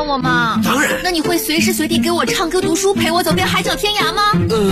我吗？ 当然。 那你会随时随地给我唱歌读书，陪我走遍海角天涯吗？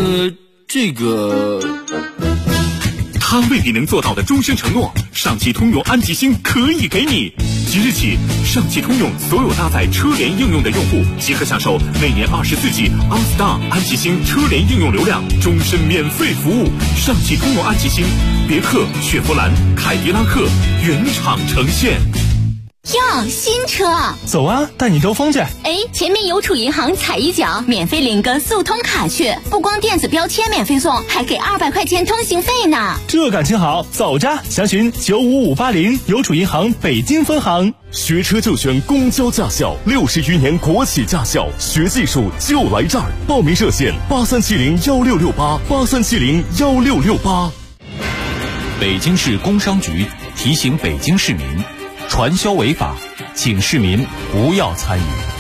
他未必能做到的终身承诺，上汽通用安吉星可以给你。即日起，上汽通用所有搭载车联应用的用户即可享受每年24G OnStar 安吉星车联应用流量终身免费服务。上汽通用安吉星，别克、雪佛兰、凯迪拉克原厂呈现。 哟，新车！ 走啊，带你兜风去。 前面邮储银行踩一脚，免费领个速通卡去，不光电子标签免费送，还给200块钱通行费呢。 这感情好，走着！详询95580邮储银行北京分行。 学车就选公交驾校，60余年国企驾校，学技术就来这儿。报名热线83701668，83701668。 北京市工商局提醒北京市民，传销违法，请市民不要参与。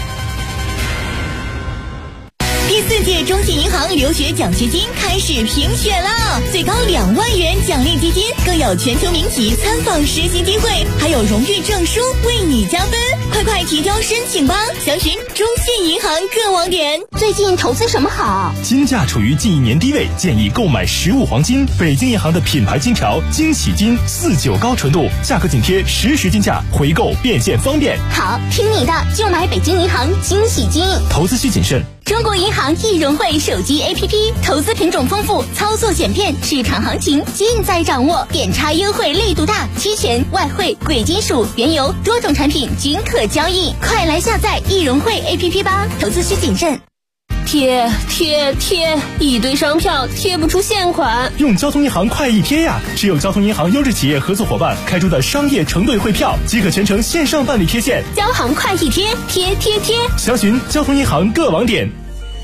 第4届中信银行留学奖学金开始评选了，最高2万元奖励基金，更有全球名企参访实习机会，还有荣誉证书为你加分。快提交申请吧！详询中信银行各网点。 最近投资什么好？ 金价处于近1年低位，建议购买实物黄金。北京银行的品牌金条惊喜金49高纯度，价格紧贴实时金价，回购变现方便。 好，听你的，就买北京银行惊喜金。 投资需谨慎。 中国银行易融汇手机 APP， 投资品种丰富，操作简便，市场行情尽在掌握，点差优惠力度大，期权、外汇、贵金属、原油多种产品均可交易，快来下载易融汇 APP 吧！投资需谨慎。 贴，一堆商票贴不出现款。 用交通银行快易贴呀！只有交通银行优质企业合作伙伴开出的商业承兑汇票，即可全程线上办理贴现。 交行快易贴，贴。 详询交通银行各网点。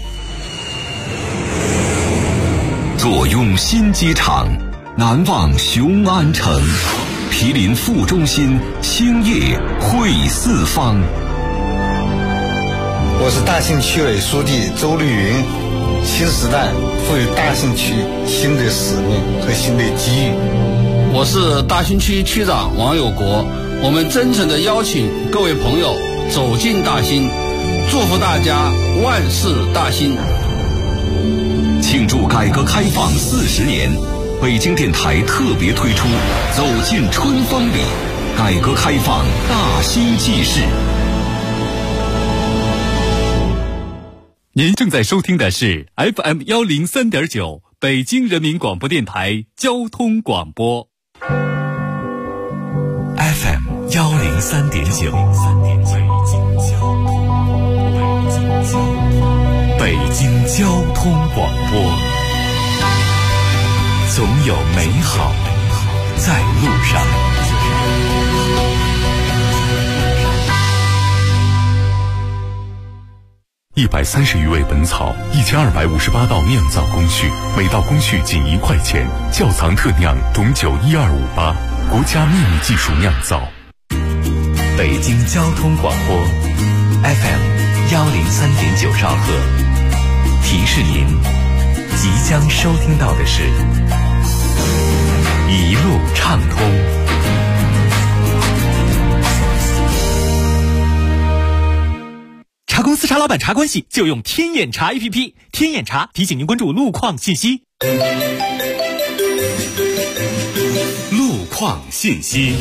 坐拥新机场，难忘雄安城，毗邻副中心，兴业汇四方。 我是大兴区委书记周绿云。新时代赋予大兴区新的使命和新的机遇。 我是大兴区区长王有国。我们真诚地邀请各位朋友走进大兴，祝福大家万事大兴。 庆祝改革开放40年，北京电台特别推出走进春风里，改革开放大兴纪事。 您正在收听的是 FM 103.9北京人民广播电台交通广播。 FM 103.9北京交通广播，总有美好在路上。130余味本草，1258道酿造工序，每道工序仅1块钱，窖藏特酿董酒12588，国家秘密技术酿造。北京交通广播 FM 103.9兆赫，提示您即将收听到的是一路畅通。 茶公司茶老板茶关系就用天眼查 APP， 天眼查提醒您关注路况信息。 路况信息。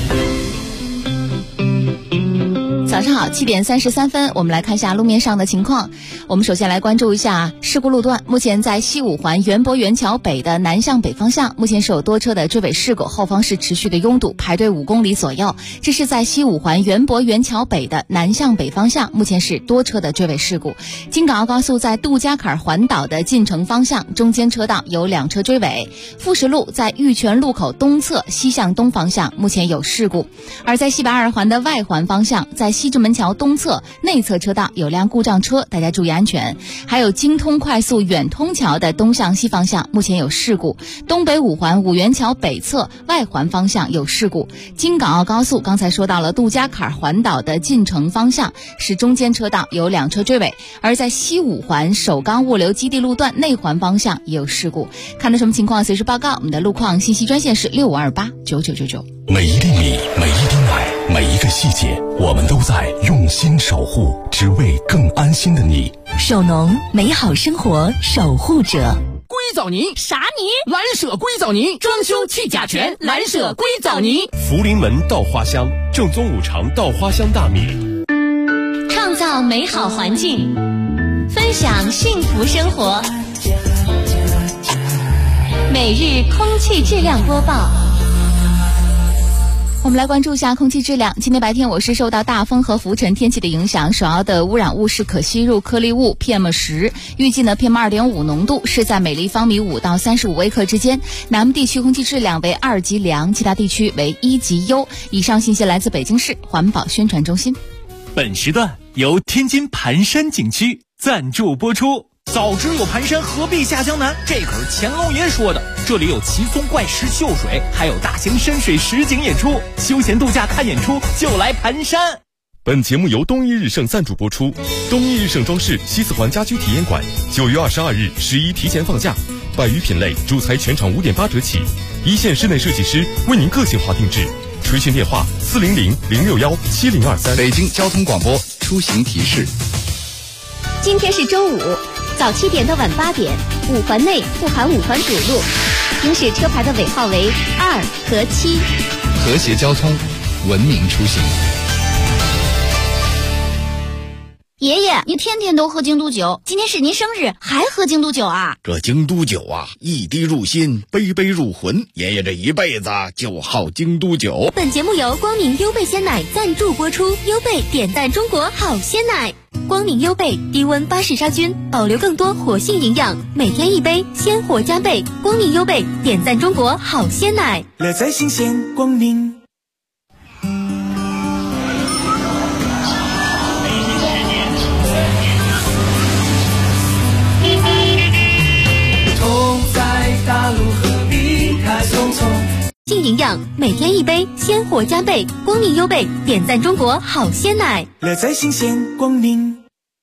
早上好，7点33分，我们来看一下路面上的情况。我们首先来关注一下事故路段。目前在西五环园博园桥北的南向北方向，目前是有多车的追尾事故，后方是持续的拥堵，排队5公里左右。这是在西五环园博园桥北的南向北方向，目前是多车的追尾事故。京港澳高速在杜家坎环岛的进城方向，中间车道有2车追尾。富石路在玉泉路口东侧西向东方向，目前有事故。而在西北2环的外环方向，在西直门桥东侧内侧车道有辆故障车，大家注意安全。还有京通快速远通桥的东向西方向目前有事故，东北5环五元桥北侧外环方向有事故。京港澳高速刚才说到了杜家坎环岛的进城方向是中间车道有2车追尾，而在西5环首钢物流基地路段内环方向也有事故。看到什么情况随时报告，我们的路况信息专线是65289999。 每一粒米，每一滴奶， 每一个细节，我们都在用心守护，只为更安心的你。 首农，美好生活守护者。 硅藻泥啥泥？ 蓝舍硅藻泥，装修去甲醛，蓝舍硅藻泥。 福临门稻花香，正宗五常稻花香大米。 创造美好环境，分享幸福生活。每日空气质量播报。 我们来关注一下空气质量。今天白天我市受到大风和浮尘天气的影响，首要的污染物是可吸入颗粒物 PM10，预计呢 PM2.5 浓度是在每立方米5到35微克之间。南部地区空气质量为2级良，其他地区为1级优。以上信息来自北京市环保宣传中心。 本时段由天津盘山景区赞助播出。 早知有盘山，何必下江南？这可是乾隆爷说的。这里有奇松怪石秀水，还有大型深水实景演出，休闲度假看演出就来盘山。 本节目由东一日盛赞助播出。东一日盛装饰西四环家居体验馆9月22日11提前放假，100余品类主材全场5.8折起，一线室内设计师为您个性化定制。垂询电话400-061-7023。 北京交通广播出行提示。 今天是周五，早7点到晚8点，5环内不含5环主路，行驶车牌的尾号为2和7。 和谐交通，文明出行。 爷爷，您天天都喝京都酒，今天是您生日，还喝京都酒啊？ 这京都酒啊，一滴入心，杯杯入魂。爷爷这一辈子就好京都酒。 本节目由光明优贝鲜奶赞助播出，优贝点赞中国好鲜奶。光明优贝低温巴氏杀菌，保留更多活性营养，每天一杯，鲜活加倍。光明优贝点赞中国好鲜奶， 乐在新鲜光明。 大路何必太匆匆，性营养，每天一杯，鲜活加倍。光明优贝点赞中国好鲜奶， 乐在新鲜光明。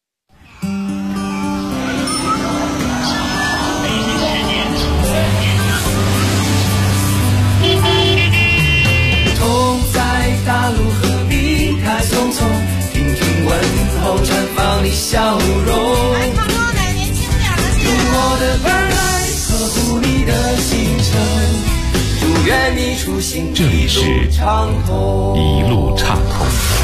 痛在大路何必太匆匆，听听问候绽放你笑容。用我的耳来呵护你的行程，祝愿你出行这里是一路畅通。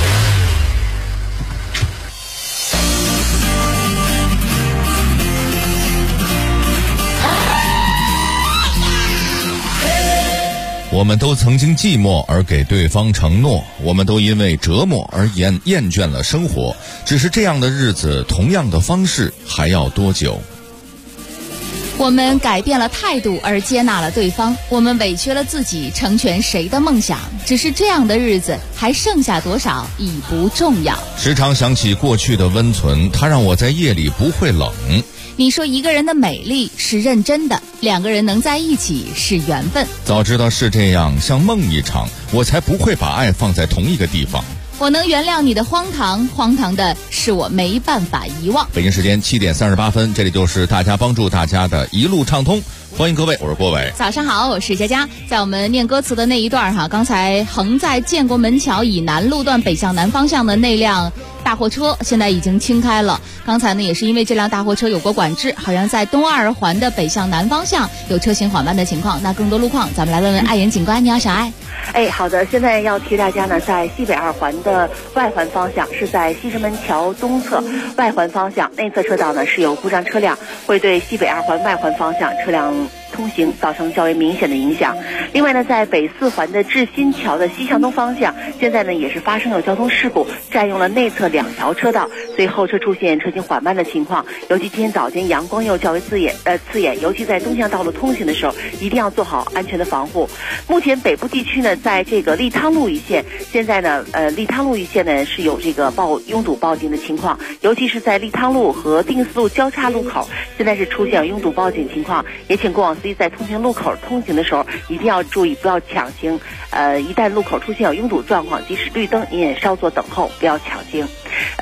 我们都曾经寂寞而给对方承诺，我们都因为折磨而厌倦了生活，只是这样的日子，同样的方式还要多久？ 我们改变了态度而接纳了对方，我们委屈了自己成全谁的梦想，只是这样的日子还剩下多少已不重要。 时常想起过去的温存，它让我在夜里不会冷。 你说一个人的美丽是认真的，两个人能在一起是缘分。 早知道是这样，像梦一场，我才不会把爱放在同一个地方。 我能原谅你的荒唐，荒唐的是我没办法遗忘。 北京时间7点38分，这里就是大家帮助大家的一路畅通，欢迎各位，我是郭伟。 早上好，我是佳佳。在我们念歌词的那一段哈，刚才横在建国门桥以南路段北向南方向的那辆大货车现在已经清开了。刚才呢也是因为这辆大货车有过管制，好像在东2环的北向南方向有车行缓慢的情况。那更多路况咱们来问问爱言警官。你好，小爱。 好的，现在要提大家呢，在西北2环的外环方向，是在西直门桥东侧外环方向内侧车道呢是有故障车辆，会对西北2环外环方向车辆通行造成较为明显的影响。另外呢，在北4环的志新桥的西向东方向，现在呢也是发生了交通事故，占用了内侧2条车道，所以后车出现车行缓慢的情况。尤其今天早间阳光又较为刺眼，尤其在东向道路通行的时候，一定要做好安全的防护。目前北部地区呢，在这个利汤路一线，现在呢利汤路一线呢是有这个拥堵报警的情况，尤其是在利汤路和定思路交叉路口，现在是出现拥堵报警情况，也请过往司机在通行路口通行的时候一定要注意，不要抢行。一旦路口出现有拥堵状况，即使绿灯，你也稍作等候，不要抢行。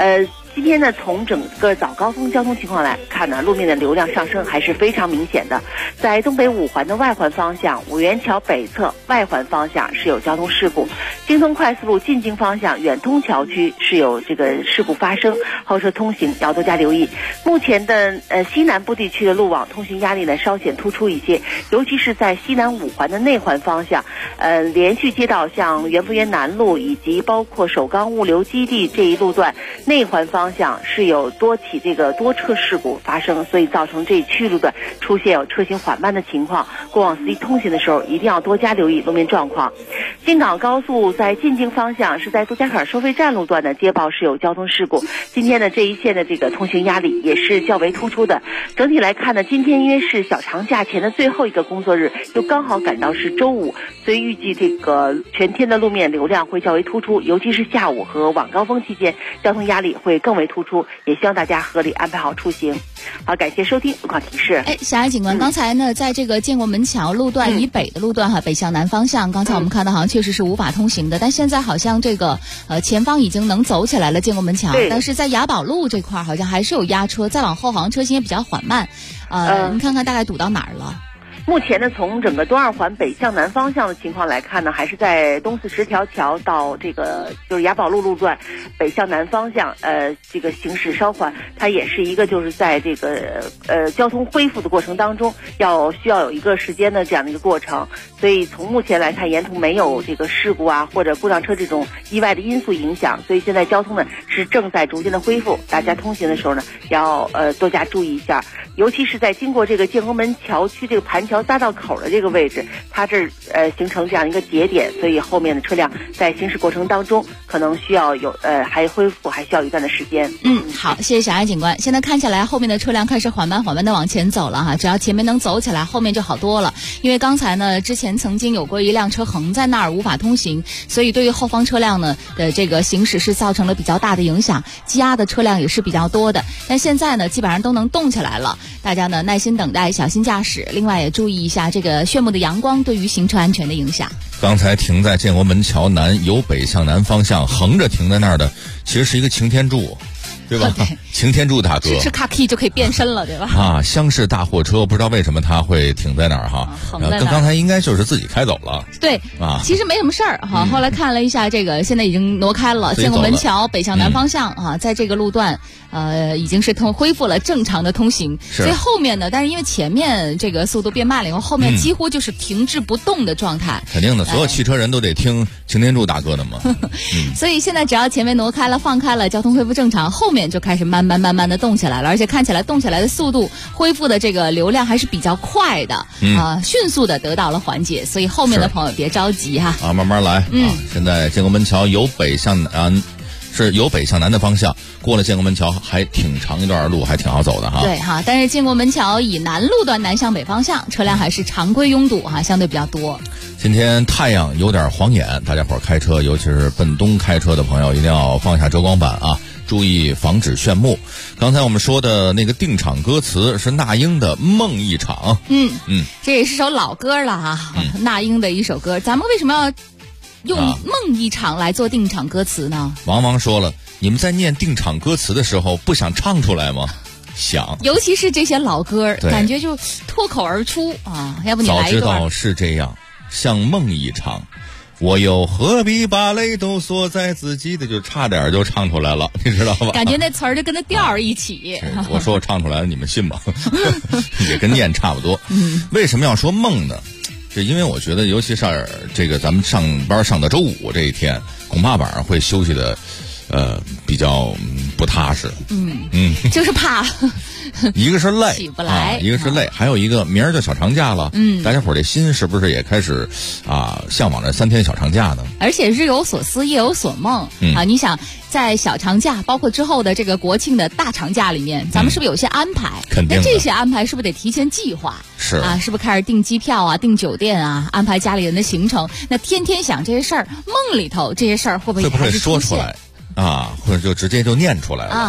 今天呢，从整个早高峰交通情况来看呢，路面的流量上升还是非常明显的。在东北五环的外环方向，五元桥北侧外环方向是有交通事故；京通快速路进京方向远通桥区是有这个事故发生，后车通行要多加留意。目前的西南部地区的路网通行压力呢稍显突出一些，尤其是在西南五环的内环方向，连续街道像园福园南路以及包括首钢物流基地这一路段内环方向是有多起这个多车事故发生，所以造成这一区域路段出现有车行缓慢的情况。过往司机通行的时候一定要多加留意路面状况。京港高速在进京方向是在杜家坎收费站路段的接报是有交通事故，今天的这一线的这个通行压力也是较为突出的。整体来看呢，今天因为是小长假前的最后一个工作日，又刚好赶到是周五，所以预计这个全天的路面流量会较为突出，尤其是下午和晚高峰期间交通压力会更为突出，也希望大家合理安排好出行。好，感谢收听路况提示。 小艾警官，刚才呢，在这个建国门桥路段以北的路段北向南方向，刚才我们看到好像确实是无法通行的，但现在好像这个前方已经能走起来了，建国门桥，但是在雅宝路这块好像还是有压车，再往后好像车型也比较缓慢，你看看大概堵到哪儿了？ 目前呢，从整个东二环北向南方向的情况来看呢，还是在东四十条桥到这个就是雅宝路路段北向南方向，这个行驶稍缓，它也是一个就是在这个交通恢复的过程当中需要有一个时间的这样的一个过程，所以从目前来看，沿途没有这个事故啊或者故障车这种意外的因素影响，所以现在交通呢是正在逐渐的恢复，大家通行的时候呢要多加注意一下，尤其是在经过这个建国门桥区这个盘桥匝道口的这个位置，它这形成这样一个节点，所以后面的车辆在行驶过程当中可能需要有还恢复还需要一段的时间。 好，谢谢小艾警官。现在看起来后面的车辆开始缓慢的往前走了哈，只要前面能走起来，后面就好多了。因为刚才呢，之前曾经有过一辆车横在那儿无法通行，所以对于后方车辆呢的这个行驶是造成了比较大的影响，积压的车辆也是比较多的。但现在呢，基本上都能动起来了，大家呢耐心等待，小心驾驶。另外也注意一下这个炫目的阳光对于行车安全的影响。 刚才停在建国门桥南由北向南方向横着停在那儿的，其实是一个擎天柱，对吧？擎天柱大哥是卡 K 就可以变身了，对吧？ 厢式大货车，不知道为什么他会停在那儿哈。刚才应该就是自己开走了。 对其实没什么事儿哈。后来看了一下这个，现在已经挪开了建国门桥北向南方向在这个路段已经是恢复了正常的通行，所以后面呢，但是因为前面这个速度变慢了以后，后面几乎就是停滞不动的状态。 肯定的，所有汽车人都得听擎天柱大哥的嘛。 所以现在只要前面挪开了放开了，交通恢复正常，后面就开始慢慢的动起来了，而且看起来动起来的速度恢复的这个流量还是比较快的迅速的得到了缓解，所以后面的朋友别着急哈慢慢来现在建国门桥由北向南是由北向南的方向，过了建国门桥还挺长一段路，还挺好走的哈。 对哈，但是建国门桥以南路段南向北方向车辆还是常规拥堵相对比较多。 今天太阳有点晃眼，大家伙开车，尤其是奔东开车的朋友，一定要放下遮光板注意防止炫目。刚才我们说的那个定场歌词是那英的《梦一场》， 这也是首老歌了那英的一首歌。咱们为什么要用梦一场来做定场歌词呢？ 王王说了，你们在念定场歌词的时候不想唱出来吗？想， 尤其是这些老歌，感觉就脱口而出要不你来一段。 早知道是这样，像梦一场，我又何必把泪都锁在自己的，就差点就唱出来了，你知道吧？ 感觉那词儿就跟那调儿一起。 我说我唱出来了，你们信吗？也跟念差不多。为什么要说梦呢？是因为我觉得，尤其是这个咱们上班上到周五这一天，恐怕晚上会休息的，比较不踏实。 就是怕一个是累起不来一个是累，还有一个明儿就小长假了。大家伙这心是不是也开始向往着3天小长假呢？ 而且日有所思夜有所梦你想在小长假包括之后的这个国庆的大长假里面，咱们是不是有些安排？ 肯定的。 那这些安排是不是得提前计划？ 是是不是开始订机票订酒店安排家里人的行程？那天天想这些事儿，梦里头这些事儿会不会说出来或者就直接就念出来了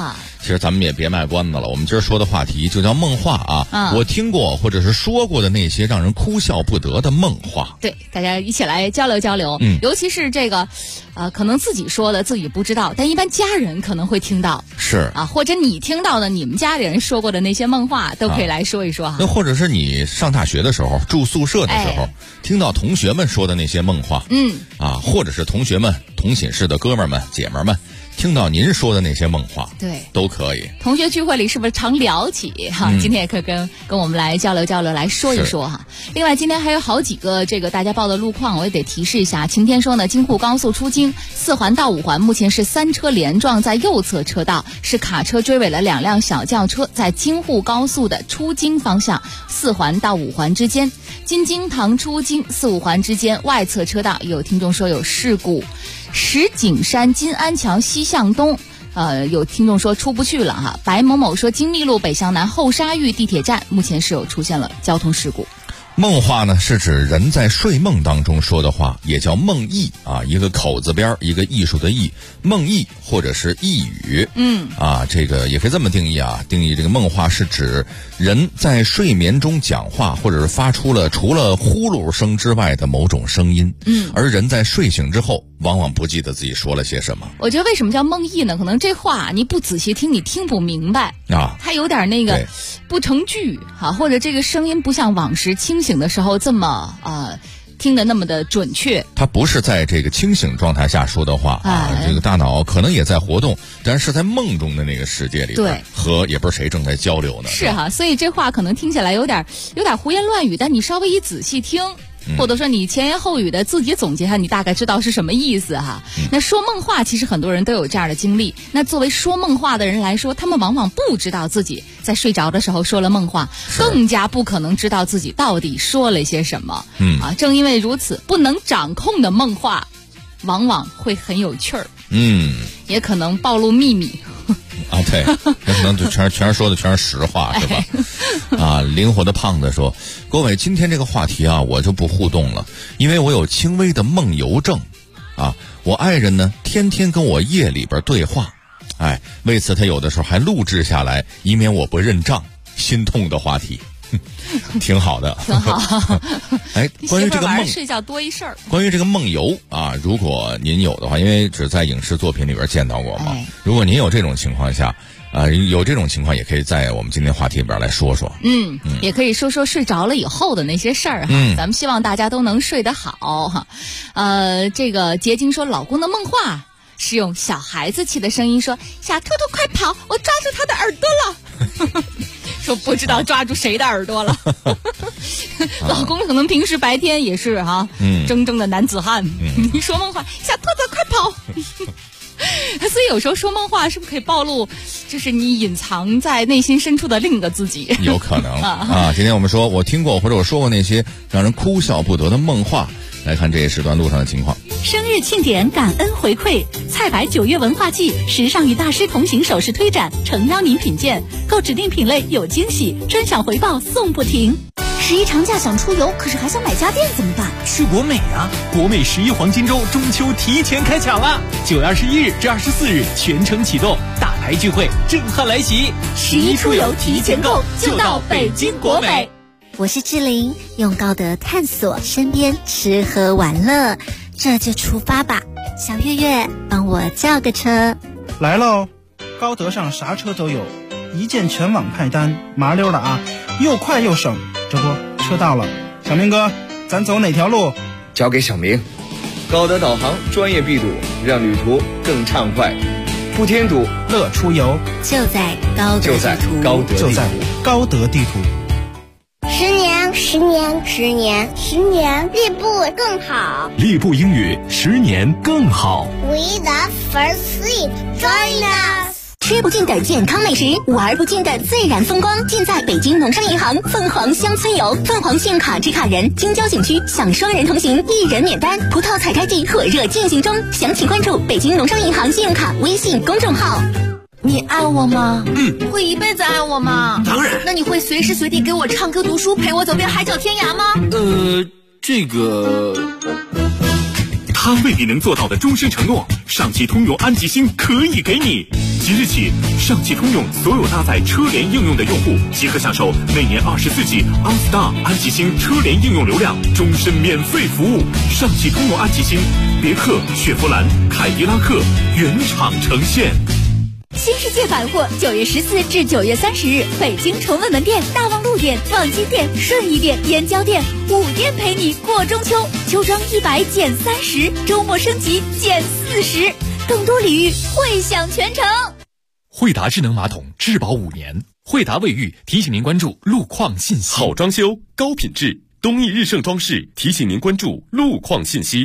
其实咱们也别卖关子了，我们今儿说的话题就叫梦话啊。我听过或者是说过的那些让人哭笑不得的梦话。 对，大家一起来交流交流。尤其是这个，可能自己说的自己不知道，但一般家人可能会听到。 是啊，或者你听到的你们家里人说过的那些梦话，都可以来说一说哈。 那或者是你上大学的时候住宿舍的时候，听到同学们说的那些梦话。或者是同学们、同寝室的哥们儿们、姐们儿们。听到您说的那些梦话， 对， 都可以。 同学聚会里是不是常聊起哈？今天也可以跟我们来交流交流，来说一说哈。另外，今天还有好几个这个大家报的路况，我也得提示一下。晴天说呢，京沪高速出京4环到5环，目前是3车连撞在右侧车道，是卡车追尾了2辆小轿车，在京沪高速的出京方向4环到5环之间，京津塘出京4、5环之间外侧车道有听众说有事故。石景山金安桥西向东，有听众说出不去了哈。白某某说，京密路北向南后沙峪地铁站目前是有出现了交通事故。 梦话呢，是指人在睡梦当中说的话，也叫梦呓啊，一个口字边一个艺术的艺，梦呓或者是呓语。这个也可以这么定义啊，定义这个梦话是指人在睡眠中讲话，或者是发出了除了呼噜声之外的某种声音。而人在睡醒之后，往往不记得自己说了些什么。 我觉得为什么叫梦呓呢？可能这话你不仔细听，你听不明白啊，它有点那个不成句哈，或者这个声音不像往时清醒的时候这么听得那么的准确。 他不是在这个清醒状态下说的话这个大脑可能也在活动，但是在梦中的那个世界里边，和也不是谁正在交流呢。 是哈，所以这话可能听起来有点胡言乱语，但你稍微一仔细听。或者说你前言后语的自己总结下，你大概知道是什么意思哈。那说梦话其实很多人都有这样的经历，那作为说梦话的人来说，他们往往不知道自己在睡着的时候说了梦话，更加不可能知道自己到底说了些什么。正因为如此，不能掌控的梦话往往会很有趣儿，也可能暴露秘密对，那可能就全是说的全是实话，是吧？灵活的胖子说，郭伟，今天这个话题啊，我就不互动了，因为我有轻微的梦游症我爱人呢天天跟我夜里边对话，为此他有的时候还录制下来，以免我不认账。心痛的话题挺好的， 挺好。 关于这个梦， 睡觉多一事儿。 关于这个梦游如果您有的话，因为只在影视作品里边见到过嘛，如果您有这种情况下有这种情况，也可以在我们今天话题里边来说说。 也可以说说睡着了以后的那些事儿哈。咱们希望大家都能睡得好哈。这个结晶说，老公的梦话是用小孩子气的声音说：“小兔兔快跑，我抓住他的耳朵了。”说不知道抓住谁的耳朵了。老公可能平时白天也是铮铮的男子汉。你说梦话，小兔子快跑。所以有时候说梦话是不是可以暴露，就是你隐藏在内心深处的另一个自己？ 有可能今天我们说我听过或者我说过那些让人哭笑不得的梦话，来看这一时段路上的情况。 生日庆典，感恩回馈，菜百9月文化季，时尚与大师同行首饰推展，诚邀您品鉴，购指定品类有惊喜，专享回报送不停。 11长假想出游，可是还想买家电怎么办？ 去国美啊！国美11黄金周中秋提前开抢了，9月21日至24日全程启动，大牌聚会震撼来袭，11出游提前购就到北京国美。 我是志玲，用高德探索身边吃喝玩乐，这就出发吧。小月月，帮我叫个车。 来喽！高德上啥车都有，一键全网派单，麻溜的又快又省。这不，车到了，小明哥，咱走哪条路？ 交给小明。高德导航专业闭堵，让旅途更畅快，不添堵， 乐出游。 就在高德地图， 高德地图。 10年，立步更好。 立步英语10年更好。 We love first seat. Join us. 吃不尽的健康美食，玩不尽的自然风光，尽在北京农商银行凤凰乡村游。凤凰信用卡持卡人京郊景区享双人同行，1人免单。葡萄采摘季火热进行中，详情关注北京农商银行信用卡微信公众号。 你爱我吗？会一辈子爱我吗？ 当然。 那你会随时随地给我唱歌读书，陪我走遍海角天涯吗？ 这个他未必能做到的终身承诺，上汽通用安吉星可以给你。 即日起，上汽通用所有搭载车联应用的用户即可享受每年24G OnStar 安吉星车联应用流量终身免费服务。上汽通用安吉星、别克、雪佛兰、凯迪拉克原厂呈现。 新世界百货9月14至9月30日，北京崇文门店、大望路店、望京店、顺义店、燕郊店5店陪你过中秋，秋装100减30，周末升级减40，更多礼遇惠享全城。 惠达智能马桶质保5年，惠达卫浴提醒您关注路况信息。 好装修，高品质，东义日盛装饰提醒您关注路况信息。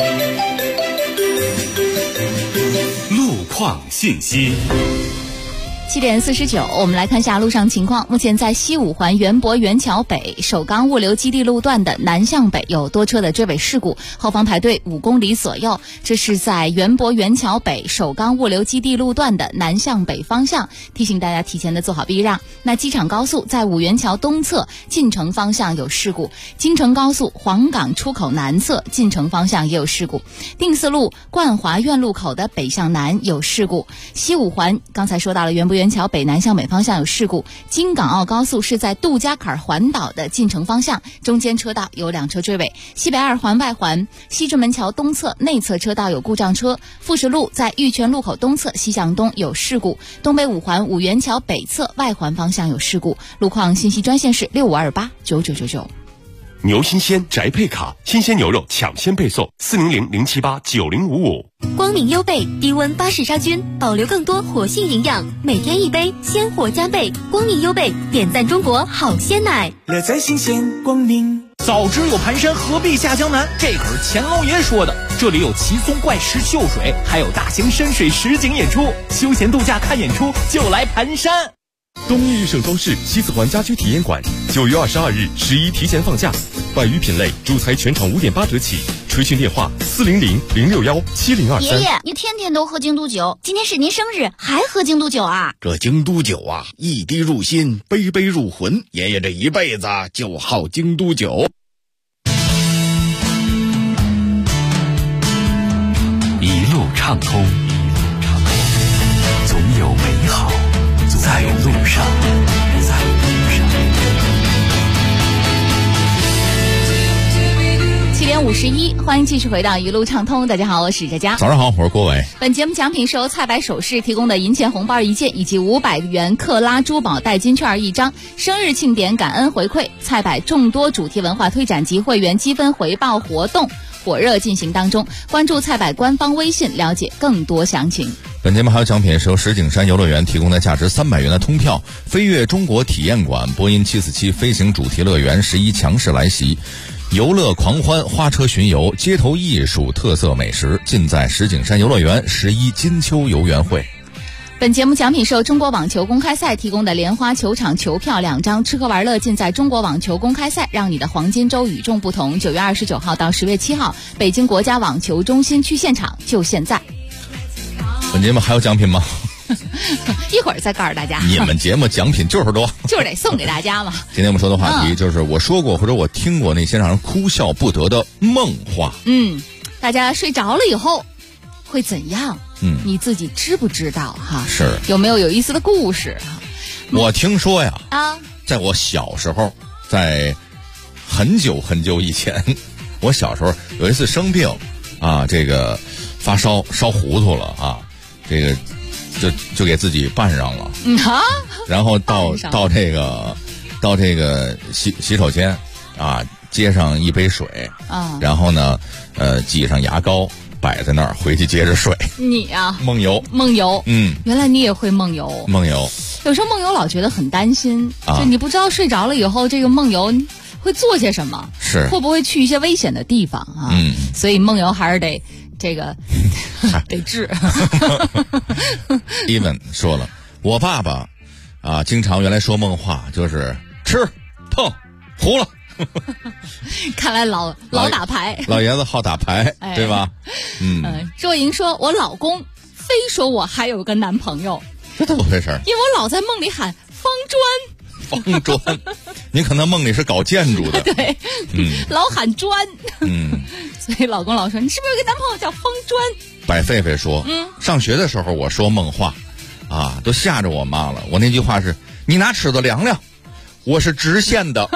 路况信息。 7点49，我们来看一下路上情况。目前在西五环园博园桥北首钢物流基地路段的南向北有多车的追尾事故，后方排队5公里左右。这是在园博园桥北首钢物流基地路段的南向北方向，提醒大家提前的做好避让。那机场高速在五元桥东侧进城方向有事故，京承高速黄岗出口南侧进城方向也有事故，定四路冠华苑路口的北向南有事故，西五环刚才说到了园博园桥北南向北方向有事故，京港澳高速是在杜家坎环岛的进城方向，中间车道有2车追尾，西北2环外环西直门桥东侧内侧车道有故障车，富士路在玉泉路口东侧西向东有事故，东北5环五元桥北侧外环方向有事故。路况信息专线是65289999。 牛新鲜宅配卡，新鲜牛肉抢先配送，400-078-9055。 光明优贝低温巴氏杀菌，保留更多活性营养，每天1杯，鲜活加倍。光明优贝点赞中国好鲜奶， 乐在新鲜光明。早知有盘山，何必下江南？这可是钱老爷说的。这里有奇松怪石秀水，还有大型深水实景演出，休闲度假看演出就来盘山。 东义日盛装饰西四环家居体验馆9月22日11提前放假，百余品类主材全场5.8折起，垂询电话400-061-7023。 爷爷，你天天都喝京都酒，今天是您生日还喝京都酒啊？ 这京都酒啊，一滴入心，杯杯入魂。爷爷这一辈子就好京都酒。 一路畅通，总有美好在路上。 7点51，欢迎继续回到一路畅通。大家好，我是佳佳。 早上好，我是郭伟。 本节目奖品是由菜百首饰提供的银钱红包1件，以及500元克拉珠宝代金券1张。生日庆典感恩回馈，菜百众多主题文化推展及会员积分回报活动火热进行当中，关注菜百官方微信了解更多详情。 本节目还有奖品是由石景山游乐园提供的价值300元的通票，飞跃中国体验馆、波音747飞行主题乐园11强势来袭，游乐狂欢、花车巡游、街头艺术、特色美食，尽在石景山游乐园11金秋游园会。 本节目奖品是由中国网球公开赛提供的莲花球场球票2张，吃喝玩乐尽在中国网球公开赛，让你的黄金周与众不同。9月29号到10月7号，北京国家网球中心去现场，就现在。 本节目还有奖品吗？ 一会儿再告诉大家。 你们节目奖品就是多， 就是得送给大家嘛。 今天我们说的话题就是我说过或者我听过那些让人哭笑不得的梦话。 大家睡着了以后会怎样？你自己知不知道哈？ 是有没有意思的故事？ 我听说呀，在我小时候，在很久很久以前，我小时候有一次生病啊，这个发烧烧糊涂了啊，这个就给自己办上了，然后到这个洗手间啊，接上一杯水啊，然后呢挤上牙膏摆在那儿，回去接着睡。 你啊， 梦游， 原来你也会梦游。有时候梦游老觉得很担心，就你不知道睡着了以后这个梦游会做些什么， 是会不会去一些危险的地方啊？所以梦游还是得这个得治。 Even 说了，我爸爸啊，经常原来说梦话就是吃碰糊了。 看来老打牌， 老爷子好打牌，对吧？ 若莹说，我老公非说我还有个男朋友， 这怎么回事？ 因为我老在梦里喊方砖，你可能梦里是搞建筑的， 对，老喊砖，所以老公老说你是不是有个男朋友叫方砖？ 白狒狒说，上学的时候我说梦话， 啊，都吓着我妈了。我那句话是：你拿尺子量量，我是直线的。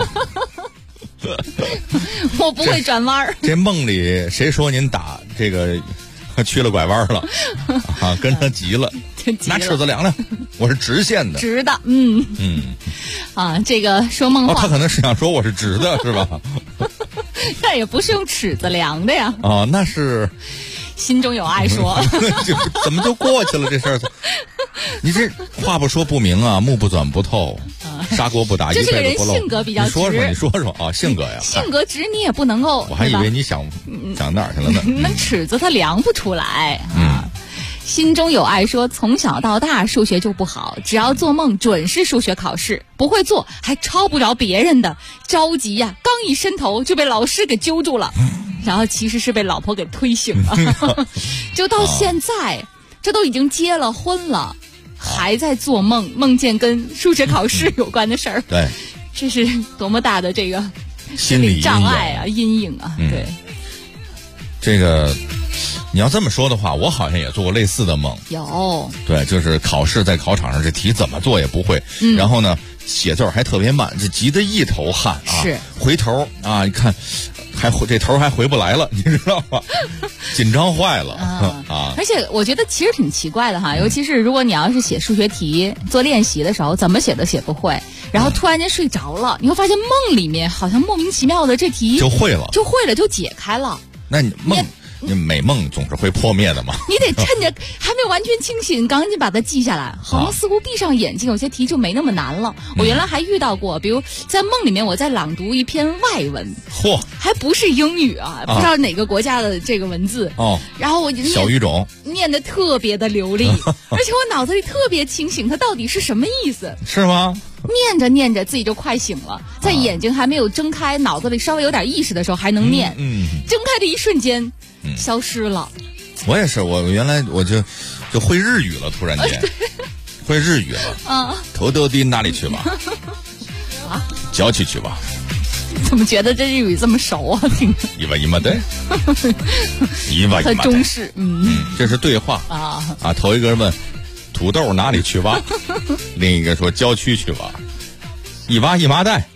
我不会转弯儿。 这梦里谁说您打这个去了拐弯了啊？跟他急了，拿尺子量量，我是直线的， 直的。啊，这个说梦话， 他可能是想说我是直的，是吧？ 但也不是用尺子量的呀。 哦，那是心中有爱说。 怎么就过去了这事儿？你这话不说不明啊，目不转不透，砂锅不打一辈子不漏。 这个人性格比较直。 你说说啊，性格呀。 性格直你也不能够。 我还以为你想哪儿去了呢？ 那尺子它量不出来啊。心中有爱说，从小到大数学就不好，只要做梦准是数学考试，不会做还抄不着别人的，着急呀，刚一伸头就被老师给揪住了，然后其实是被老婆给推醒了。就到现在，这都已经结了婚了，还在做梦，梦见跟数学考试有关的事儿。 对， 这是多么大的这个心理障碍啊，阴影啊。对， 这个你要这么说的话，我好像也做过类似的梦。 有， 对，就是考试在考场上，这题怎么做也不会，然后呢写字还特别慢，就急得一头汗啊。 是， 回头啊，你看这头还回不来了，你知道吗？紧张坏了啊！ 而且我觉得其实挺奇怪的哈，尤其是如果你要是写数学题做练习的时候，怎么写都写不会，然后突然间睡着了，你会发现梦里面好像莫名其妙的这题就会了， 就解开了。 那你美梦总是会破灭的嘛？ 你得趁着还没有完全清醒，赶紧把它记下来。好像似乎闭上眼睛，有些题就没那么难了。我原来还遇到过，比如在梦里面，我在朗读一篇外文，还不是英语啊，不知道哪个国家的这个文字哦。 然后我就小语种念得特别的流利，而且我脑子里特别清醒，它到底是什么意思？ 是吗？ 念着念着自己就快醒了，在眼睛还没有睁开，脑子里稍微有点意识的时候还能念，睁开的一瞬间。消失了。 我也是，我原来我就会日语了，突然间会日语了啊！头都低哪里去吧？啊，脚去吧？ 怎么觉得这日语这么熟啊？听着， 一嘛对， 很中式， 这是对话啊！头一个人问土豆哪里去吧，另一个说郊区去吧，一挖一麻袋，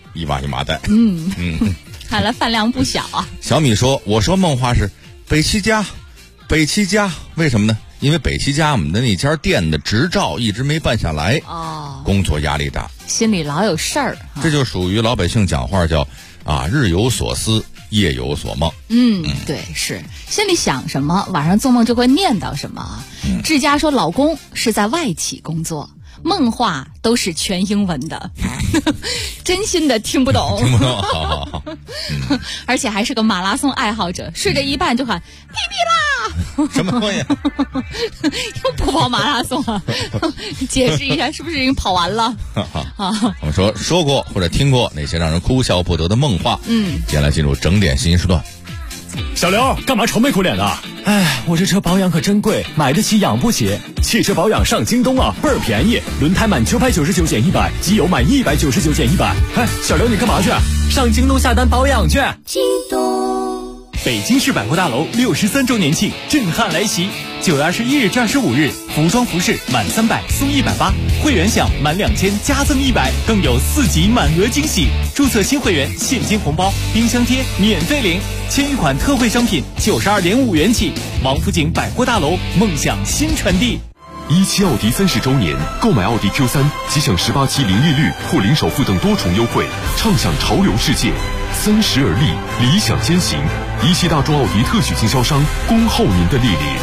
看来饭量不小啊！ 小米说：“我说梦话是。”北七家，为什么呢？因为北七家我们的那家店的执照一直没办下来，工作压力大， 心里老有事儿。 这就属于老百姓讲话叫日有所思，夜有所梦。 对，是心里想什么，晚上做梦就会念叨什么。志佳说，老公是在外企工作。梦话都是全英文的，真心的听不懂。 好。 而且还是个马拉松爱好者，睡着一半就喊屁啦！什么东西？ 又不跑马拉松了？解释一下，是不是已经跑完了？ 我们说过或者听过那些让人哭笑不得的梦话。接下来进入整点新时段。 小刘，干嘛愁眉苦脸的？ 哎，我这车保养可真贵，买得起养不起。 汽车保养上京东啊，倍儿便宜，轮胎满999减100，机油满199减100。哎，小刘你干嘛去？ 上京东下单保养去。 京东。 北京市百货大楼63周年庆震撼来袭，9月21日至25日，服装服饰满300送180，会员享满2000加赠100，更有4级满额惊喜。注册新会员现金红包、冰箱贴免费领，签一款特惠商品92.5元起。王府井百货大楼，梦想新传递。 17奥迪30周年，购买奥迪 Q3 即享18期零利率或零首付等多重优惠，畅享潮流世界。30而立，理想先行。17大众奥迪特许经销商，恭候您的莅临。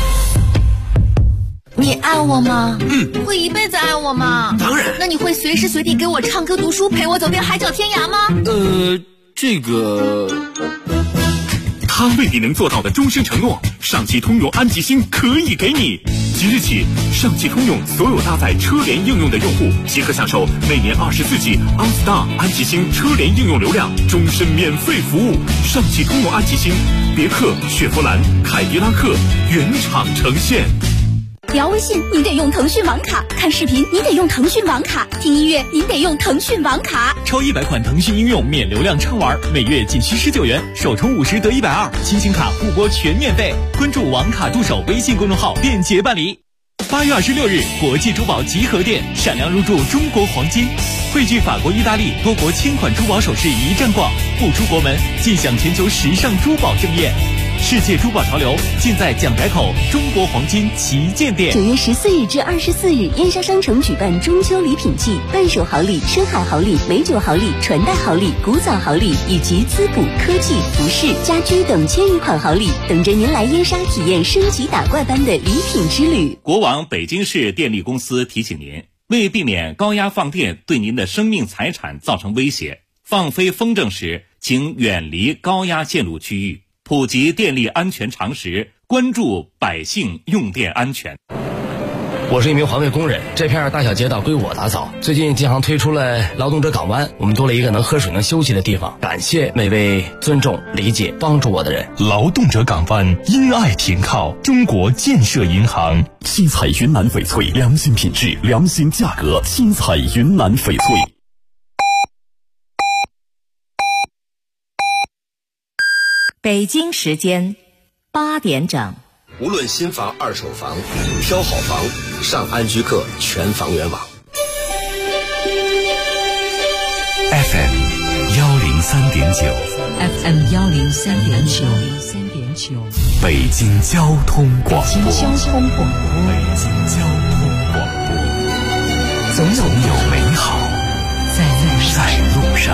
你爱我吗？会一辈子爱我吗？ 当然。 那你会随时随地给我唱歌读书，陪我走遍海角天涯吗？ 这个。 他未必能做到的终身承诺，上汽通用安吉星可以给你。即日起，上汽通用所有搭载车联应用的用户，即可享受每年24G OnStar 安吉星车联应用流量，终身免费服务。上汽通用安吉星，别克、雪佛兰、凯迪拉克原厂呈现。 聊微信你得用腾讯网卡，看视频你得用腾讯网卡，听音乐你得用腾讯网卡。 超100款腾讯应用免流量畅玩，每月仅需19元，首充50得120，新型卡互拨全免费。关注网卡助手微信公众号，便捷办理。 8月26日，国际珠宝集合店闪亮入驻中国黄金，汇聚法国、意大利多国千款珠宝首饰一站逛，不出国门尽享全球时尚珠宝盛宴。世界珠宝潮流尽在蒋宅口中国黄金旗舰店。 9月14日至24日，燕莎商城举办中秋礼品季，伴手好礼、深海好礼、美酒好礼、传代好礼、古早好礼以及滋补、科技、服饰、家居等千余款好礼，等着您来燕莎体验升级打怪般的礼品之旅。 国网北京市电力公司提醒您，为避免高压放电对您的生命财产造成威胁，放飞风筝时请远离高压线路区域，普及电力安全常识，关注百姓用电安全。 我是一名环卫工人，这片大小街道归我打扫。最近建行推出了劳动者港湾，我们多了一个能喝水能休息的地方。感谢每位尊重、理解、帮助我的人。 劳动者港湾，因爱停靠，中国建设银行。 七彩云南翡翠，良心品质，良心价格。七彩云南翡翠。 北京时间8点整。 无论新房、二手房，挑好房，上安居客全房源网。 FM 103.9 FM 103.9 北京交通广播。 北京交通广播。 总有美好在路上。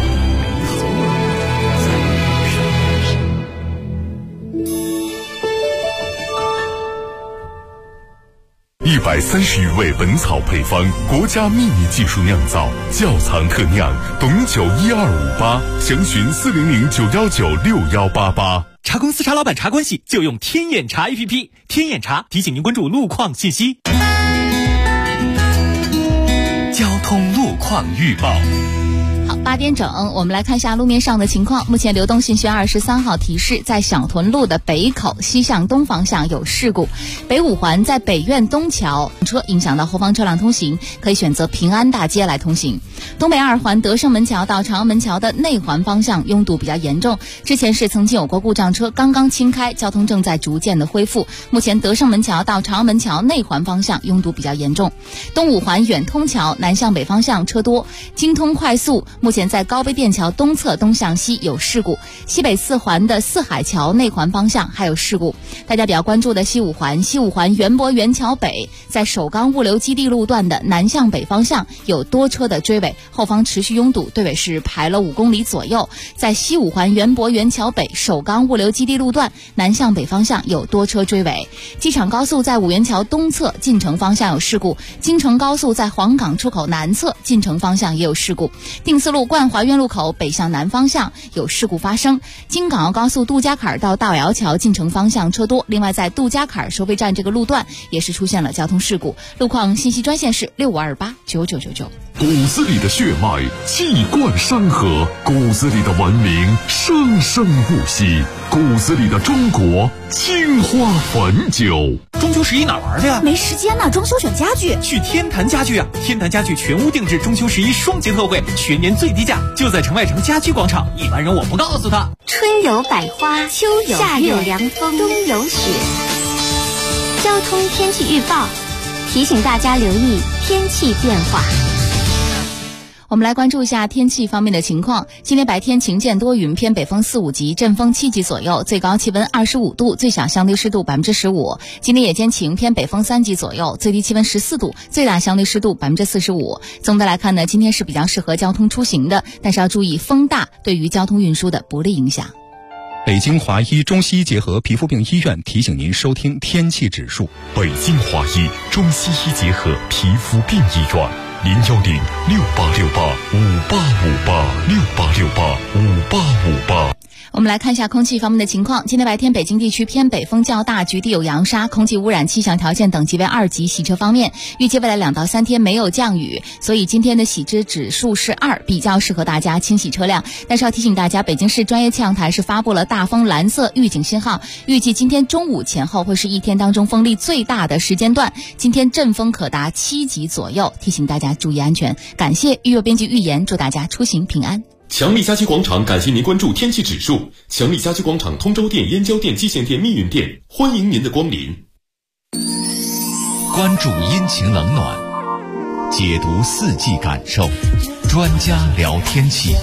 130余味本草配方，国家秘密技术酿造，窖藏特酿，董酒12588，详询40091961188。 茶公司茶老板茶关系就用天眼茶 APP， 天眼茶提醒您关注路况信息。 交通路况预报。 好，8点整，我们来看一下路面上的情况。目前流动信息23号提示，在小屯路的北口西向东方向有事故，北五环在北苑东桥车影响到后方车辆通行，可以选择平安大街来通行。东北2环德胜门桥到长阳门桥的内环方向拥堵比较严重，之前是曾经有过故障车，刚刚清开，交通正在逐渐的恢复。目前德胜门桥到长阳门桥内环方向拥堵比较严重。东五环远通桥南向北方向车多，京通快速目前在高碑店桥东侧东向西有事故，西北4环的四海桥内环方向还有事故。大家比较关注的西五环园博园桥北，在首钢物流基地路段的南向北方向有多车的追尾，后方持续拥堵，队尾是排了5公里左右。在西五环园博园桥北首钢物流基地路段南向北方向有多车追尾。机场高速在五元桥东侧进城方向有事故，京承高速在黄岗出口南侧进城方向也有事故。定思路冠华苑路口北向南方向有事故发生，京港澳高速杜家坎到大窑桥进城方向车多，另外在杜家坎收费站这个路段也是出现了交通事故。路况信息专线是65289999。 骨子里的血脉气贯山河，骨子里的文明生生不息，骨子里的中国青花汾酒。 中秋11哪玩的呀？ 没时间呢，装修选家具。 去天坛家具啊！天坛家具全屋定制中秋11双节特惠，全年最低价，就在城外城家居广场。一般人我不告诉他。 春有百花，秋有夏有凉风，冬有雪。交通天气预报提醒大家留意天气变化。 我们来关注一下天气方面的情况。今天白天晴间多云，偏北风4、5级，阵风7级左右，最高气温25度，最小相对湿度15%。今天夜间晴，偏北风3级左右，最低气温14度，最大相对湿度45%。总的来看呢，今天是比较适合交通出行的，但是要注意风大对于交通运输的不利影响。 北京华医中西医结合皮肤病医院提醒您收听天气指数。 北京华医中西医结合皮肤病医院，010-6868-5858，6868-5858。 我们来看一下空气方面的情况。今天白天北京地区偏北风较大，局地有扬沙，空气污染气象条件等级为2级。洗车方面，预计未来2到3天没有降雨，所以今天的洗车指数是2，比较适合大家清洗车辆。但是要提醒大家，北京市专业气象台是发布了大风蓝色预警信号，预计今天中午前后会是一天当中风力最大的时间段，今天阵风可达7级左右，提醒大家注意安全。感谢预热编辑预言，祝大家出行平安。 强力家居广场感谢您关注天气指数。强力家居广场通州店、燕郊店、蓟县店、密云店，欢迎您的光临。 关注阴晴冷暖，解读四季感受，专家聊天气。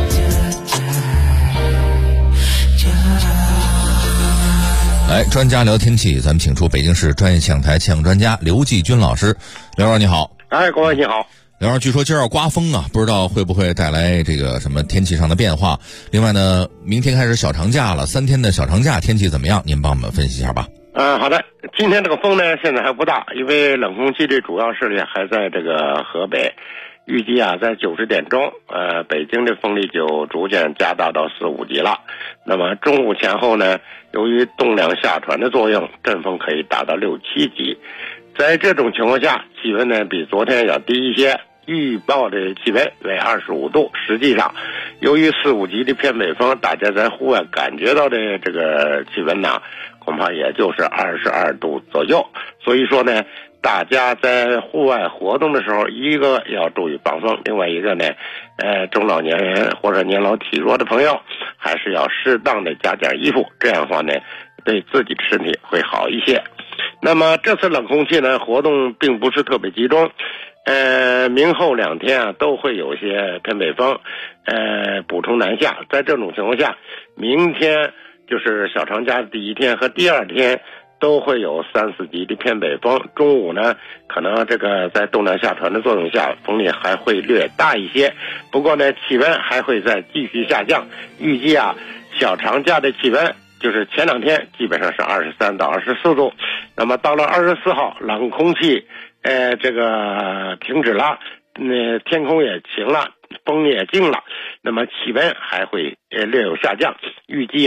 来，专家聊天气，咱们请出北京市专业气象台气象专家刘继军老师。刘老师你好。 哎，各位你好。 刘老师，据说今儿要刮风啊，不知道会不会带来这个什么天气上的变化。另外呢，明天开始小长假了，3天的小长假天气怎么样？您帮我们分析一下吧。 好的。今天这个风呢，现在还不大，因为冷空气的主要势力还在这个河北。预计在90点钟，北京的风力就逐渐加大到4、5级了。那么中午前后呢，由于动量下传的作用，阵风可以达到6、7级。在这种情况下，气温呢比昨天要低一些，预报的气温为25度。实际上，由于4、5级的偏北风，大家在户外感觉到的这个气温呢，恐怕也就是22度左右。所以说呢，大家在户外活动的时候，一个要注意防风，另外一个呢，中老年人或者年老体弱的朋友，还是要适当的加点衣服，这样的话呢，对自己的身体会好一些。那么这次冷空气呢，活动并不是特别集中，明后2天都会有些偏北风，补充南下。在这种情况下，明天就是小长假的第1天和第2天。都会有3、4级的偏北风，中午呢，可能这个在动量下传的作用下，风力还会略大一些。不过呢，气温还会再继续下降。预计小长假的气温就是前2天基本上是23到24度，那么到了24号，冷空气这个停止了，天空也晴了，风也静了，那么气温还会略有下降。预计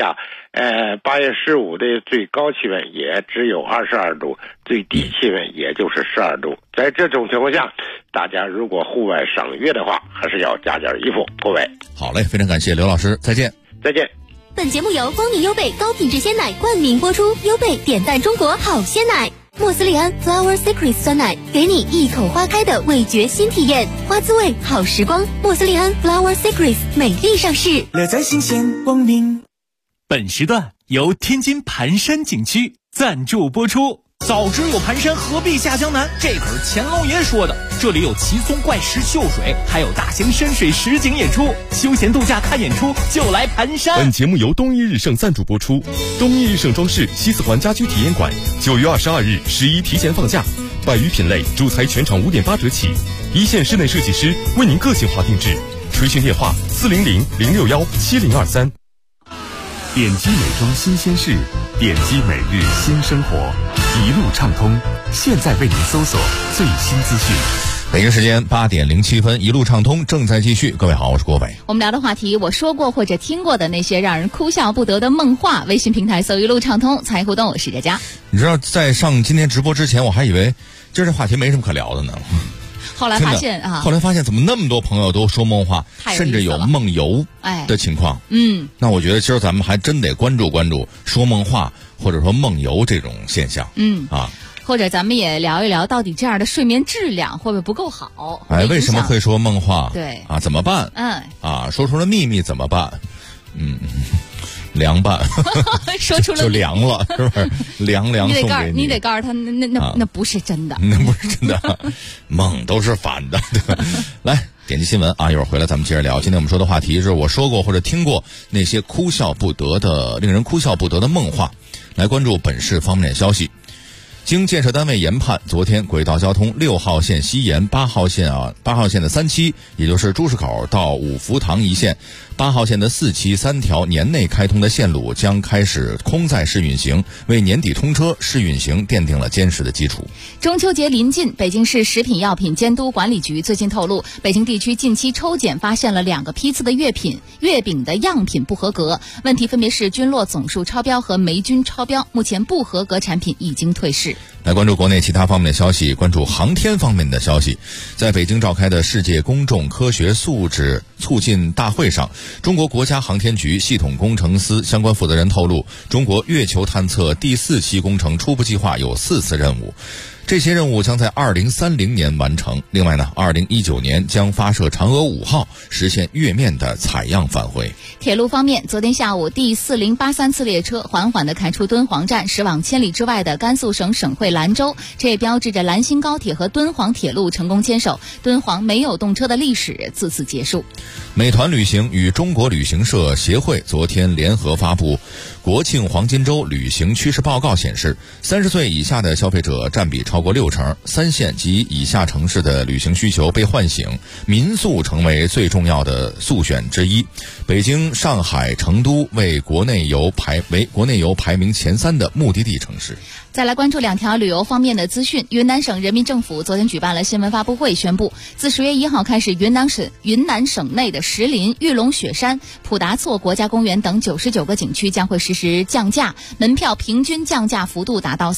8月15的最高气温也只有22度，最低气温也就是12度。在这种情况下，大家如果户外赏月的话，还是要加点衣服。各位， 好嘞，非常感谢刘老师，再见。 再见。 本节目由光明优贝高品质鲜奶冠名播出，优贝点赞中国好鲜奶。莫斯利安 Flower Secret 酸奶，给你一口花开的味觉新体验，花滋味好时光。莫斯利安 Flower Secret 美丽上市， 乐在新鲜光明。本时段由天津盘山景区赞助播出。早知有盘山，何必下江南？这可是乾隆爷说的。这里有奇松怪石秀水，还有大型深水实景演出，休闲度假看演出就来盘山。 本节目由东一日盛赞助播出。东一日盛装饰西四环家居体验馆9月22日11提前放假，100余品类主材全场5.8折起，一线室内设计师为您个性化定制。垂询电话400-061-7023。 点击美妆新鲜事，点击每日新生活，一路畅通。现在为您搜索最新资讯。 北京时间8点07分，一路畅通正在继续。各位好，我是郭伟。 我们聊的话题，我说过或者听过的那些让人哭笑不得的梦话。微信平台搜一路畅通，参与互动，我是佳佳。 你知道，在上今天直播之前，我还以为今儿这话题没什么可聊的呢。 后来发现后来发现怎么那么多朋友都说梦话，甚至有梦游的情况。那我觉得今儿咱们还真得关注关注说梦话或者说梦游这种现象。 或者咱们也聊一聊，到底这样的睡眠质量会不会不够好？ 为什么会说梦话？ 对怎么办？说出了秘密怎么办？凉拌， 说出了就凉了，是不是？凉送给你得告诉他，那不是真的， 那不是真的，梦都是反的。来，点击新闻一会儿回来咱们接着聊。今天我们说的话题是我说过或者听过那些哭笑不得的、令人哭笑不得的梦话。来关注本市方面的消息。经建设单位研判，昨天轨道交通6号线西延、8号线的3期，也就是朱市口到五福塘一线，8号线的4期3条年内开通的线路将开始空载试运行，为年底通车试运行奠定了坚实的基础。 中秋节临近，北京市食品药品监督管理局最近透露，北京地区近期抽检发现了2个批次的月饼的样品不合格，问题分别是菌落总数超标和霉菌超标，目前不合格产品已经退市。 来关注国内其他方面的消息，关注航天方面的消息。在北京召开的世界公众科学素质促进大会上，中国国家航天局系统工程司相关负责人透露，中国月球探测第4期工程初步计划有4次任务。 这些任务将在2030年完成。另外呢，2019年将发射嫦娥5号，实现月面的采样返回。 铁路方面，昨天下午第4083次列车缓缓地开出敦煌站，驶往千里之外的甘肃省省会兰州，这也标志着兰新高铁和敦煌铁路成功牵手，敦煌没有动车的历史自此结束。 美团旅行与中国旅行社协会昨天联合发布国庆黄金周旅行趋势报告，显示30岁以下的消费者占比超过60%，3线及以下城市的旅行需求被唤醒，民宿成为最重要的宿选之一。北京、上海、成都为国内游排名前3的目的地城市。 再来关注2条旅游方面的资讯。云南省人民政府昨天举办了新闻发布会，宣布自10月1号开始，云南省内的石林、玉龙雪山、普达措国家公园等99个景区将会实施降价，门票平均降价幅度达到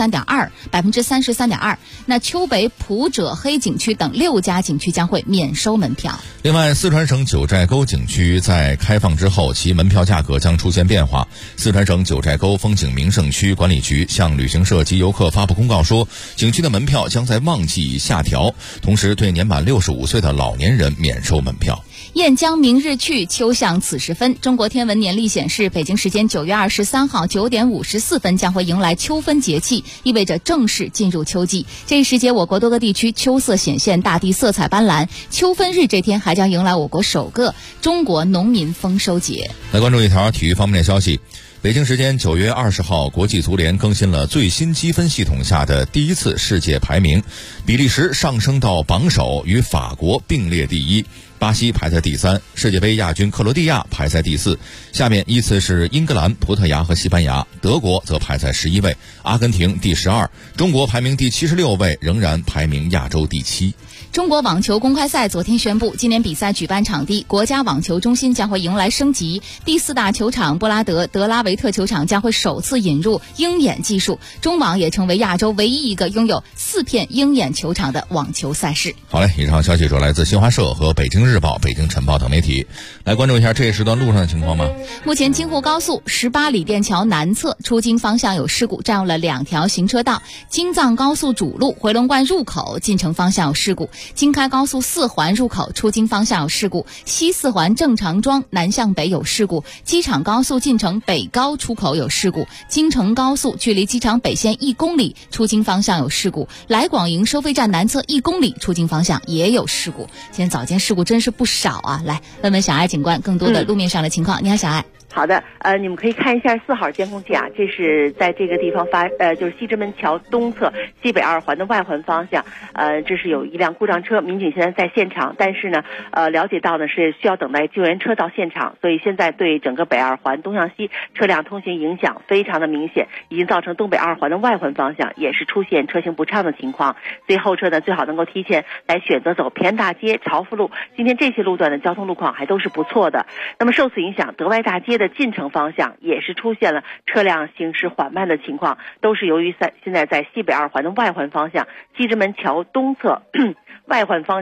33.2%。那丘北、普者黑景区等6家景区将会免收门票。 另外，四川省九寨沟景区在开放之后，其门票价格将出现变化。四川省九寨沟风景名胜区管理局向旅行社及游客发布公告说，景区的门票将在旺季下调，同时对年满65岁的老年人免收门票。 雁江明日去，秋向此时分。中国天文年历显示，北京时间9月23号9点54分将会迎来秋分节气，意味着正式进入秋季。这一时节，我国多个地区秋色显现，大地色彩斑斓。秋分日这天还将迎来我国首个中国农民丰收节。 来关注一条体育方面的消息。北京时间9月20号，国际足联更新了最新积分系统下的第一次世界排名，比利时上升到榜首，与法国并列第一。巴西排在第3，世界杯亚军克罗地亚排在第4，下面依次是英格兰、葡萄牙和西班牙，德国则排在11位，阿根廷第12，中国排名第76位，仍然排名亚洲第7。 中国网球公开赛昨天宣布，今年比赛举办场地国家网球中心将会迎来升级，第4大球场布拉德德拉维特球场将会首次引入鹰眼技术，中网也成为亚洲唯一一个拥有4片鹰眼球场的网球赛事。 好嘞，以上消息主要来自新华社和北京日报、北京晨报等媒体。来关注一下这一时段路上的情况吗？ 目前京沪高速18里店桥南侧出京方向有事故，占用了2条行车道。京藏高速主路回龙观入口进城方向有事故，京开高速4环入口出京方向有事故，西4环正常庄南向北有事故，机场高速进城北高出口有事故，京承高速距离机场北线1公里出京方向有事故，来广营收费站南侧1公里出京方向也有事故。今天早间事故真是不少啊！来问问小爱警官更多的路面上的情况。你好，小爱。 好的，你们可以看一下4号监控器啊，这是在这个地方就是西直门桥东侧西北2环的外环方向，这是有一辆故障车，民警现在在现场，但是呢，了解到呢是需要等待救援车到现场，所以现在对整个北2环东向西车辆通行影响非常的明显，已经造成东北2环的外环方向也是出现车行不畅的情况，所以后车呢最好能够提前来选择走平安大街、朝福路，今天这些路段的交通路况还都是不错的。那么受此影响，德外大街的进城方向也是出现了车辆行驶缓慢的情况，都是由于现在在西北2环的外环方向西直门桥东侧外环方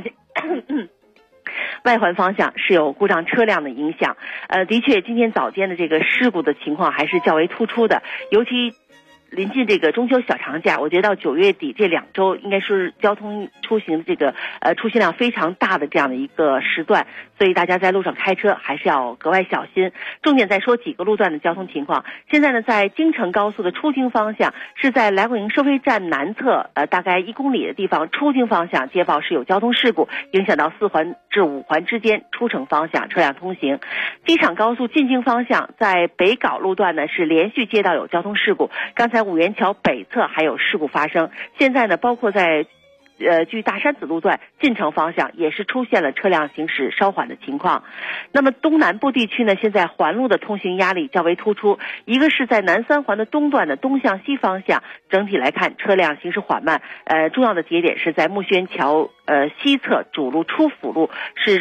向是有故障车辆的影响。的确今天早间的这个事故的情况还是较为突出的，尤其临近这个中秋小长假，我觉得到9月底这2周应该是交通出行的这个出行量非常大的这样的一个时段，所以大家在路上开车还是要格外小心。重点再说几个路段的交通情况。现在呢，在京承高速的出京方向是在来广营收费站南侧大概1公里的地方，出京方向接报是有交通事故，影响到4环至5环之间出城方向车辆通行。机场高速进京方向在北碏路段呢是连续接到有交通事故，刚才五元桥北侧还有事故发生，现在呢包括在距大山子路段进城方向也是出现了车辆行驶稍缓的情况。那么东南部地区呢，现在环路的通行压力较为突出，一个是在南3环的东段的东向西方向，整体来看车辆行驶缓慢，重要的节点是在木樨桥西侧主路出辅路是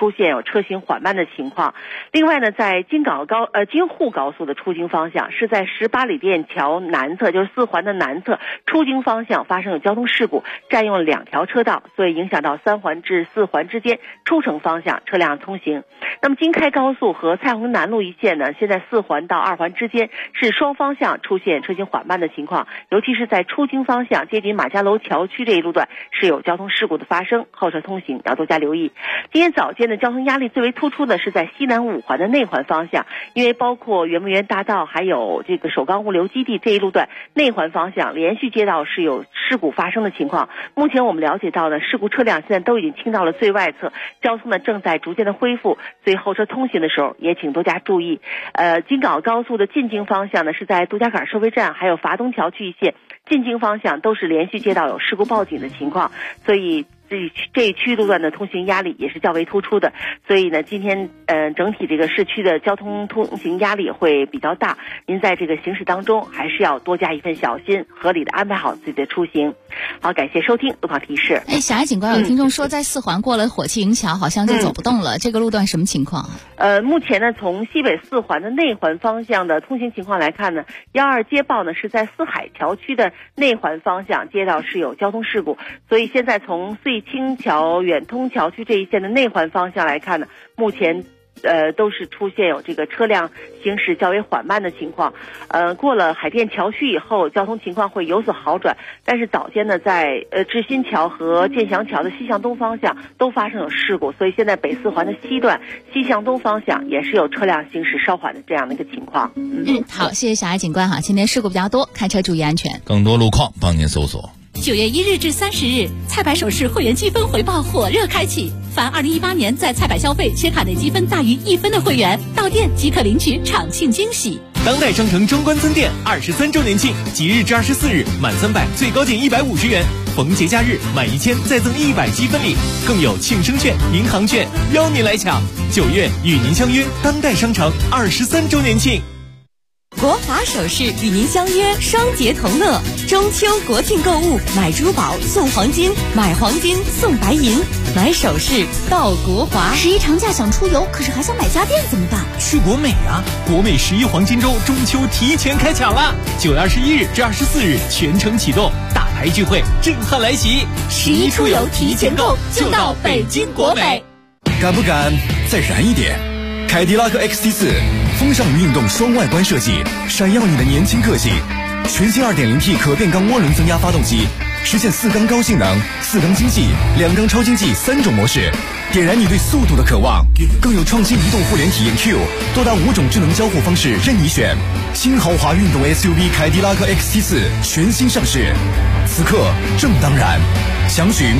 出现有车行缓慢的情况。另外呢，在京沪高速的出京方向，是在18里店桥南侧，就是4环的南侧出京方向发生有交通事故，占用了2条车道，所以影响到3环至4环之间出城方向车辆通行。那么京开高速和蔡虹南路一线呢，现在4环到2环之间是双方向出现车行缓慢的情况，尤其是在出京方向接近马家楼桥区这一路段是有交通事故的发生，后车通行要多加留意。今天早间的交通压力最为突出的是在西南5环的内环方向，因为包括圆明园大道还有这个首钢物流基地这一路段内环方向连续街道是有事故发生的情况。目前我们了解到的事故车辆现在都已经倾到了最外侧，交通呢正在逐渐的恢复，所以后车通行的时候也请多加注意。京港澳高速的进京方向呢，是在杜家坎收费站还有筏东桥区一线进京方向都是连续街道有事故报警的情况，所以这一区路段的通行压力也是较为突出的。所以呢，今天整体这个市区的交通通行压力会比较大，您在这个行驶当中还是要多加一份小心，合理的安排好自己的出行。好，感谢收听路况提示。 小爱警官，有听众说在4环过了火器营桥好像就走不动了，这个路段什么情况？ 目前呢，从西北4环的内环方向的通行情况来看呢，12接报呢是在四海桥区的内环方向街道是有交通事故，所以现在从穗青桥、远通桥区这一线的内环方向来看呢，目前都是出现有这个车辆行驶较为缓慢的情况。过了海淀桥区以后，交通情况会有所好转，但是早间呢，在志新桥和建祥桥的西向东方向都发生有事故，所以现在北4环的西段西向东方向也是有车辆行驶稍缓的这样的一个情况。 好，谢谢小爱警官哈，今天事故比较多，开车注意安全。 更多路况帮您搜索。 9月1日至30日，菜百首饰会员积分回报火热开启，凡2018年在菜百消费且卡内积分大于1分的会员，到店即可领取场庆惊喜。 当代商城中关村店23周年庆，即日至24日，满300最高减150元，逢节假日满1000再赠100积分礼，更有庆生券、银行券，邀您来抢。9月与您相约当代商城23周年庆。 国华首饰与您相约双节同乐，中秋国庆购物，买珠宝送黄金，买黄金送白银，买首饰到国华。 11长假想出游，可是还想买家电怎么办？ 去国美啊！国美11黄金周中秋提前开抢了，9月21日至24日全程启动，大牌聚会震撼来袭 ，11出游提前购就到北京国美。 敢不敢再燃一点？凯迪拉克 XT4 风尚与运动双外观设计，闪耀你的年轻个性。全新 2.0T 可变缸涡轮增压发动机，实现4缸高性能、4缸经济、2缸超经济3种模式，点燃你对速度的渴望。更有创新移动互联体验 Q， 多达5种智能交互方式任你选。新豪华运动 SUV 凯迪拉克 XT4 全新上市，此刻正当然。详询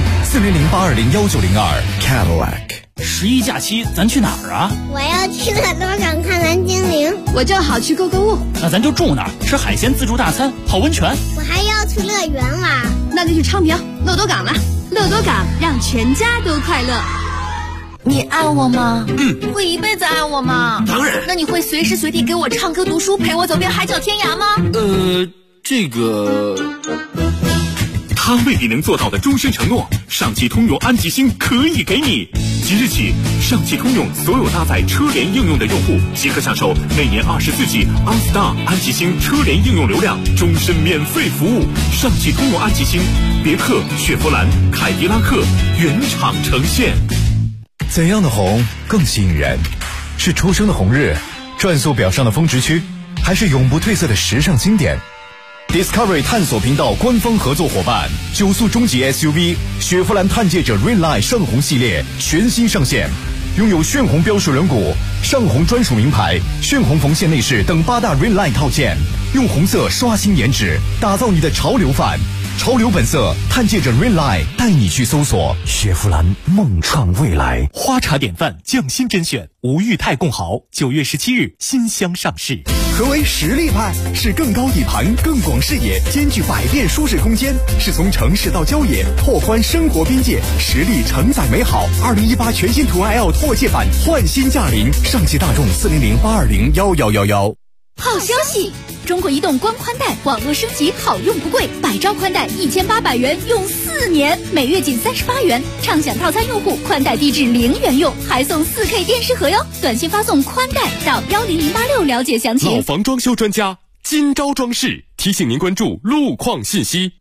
400820192 Cadillac。 11假期咱去哪儿啊？ 我要去乐多港看蓝精灵。 我正好去购物。 那咱就住那儿，吃海鲜自助大餐，泡温泉。 我还要去乐园玩。 那就去昌平乐多港了。乐多港让全家都快乐。你爱我吗？会一辈子爱我吗？ 当然。 那你会随时随地给我唱歌读书，陪我走遍海角天涯吗？ 这个。 他未必能做到的终身承诺，上汽通用安吉星可以给你。即日起，上汽通用所有搭载车联应用的用户即可享受每年24G OnStar 安吉星车联应用流量终身免费服务。上汽通用安吉星，别克、雪佛兰、凯迪拉克原厂呈现。 怎样的红更吸引人？是出生的红日，转速表上的峰值区，还是永不褪色的时尚经典？Discovery 探索频道官方合作伙伴，9速中级 SUV 雪佛兰探界者 Redline 上红系列全新上线，拥有炫红标识轮毂、上红专属名牌、炫红缝线内饰等8大 Redline 套件，用红色刷新颜值，打造你的潮流范。潮流本色，探界者 Redline 带你去搜索雪佛兰，梦创未来。 花茶典范匠心甄选，吴裕泰共豪9月17日新箱上市。 何为实力派？是更高底盘、更广视野，兼具百变舒适空间，是从城市到郊野，拓宽生活边界，实力承载美好。2018全新途安 L 拓界版焕新驾临，上汽大众40082011111。 好消息！中国移动光宽带网络升级好用不贵，百兆宽带1800元用4年，每月仅38元。畅享套餐用户宽带低至0元用，还送4K 电视盒哟。短信发送宽带到10086了解详情。 老房装修专家金招装饰提醒您关注路况信息。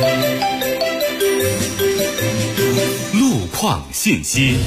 路况信息。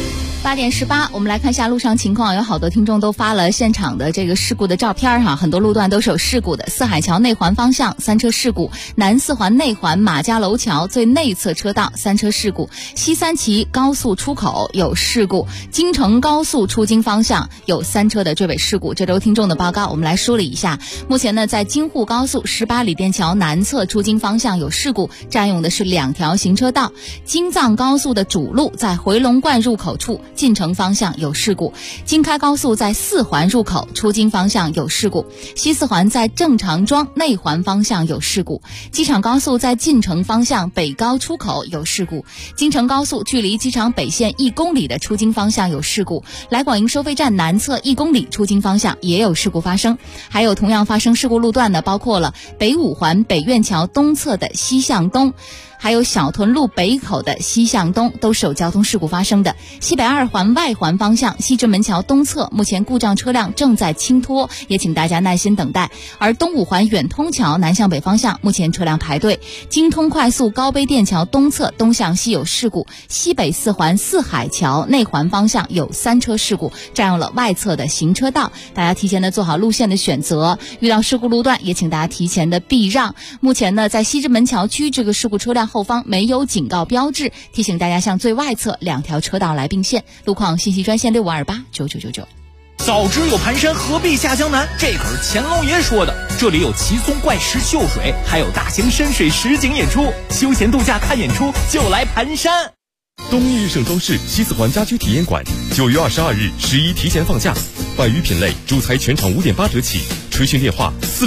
8点18，我们来看一下路上情况。有好多听众都发了现场的这个事故的照片哈，很多路段都是有事故的。四海桥内环方向3车事故，南四环内环马家楼桥最内侧车道3车事故，西三旗高速出口有事故，京承高速出京方向有3车的追尾事故。这都是听众的报告，我们来梳理一下。目前呢，在京沪高速18里店桥南侧出京方向有事故，占用的是2条行车道。京藏高速的主路在回龙观入口处进城方向有事故，京开高速在4环入口出京方向有事故，西四环在正常庄内环方向有事故，机场高速在进城方向北高出口有事故，京承高速距离机场北线1公里的出京方向有事故，来广营收费站南侧1公里出京方向也有事故发生。还有同样发生事故路段的包括了北五环北苑桥东侧的西向东，还有小屯路北口的西向东，都是有交通事故发生的。西北2环外环方向西直门桥东侧目前故障车辆正在清脱，也请大家耐心等待。而东五环远通桥南向北方向目前车辆排队。京通快速高碑店桥东侧东向西有事故，西北4环四海桥内环方向有3车事故，占用了外侧的行车道，大家提前的做好路线的选择，遇到事故路段也请大家提前的避让。目前呢，在西直门桥区这个事故车辆后方没有警告标志，提醒大家向最外侧2条车道来并线。路况信息专线65289999。 早知有盘山，何必下江南？这可是乾隆爷说的。这里有奇松怪石秀水，还有大型深水实景演出，休闲度假看演出就来盘山。 东义日盛装饰西四环家居体验馆9月22日11提前放假，百余品类主材全场5.8折起，垂询电话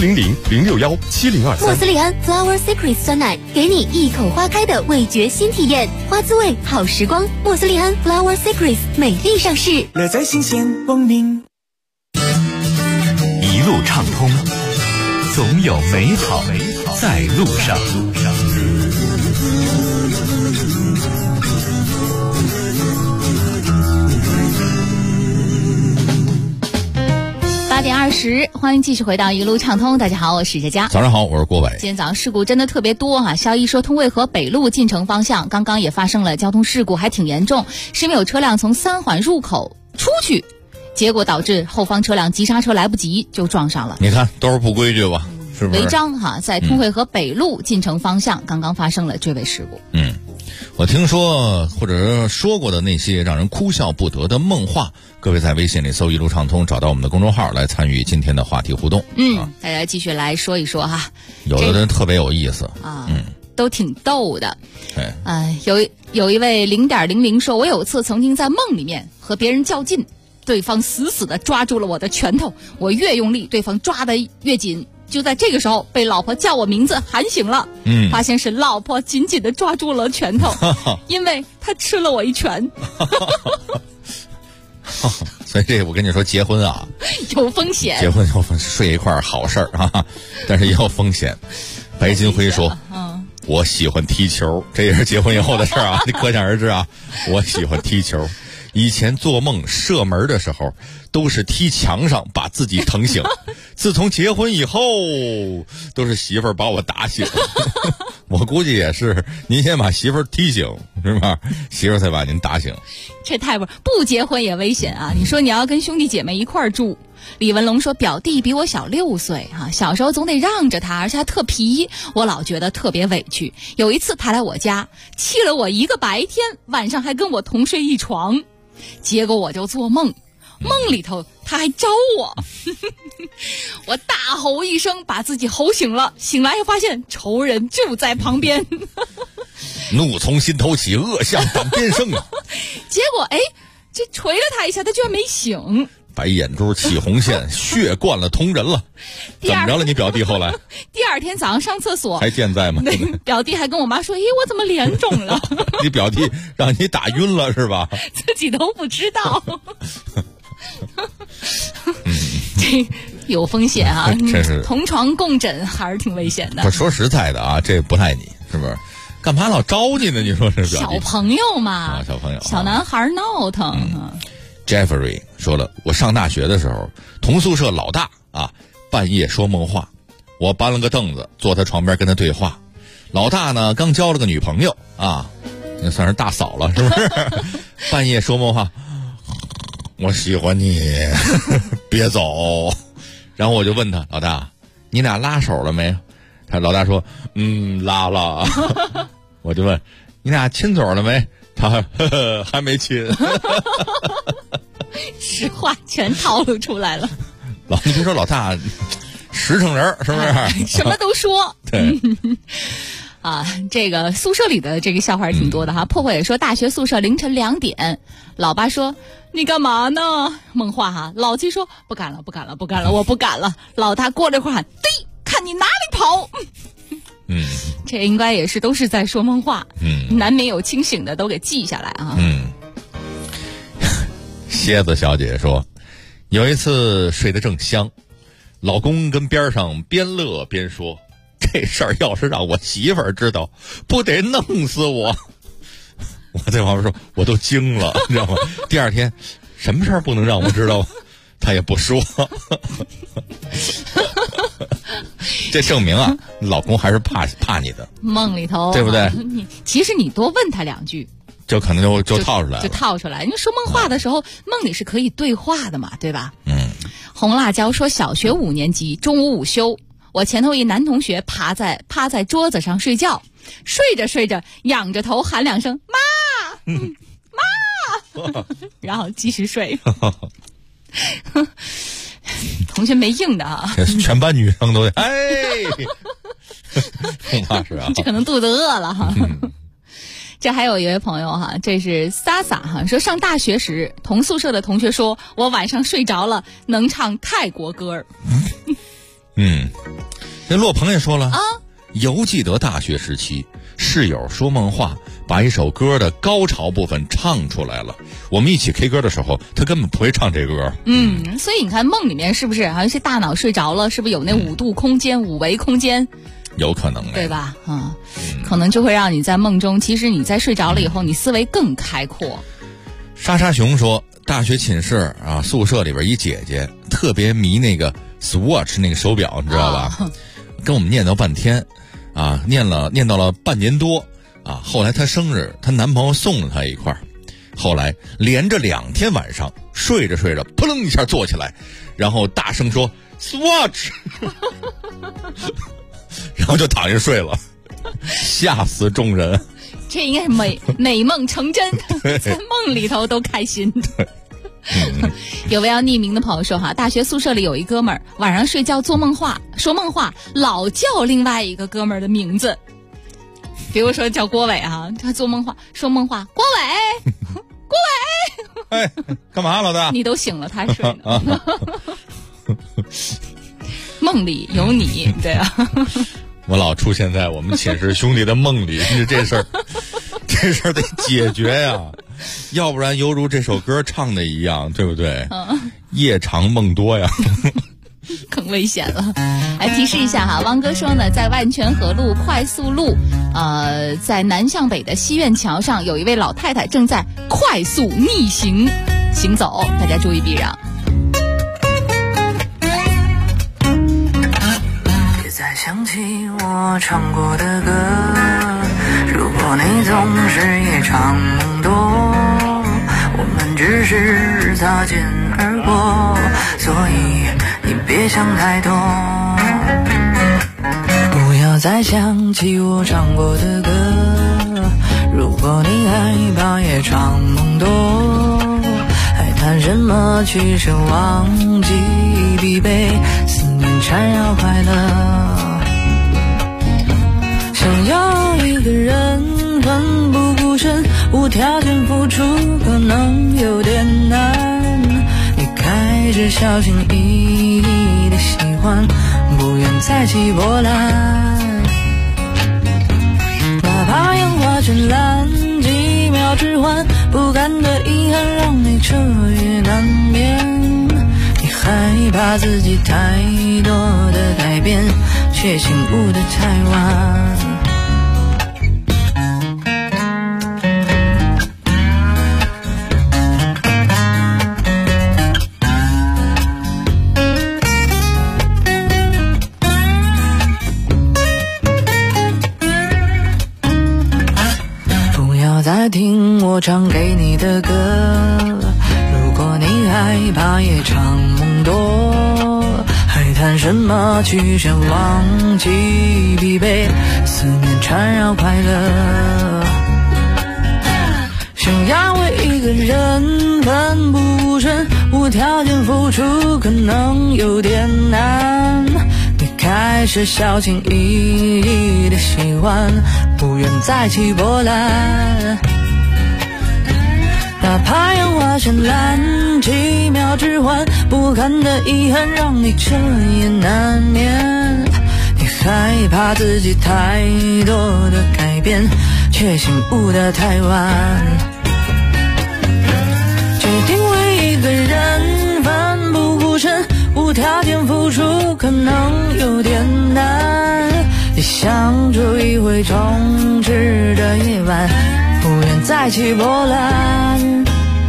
400-061-7023。 莫斯利安 Flower Secret 酸奶，给你一口花开的味觉新体验，花滋味好时光。莫斯利安 Flower Secret 美丽上市， 乐在新鲜光明， 一路畅通，总有美好在路上。 8点20，欢迎继续回到一路畅通。大家好，我是佳佳。 早上好，我是郭伟。 今天早上事故真的特别多哈。肖一说，通惠河北路进城方向刚刚也发生了交通事故，还挺严重，是因为有车辆从3环入口出去，结果导致后方车辆急刹车来不及就撞上了。 你看，都是不规矩吧？是不是？ 违章哈，在通惠河北路进城方向刚刚发生了追尾事故。 我听说或者说过的那些让人哭笑不得的梦话，各位在微信里搜一路畅通，找到我们的公众号来参与今天的话题互动。 大家继续来说一说哈。 有的人特别有意思啊，都挺逗的。有一位0.00说，我有次曾经在梦里面和别人较劲，对方死死的抓住了我的拳头，我越用力，对方抓得越紧。就在这个时候被老婆叫我名字喊醒了，发现是老婆紧紧地抓住了拳头，因为她吃了我一拳。 所以这我跟你说，结婚啊有风险， 结婚有风险，睡一块好事儿啊，但是也有风险。白金辉说，我喜欢踢球，这也是结婚以后的事儿啊，你可想而知啊，我喜欢踢球。以前做梦射门的时候都是踢墙上把自己疼醒，自从结婚以后都是媳妇儿把我打醒。我估计也是您先把媳妇儿踢醒是吧，媳妇儿才把您打醒。 这太不结婚也危险啊，你说你要跟兄弟姐妹一块儿住。李文龙说，表弟比我小6岁哈，小时候总得让着他，而且还特皮，我老觉得特别委屈。有一次他来我家气了我一个白天，晚上还跟我同睡一床，结果我就做梦，梦里头他还招我。我大吼一声把自己吼醒了，醒来又发现仇人就在旁边。 怒从心头起，恶向胆边生啊。 结果这捶了他一下，他居然没醒， 白眼珠起红线，血灌了同人了。怎么着了你表弟后来？ 第二天早上上厕所还健在吗？ 表弟还跟我妈说，我怎么脸肿了？ 你表弟让你打晕了是吧？ 自己都不知道。 有风险啊！ 真是同床共枕还是挺危险的。 我说实在的啊，这不赖你，是不是？干嘛老招你呢？你说这表弟？ 小朋友嘛， 小朋友， 小男孩闹腾。 Jeffrey 说了，我上大学的时候，同宿舍老大啊，半夜说梦话，我搬了个凳子坐他床边跟他对话。老大呢刚交了个女朋友啊，那算是大嫂了，是不是？半夜说梦话，我喜欢你，别走。然后我就问他，老大，你俩拉手了没？他老大说，拉了。我就问，你俩亲嘴了没？他呵呵还没亲。 实话全套路出来了。 你别说老大，实诚人是不是？ 什么都说。 对。 这个宿舍里的这个笑话挺多的哈。破破也说，大学宿舍凌晨2点，老爸说你干嘛呢？梦话哈。老七说不敢了，我不敢了。老大过了一会儿喊，对，看你哪里跑。这应该也是都是在说梦话。难免有清醒的都给记下来啊。 蝎子小姐说，有一次睡得正香，老公跟边上边乐边说，这事儿要是让我媳妇儿知道，不得弄死我。我在旁边说，我都惊了，你知道吗？第二天什么事儿不能让我知道，他也不说。这证明啊，老公还是怕你的。 梦里头， 对不对？ 其实你多问他2句， 就可能就套出来了， 就套出来。因为说梦话的时候，梦里是可以对话的嘛，对吧？红辣椒说，小学5年级中午午休，我前头一男同学趴在桌子上睡觉，睡着睡着仰着头喊2声妈，妈，然后继续睡。同学没应的啊， 全班女生都哎，恐怕是啊， 这可能肚子饿了哈。这还有一位朋友哈，这是萨萨哈，说上大学时同宿舍的同学说我晚上睡着了能唱泰国歌。 这洛鹏也说了啊，犹记得大学时期室友说梦话，把一首歌的高潮部分唱出来了。我们一起 K 歌的时候，他根本不会唱这歌。 所以你看梦里面是不是好像是大脑睡着了，是不是有那5度空间、5维空间？ 有可能对吧？可能就会让你在梦中，其实你在睡着了以后，你思维更开阔。 莎莎熊说，大学寝室啊，宿舍里边一姐姐特别迷那个 Swatch 那个手表，你知道吧？跟我们念叨半天啊，念叨了半年多啊。后来她生日，她男朋友送了她一块，后来连着2天晚上睡着睡着，扑棱一下坐起来，然后大声说 Swatch， 然后就躺下睡了，吓死众人。 这应该是美梦成真，在梦里头都开心。有位要匿名的朋友说哈，大学宿舍里有一哥们儿晚上睡觉说梦话，老叫另外一个哥们儿的名字，比如说叫郭伟哈，他说梦话，郭伟，郭伟， 哎，干嘛老大？ 你都醒了，他睡呢。梦里有你，对啊。 我老出现在我们寝室兄弟的梦里，这事儿得解决呀，要不然犹如这首歌唱的一样，对不对？夜长梦多呀。 更危险了。来提示一下哈，汪哥说呢，在万泉河路快速路，在南向北的西苑桥上，有一位老太太正在快速逆行行走，大家注意避让。 别再想起我唱过的歌，如果你总是夜长梦多，我们只是擦肩而过，所以你别想太多。不要再想起我唱过的歌，如果你害怕夜长梦多，还谈什么去奢忘记疲惫，思念缠绕快乐。想要一个人奋不顾身无条件付出，可能有点难，你开始小心翼翼的喜欢，不愿再起波澜。哪怕烟花绚烂，几秒之欢，不甘的遗憾让你彻夜难眠，你害怕怕自己太多的改变，却醒悟的太晚。再听我唱给你的歌，如果你害怕夜长梦多，还谈什么去想忘记疲惫，思念缠绕快乐。想要为一个人奋不顾身，无条件付出可能有点难，你开始小心翼翼的喜欢，不愿再起波澜。哪怕烟花绚烂，几秒之欢，不堪的遗憾让你彻夜难眠。你害怕自己太多的改变，却醒悟的太晚。决定为一个人奋不顾身，无条件付出可能有点难，你想住一回充斥的夜晚，不愿再起波澜。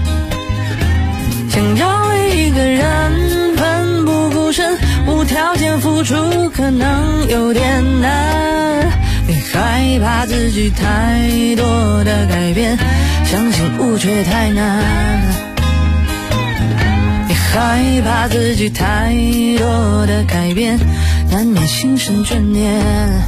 想要为一个人奋不顾身，无条件付出可能有点难，你害怕自己太多的改变，相信悟却太难。你害怕自己太多的改变，难免心生眷恋，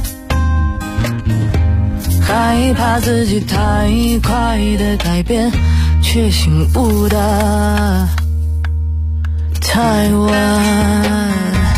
害怕自己太快的改变，却醒悟的太晚。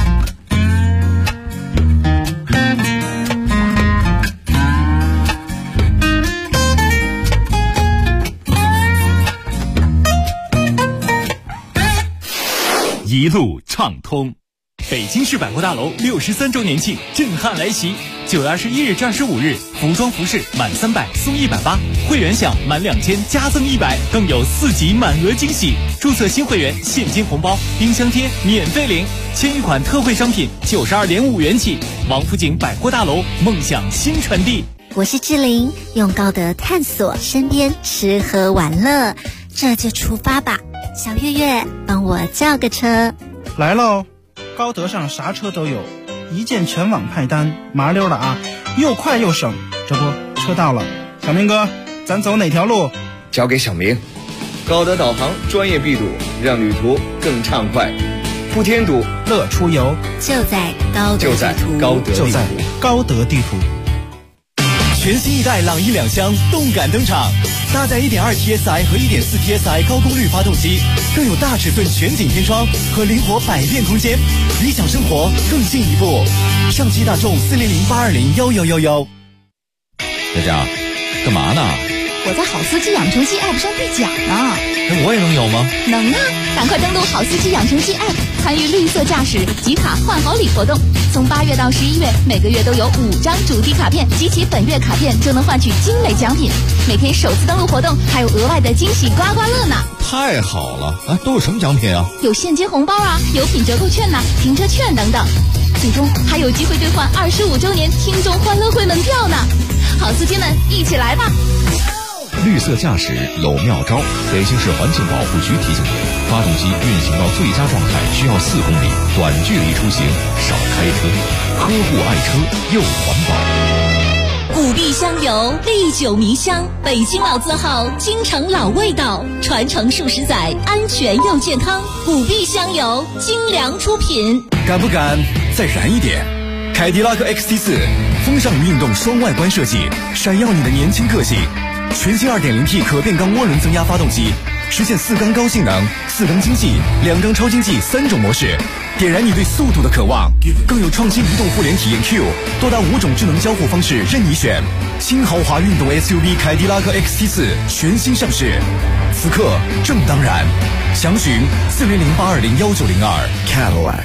一路畅通。北京市百货大楼63周年庆震撼来袭，9月21日至25日，服装服饰满300送180，会员享满2000加赠100，更有4级满额惊喜。注册新会员现金红包、冰箱贴免费领，签一款特惠商品92.5元起。王府井百货大楼，梦想新传递。 我是志玲，用高德探索身边吃喝玩乐，这就出发吧。小月月，帮我叫个车。 来喽！高德上啥车都有，一键全网派单，麻溜的啊，又快又省。这不，车到了，小明哥，咱走哪条路？ 交给小明。高德导航专业闭堵，让旅途更畅快，不添堵， 乐出游。 就在高德地图。 全新一代朗逸两厢动感登场，搭载 1.2 TSI 和 1.4 TSI 高功率发动机，更有大尺寸全景天窗和灵活百变空间，理想生活更进一步。上汽大众400-820-1111。 佳佳，干嘛呢？ 我在好司机养成系 App 上兑奖呢。 那我也能有吗？ 能啊！赶快登录好司机养成系 App， 参与绿色驾驶集卡换好礼活动。从8月到11月，每个月都有5张主题卡片，集齐本月卡片就能换取精美奖品。每天首次登录活动还有额外的惊喜刮刮乐呢！ 太好了啊！都有什么奖品啊？ 有现金红包啊，有品折扣券呐、停车券等等。最终还有机会兑换25周年听众欢乐会门票呢！好司机们，一起来吧！ 绿色驾驶有妙招，北京市环境保护局提醒您：发动机运行到最佳状态需要4公里，短距离出行少开车，呵护爱车又环保。 古碧香油，历久弥香，北京老字号，京城老味道，传承数十载，安全又健康。古碧香油，精良出品。 敢不敢再燃一点？凯迪拉克 XT4 风尚运动双外观设计，闪耀你的年轻个性。全新 2.0T 可变缸涡轮增压发动机，实现4缸高性能、4缸经济、2缸超经济3种模式，点燃你对速度的渴望。更有创新移动互联体验 Q， 多达5种智能交互方式任你选。新豪华运动 SUV 凯迪拉克 XT4 全新上市，此刻正当然。详询400-820-1902 Cadillac。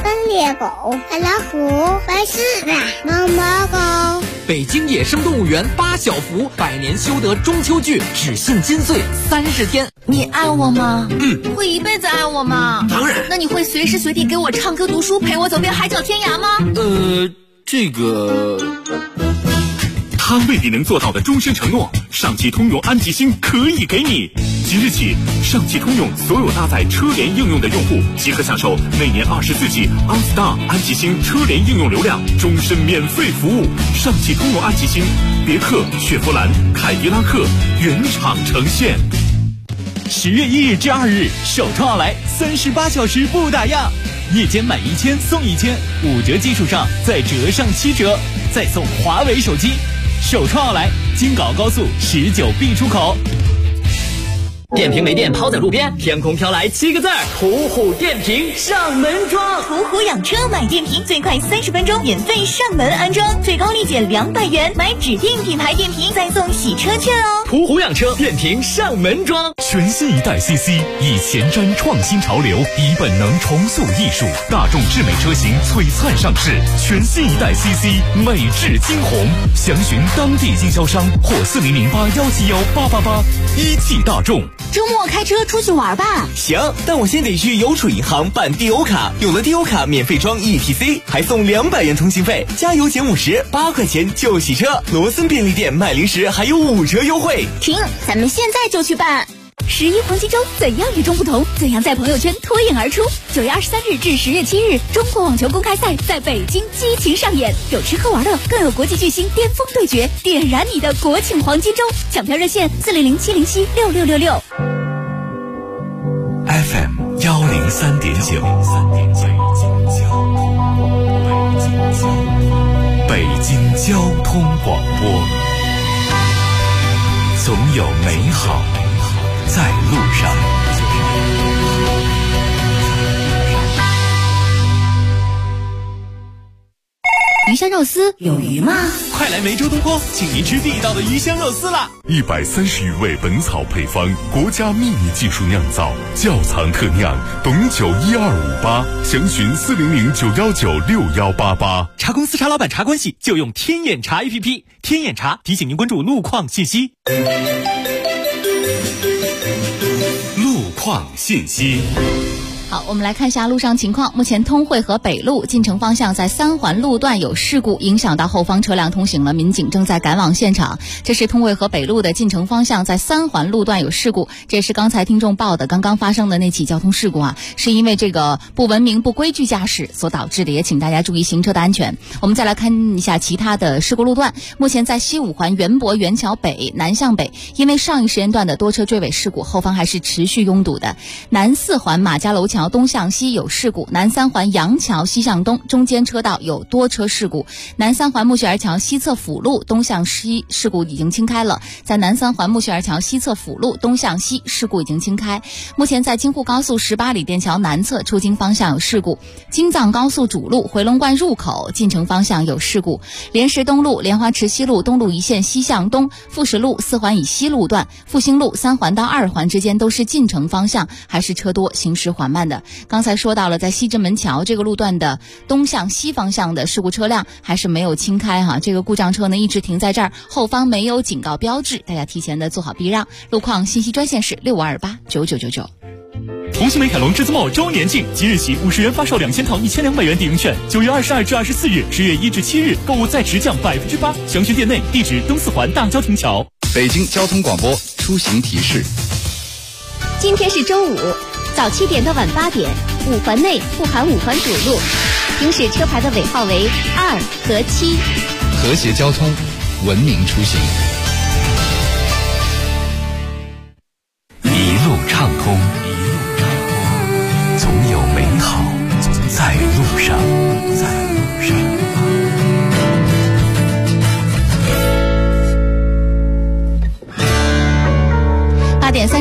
跟猎狗、白老虎、白狮子、猫猫狗。 北京野生动物园八小福百年修得中秋剧只庆金岁30天。 你爱我吗？会一辈子爱我吗？ 当然。 那你会随时随地给我唱歌读书，陪我走遍海角天涯吗？ 这个。 他未必能做到的终身承诺，上汽通用安吉星可以给你。即日起，上汽通用所有搭载车联应用的用户即可享受每年24G OnStar 安吉星车联应用流量终身免费服务。上汽通用安吉星，别克、雪佛兰、凯迪拉克原厂呈现。 10月1日至2日，首创奥莱38小时不打烊，夜间买1000送1000，5折基础上再折上7折，再送华为手机。首创奥莱，京港高速19B 出口。 电瓶没电抛在路边，天空飘来7个字儿：途虎电瓶上门装。 途虎养车买电瓶最快30分钟免费上门安装，最高立减200元，买指定品牌电瓶再送洗车券哦。 途虎养车电瓶上门装。 全新一代 CC 以前瞻创新潮流，以本能重塑艺术，大众智美车型璀璨上市。全新一代 CC 美质惊鸿，详询当地经销商或4008171888。一汽大众。 周末开车出去玩吧？ 行，但我先得去邮储银行办 DO 卡，有了 DO 卡免费装 ETC， 还送200元通信费，加油减50，8块钱就洗车。罗森便利店卖零食还有5折优惠。 停，咱们现在就去办。 11黄金周怎样与众不同？怎样在朋友圈脱颖而出？9月23日至10月7日，中国网球公开赛在北京激情上演，有吃喝玩乐，更有国际巨星巅峰对决，点燃你的国庆黄金周！抢票热线400-707-6666。 FM 103.9，北京交通广播，总有美好在路上。 鱼香肉丝有鱼吗？ 快来梅州东坡，请您吃地道的鱼香肉丝啦 ！130余味本草配方，国家秘密技术酿造，窖藏特酿，董酒1258，详询400-919-6188。 茶公司茶老板茶关系就用天眼茶 APP， 天眼茶提醒您关注路况信息。 路况信息。 好，我们来看一下路上情况。目前通惠河北路进城方向在3环路段有事故，影响到后方车辆通行了，民警正在赶往现场。这是通惠河北路的进城方向在3环路段有事故，这也是刚才听众报的刚刚发生的那起交通事故啊，是因为这个不文明不规矩驾驶所导致的，也请大家注意行车的安全。我们再来看一下其他的事故路段。目前在西5环元博元桥北南向北，因为上一时间段的多车追尾事故，后方还是持续拥堵的。南4环马家楼桥东向西有事故，南3环杨桥西向东中间车道有多车事故，南3环木樨园桥西侧辅路东向西事故已经清开了，在南3环木樨园桥西侧辅路东向西事故已经清开。目前在京沪高速18里店桥南侧出京方向有事故，京藏高速主路回龙观入口进城方向有事故，莲石东路莲花池西路东路一线西向东，富石路4环以西路段，复兴路3环到2环之间都是进城方向，还是车多行驶缓慢的。刚才说到了在西直门桥这个路段的东向西方向的事故车辆还是没有清开哈，这个故障车呢一直停在这儿，后方没有警告标志，大家提前的做好避让。路况信息专线是65289999。 同心美凯龙至尊茂周年庆，即日起50元发售2000套1200元抵用券，9月22至24日，10月1至7日购物再持降8%，详询店内，地址东4环大郊亭桥。 北京交通广播出行提示： 今天是周五，早7点到晚8点，5环内不含5环主路，行驶车牌的尾号为2和7。 和谐交通，文明出行， 一路畅通，总有美好在路上。 8点37，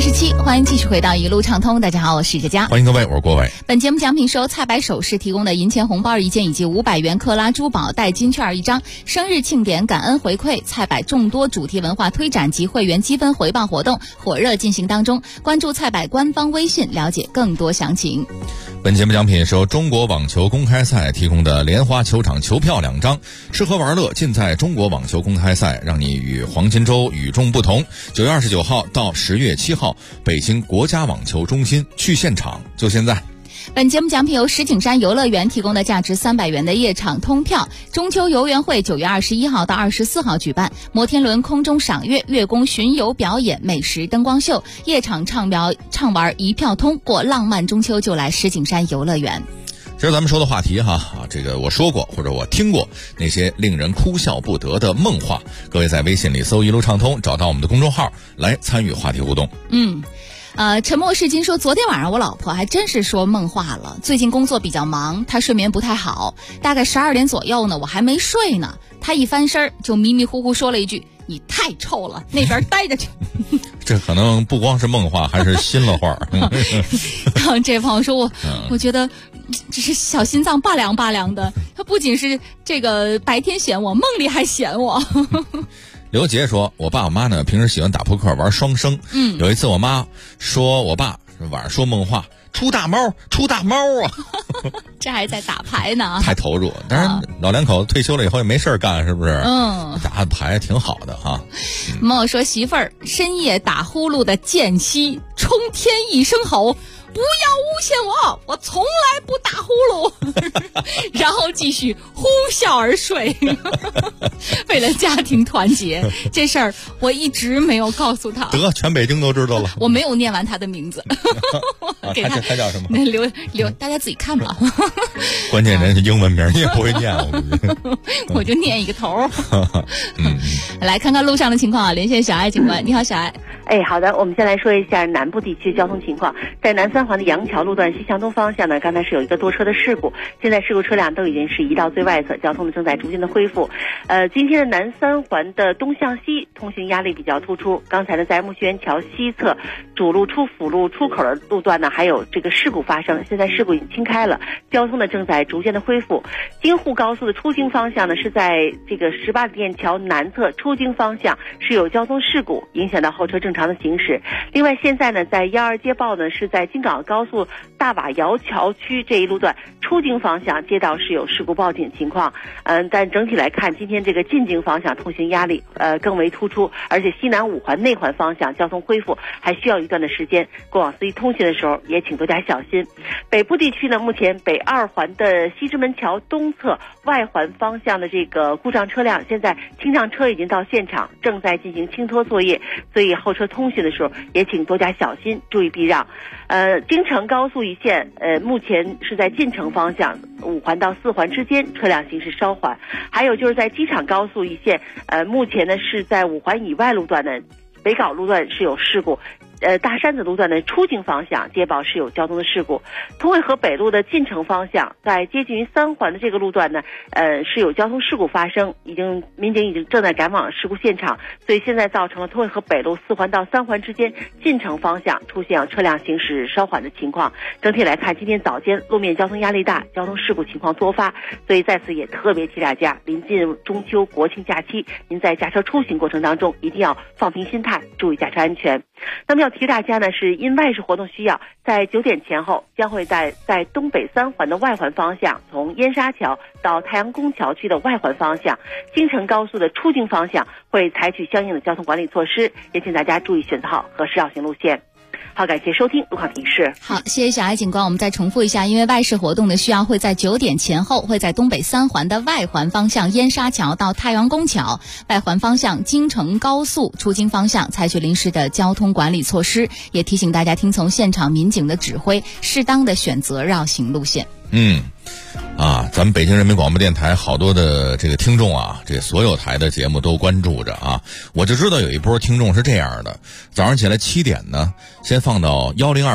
欢迎继续回到一路畅通。大家好，我是佳佳。 欢迎各位，我是郭伟。 本节目奖品是由菜百首饰提供的银钱红包1件以及500元克拉珠宝代金券1张。生日庆典感恩回馈，菜百众多主题文化推展及会员积分回报活动火热进行当中。关注菜百官方微信，了解更多详情。 本节目奖品是由中国网球公开赛提供的莲花球场球票2张，吃喝玩乐尽在中国网球公开赛，让你与黄金周与众不同。9月29号到10月7号，北京国家网球中心，去现场就现在。 本节目奖品由石景山游乐园提供的价值300元的夜场通票。中秋游园会9月21号到24号举办，摩天轮空中赏月、月宫巡游表演、美食灯光秀、夜场畅玩一票通，过浪漫中秋就来石景山游乐园。 今儿咱们说的话题这个我说过或者我听过那些令人哭笑不得的梦话，各位在微信里搜一路畅通，找到我们的公众号来参与话题互动。 沉默是金说，昨天晚上我老婆还真是说梦话了。最近工作比较忙，她睡眠不太好，大概12点左右呢，我还没睡呢，她一翻身就迷迷糊糊说了一句：“你太臭了，那边待着去。” 这可能不光是梦话，还是心了话。 然后这朋友说我觉得这是小心脏拔凉拔凉的，他不仅是这个白天嫌我，梦里还嫌我。 刘杰说，我爸我妈呢平时喜欢打扑克玩双生，有一次我妈说我爸晚上说梦话，出大猫啊。 这还在打牌呢， 太投入。当然老两口子退休了以后也没事干，是不是？打牌挺好的哈。 妈妈说，媳妇儿深夜打呼噜的间隙冲天一声吼，不要诬陷我，我从来不打呼噜。然后继续呼啸而睡。为了家庭团结，这事儿我一直没有告诉他。 得，全北京都知道了。 我没有念完他的名字。给他叫什么？ 留大家自己看吧。 关键人是英文名，你也不会念。 我就念一个头。来看看路上的情况连线小爱警官。你好，小爱。 好的，我们先来说一下南部地区交通情况。在南三环的杨桥路段西向东方向呢，刚才是有一个多车的事故，现在事故车辆都已经是移到最外侧，交通呢正在逐渐的恢复。今天的南三环的东向西通行压力比较突出，刚才呢在木樨园桥西侧主路出辅路出口的路段呢还有这个事故发生，现在事故已经清开了，交通呢正在逐渐的恢复。京沪高速的出京方向呢是在这个18里店桥南侧出京方向是有交通事故，影响到后车正常的行驶。另外现在呢在12街报呢是在京港高速大瓦窑桥区这一路段出京方向街道是有事故报警情况。但整体来看，今天这个进京方向通行压力更为突出，而且西南5环内环方向交通恢复还需要一段的时间，过往司机通行的时候也请多加小心。北部地区呢，目前北2环的西直门桥东侧外环方向的这个故障车辆，现在清障车已经到现场，正在进行清拖作业，所以后车通行的时候也请多加小心，注意避让。京承高速一线目前是在进城方向5环到4环之间车辆行驶稍缓，还有就是在机场高速一线目前呢是在5环以外路段的北碏路段是有事故，大山子路段的出京方向接报是有交通的事故。通惠河北路的进城方向在接近于3环的这个路段呢是有交通事故发生，民警已经正在赶往事故现场，所以现在造成了通惠河北路4环到3环之间进城方向出现车辆行驶稍缓的情况。整体来看，今天早间路面交通压力大，交通事故情况多发，所以在此也特别提大家，临近中秋国庆假期，您在驾车出行过程当中一定要放平心态，注意驾车安全。那么要提大家呢，是因外事活动需要，在9点前后将会在东北3环的外环方向，从燕沙桥到太阳宫桥区的外环方向，京承高速的出京方向会采取相应的交通管理措施，也请大家注意选择好合适绕行路线。好，感谢收听路况提示。 好，谢谢小爱警官。我们再重复一下，因为外事活动的需要，会在9点前后会在东北3环的外环方向燕沙桥到太阳宫桥，外环方向京承高速出京方向采取临时的交通管理措施，也提醒大家听从现场民警的指挥，适当的选择绕行路线。 咱们北京人民广播电台好多的这个听众啊，这所有台的节目都关注着啊。我就知道有一波听众是这样的，早上起来7点呢，先放到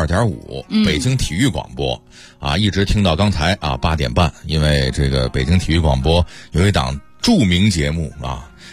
102.5北京体育广播啊，一直听到刚才8点半，因为这个北京体育广播有一档著名节目啊，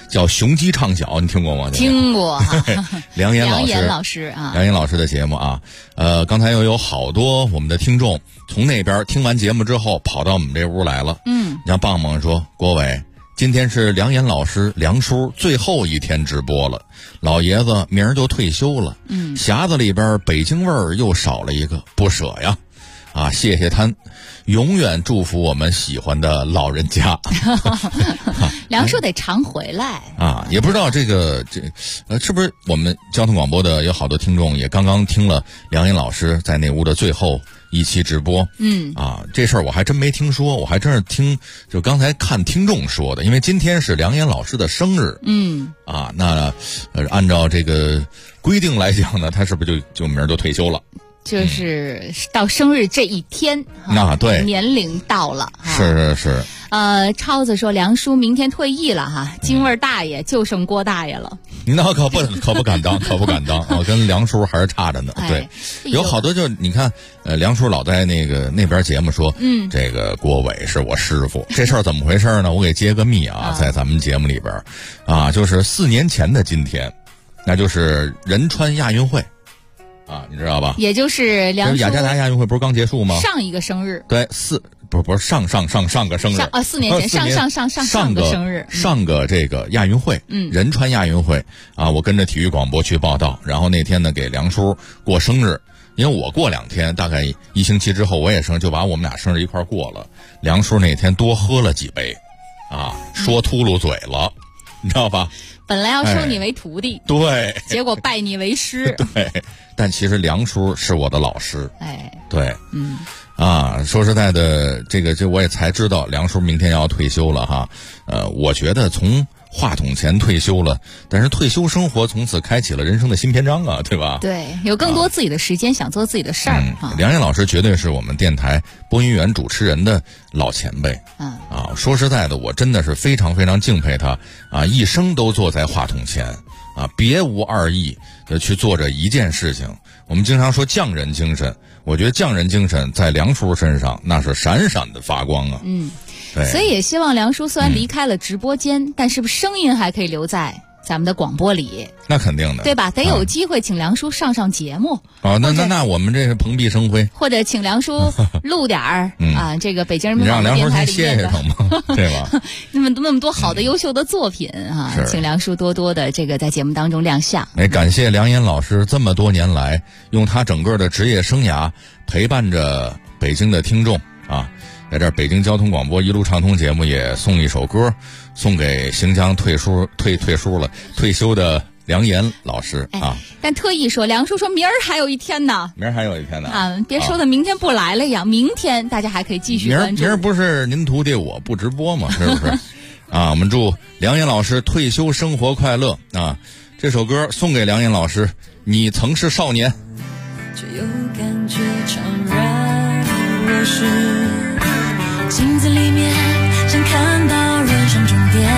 叫雄鸡唱小，你听过吗？ 听过。 梁岩老师啊， 梁岩老师的节目啊，刚才又有好多我们的听众从那边听完节目之后跑到我们这屋来了。让棒棒说，郭伟，今天是梁岩老师梁叔最后一天直播了，老爷子明儿就退休了。匣子里边北京味儿又少了一个，不舍呀。啊，谢谢他，永远祝福我们喜欢的老人家。 梁叔得常回来啊！也不知道这是不是我们交通广播的有好多听众也刚刚听了梁岩老师在那屋的最后一期直播。这事儿我还真没听说，我还真是就刚才看听众说的，因为今天是梁岩老师的生日。那按照这个规定来讲呢，他是不是就明儿就退休了？ 就是到生日这一天， 对， 年龄到了。 是。 超子说梁叔明天退役了哈，京味大爷就剩郭大爷了。 那可不敢当，可不敢当。我跟梁叔还是差着呢。对，有好多你看，梁叔老在那边节目说，这个郭伟是我师傅，这事儿怎么回事呢？我给揭个秘啊，在咱们节目里边就是4年前的今天，那就是仁川亚运会。你知道吧？ 也就是梁叔雅加达亚运会不是刚结束吗？ 上一个生日。 对，不是上个生日。 4年前上个生日。 上个这个亚运会，仁川亚运会我跟着体育广播去报道，然后那天呢给梁叔过生日，因为我过2天，大概1星期之后我也生，就把我们俩生日一块过了。梁叔那天多喝了几杯，说秃噜嘴了，你知道吧？ 本来要收你为徒弟， 对， 结果拜你为师， 对。但其实梁叔是我的老师，对，说实在的，这我也才知道梁叔明天要退休了哈。我觉得从话筒前退休了，但是退休生活从此开启了人生的新篇章啊，对吧？ 对，有更多自己的时间，想做自己的事儿。 梁岩老师绝对是我们电台播音员主持人的老前辈。说实在的，我真的是非常非常敬佩他一生都坐在话筒前别无二意的去做着一件事情。我们经常说匠人精神，我觉得匠人精神在梁叔身上那是闪闪的发光啊。对， 所以也希望梁叔虽然离开了直播间，但是声音还可以留在咱们的广播里。 那肯定的， 对吧？得有机会请梁叔上节目。 那我们这是蓬荜生辉， 或者请梁叔录点儿这个北京人民广播电台里面的， 让梁叔先歇歇对吧？ 那么多好的优秀的作品请梁叔多多的在节目当中亮相。 感谢梁岩老师这么多年来用他整个的职业生涯陪伴着北京的听众在这北京交通广播一路畅通节目也送一首歌，送给行将退休的梁岩老师但特意说，梁叔说明儿还有一天呢，别说的明天不来了一样，明天大家还可以继续关注。 明儿不是您徒弟我不直播吗？是不是？我们祝梁岩老师退休生活快乐这首歌送给梁岩老师，你曾是少年。 只有感觉怅然若失，镜子里面想看到人生终点，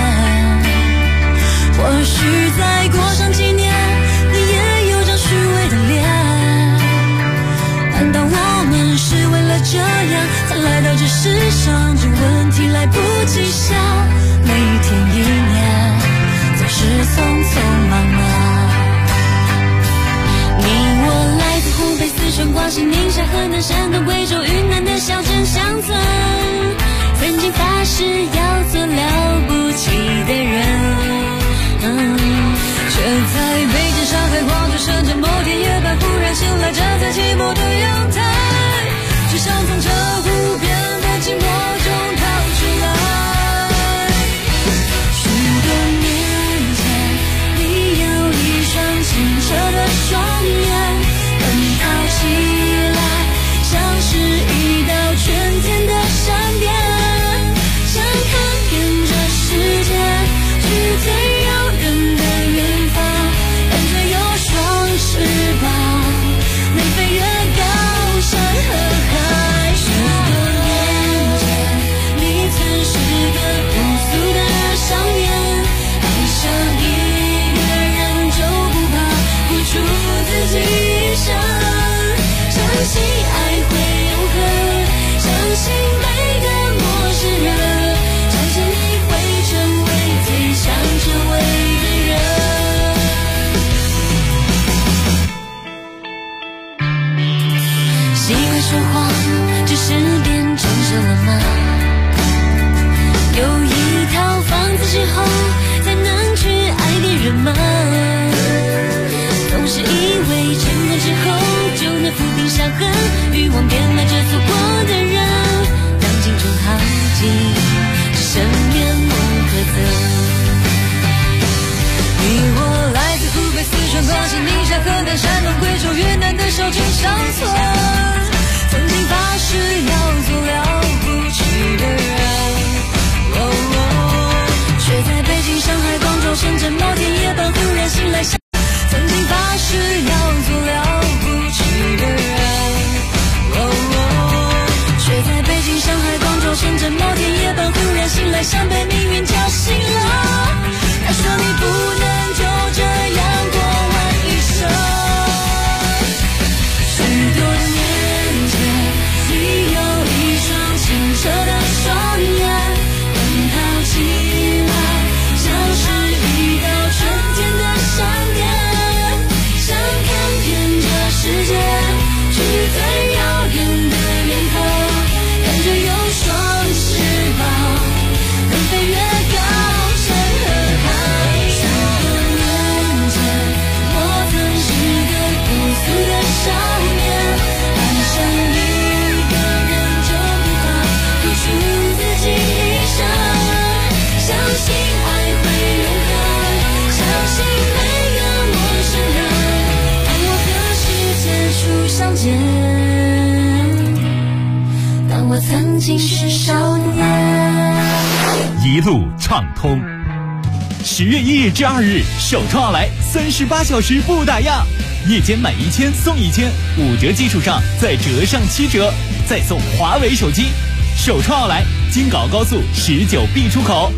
或许再过上几年，你也有张虚伪的脸。难道我们是为了这样才来到这世上？这问题来不及想，每一天一年总是匆匆忙忙。你我来自湖北、四川、广西、宁夏、河南、山东、贵州、云南的小镇乡村，曾经发誓要做了不起的人，却在北京、上海、广州、深圳某天夜半忽然醒来，站在寂寞的阳台，只想从这无边的寂寞中逃出来。许多年前，你有一双清澈的双眼，奔跑起来像是谎只是变成熟了吗？有一套房子之后才能去爱别人吗？总是以为成功之后就能抚平伤痕，欲望变了这错过的人，当青春耗尽只剩面目可憎。你我来自湖北、四川、广西、宁夏、河南、山东、贵州、云南的小郡上村，曾经发誓要做了不起的人，却在北京、上海、广州、深圳某天夜半忽然醒来，曾经发誓要做了不起的人，却在北京、上海、广州、深圳某天夜半忽然醒来，像被命运叫醒了。他说你不能就这样过完一生。许多年前，你有一双清澈的双眼，奔跑起来像是一道春天的闪电，想看遍这世界，去最遥远的源头，看着有双翅膀能飞越高山和海。许多年前，我曾是个朴素的少年，爱上一个人就不怕付出自己一生，相信爱会永恒，相信每个陌生人，当我和世界初相见，当我曾经是少年。 一路畅通。10月1日至2日，首创奥莱38小时不打烊，夜间满1000送1000，5折基础上再折上7折，再送华为手机。首创奥莱，京港澳高速19B 出口。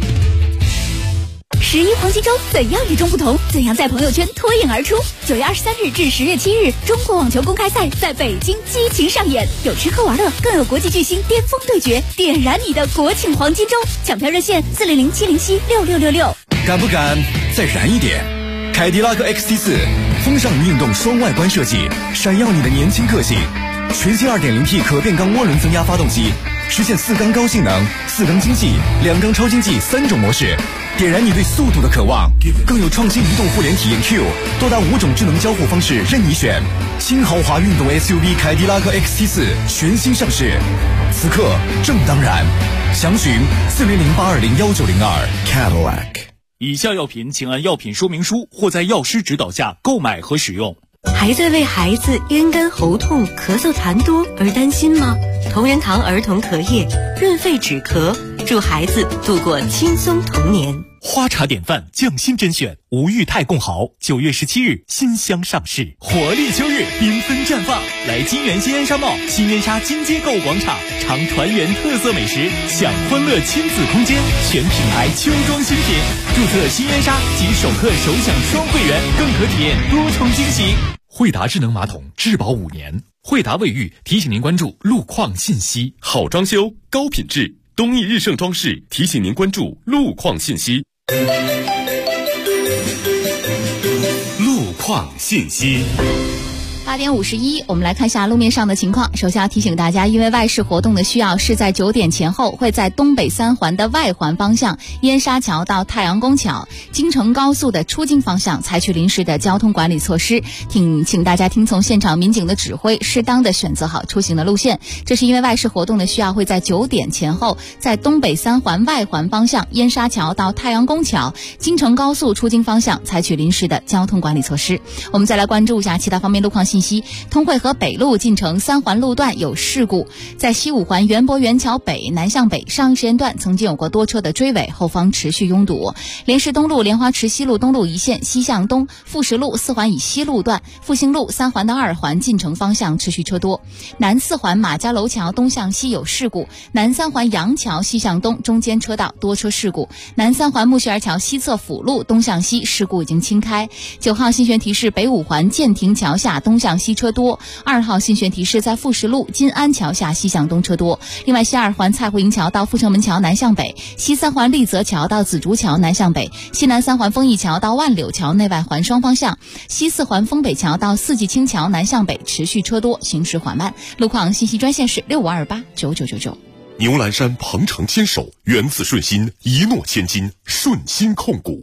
11黄金周怎样与众不同？怎样在朋友圈脱颖而出？9月23日至10月7日，中国网球公开赛在北京激情上演，有吃喝玩乐，更有国际巨星巅峰对决，点燃你的国庆黄金周！抢票热线400-707-6666。 敢不敢再燃一点？凯迪拉克 XT4 风尚与运动双外观设计，闪耀你的年轻个性。全新 2.0T 可变缸涡轮增压发动机，实现4缸高性能、4缸经济、2缸超经济3种模式，点燃你对速度的渴望。更有创新移动互联体验 Q， 多达5种智能交互方式任你选。新豪华运动 SUV 凯迪拉克 XT4 全新上市，此刻正当然。详询400-820-1902 Cadillac。 以下药品请按药品说明书或在药师指导下购买和使用。 还在为孩子咽干喉痛、咳嗽痰多而担心吗？同仁堂儿童咳液润肺止咳，助孩子度过轻松童年。 花茶典范匠心甄选吴裕泰共豪9月17日新箱上市，活力秋日缤纷绽放，来金源新燕莎贸新燕莎金街购物广场，尝团圆特色美食，享欢乐亲子空间，全品牌秋装新品，注册新燕莎及首客首享双会员，更可体验多重惊喜。 惠达智能马桶质保5年，惠达卫浴提醒您关注路况信息。 好装修高品质，东义日盛装饰提醒您关注路况信息。路况信息。 8点51，我们来看一下路面上的情况。首先要提醒大家，因为外事活动的需要，是在9点前后会在东北3环的外环方向燕莎桥到太阳宫桥、京承高速的出京方向采取临时的交通管理措施，请大家听从现场民警的指挥，适当的选择好出行的路线。这是因为外事活动的需要，会在9点前后在东北3环外环方向燕莎桥到太阳宫桥、京承高速出京方向采取临时的交通管理措施。我们再来关注一下其他方面路况信息。通惠河北路进城3环路段有事故，在西5环园博园桥北南向北上一时间段曾经有过多车的追尾，后方持续拥堵。莲石东路莲花池西路东路一线西向东，富石路4环以西路段、复兴路3环的2环进城方向持续车多。南4环马家楼桥东向西有事故，南3环杨桥西向东中间车道多车事故，南3环木樨儿桥西侧辅路东向西事故已经清开。9号新悬提示北5环建亭桥下东向向西车多，2号新选提示在富石路金安桥下西向东车多。另外，西2环蔡胡营桥到阜成门桥南向北，西3环立泽桥到紫竹桥南向北，西南3环丰益桥到万柳桥内外环双方向，西4环丰北桥到四季青桥南向北持续车多，行驶缓慢。路况信息专线是65289999。 牛栏山鹏程坚守，源自顺心，一诺千金，顺心控股。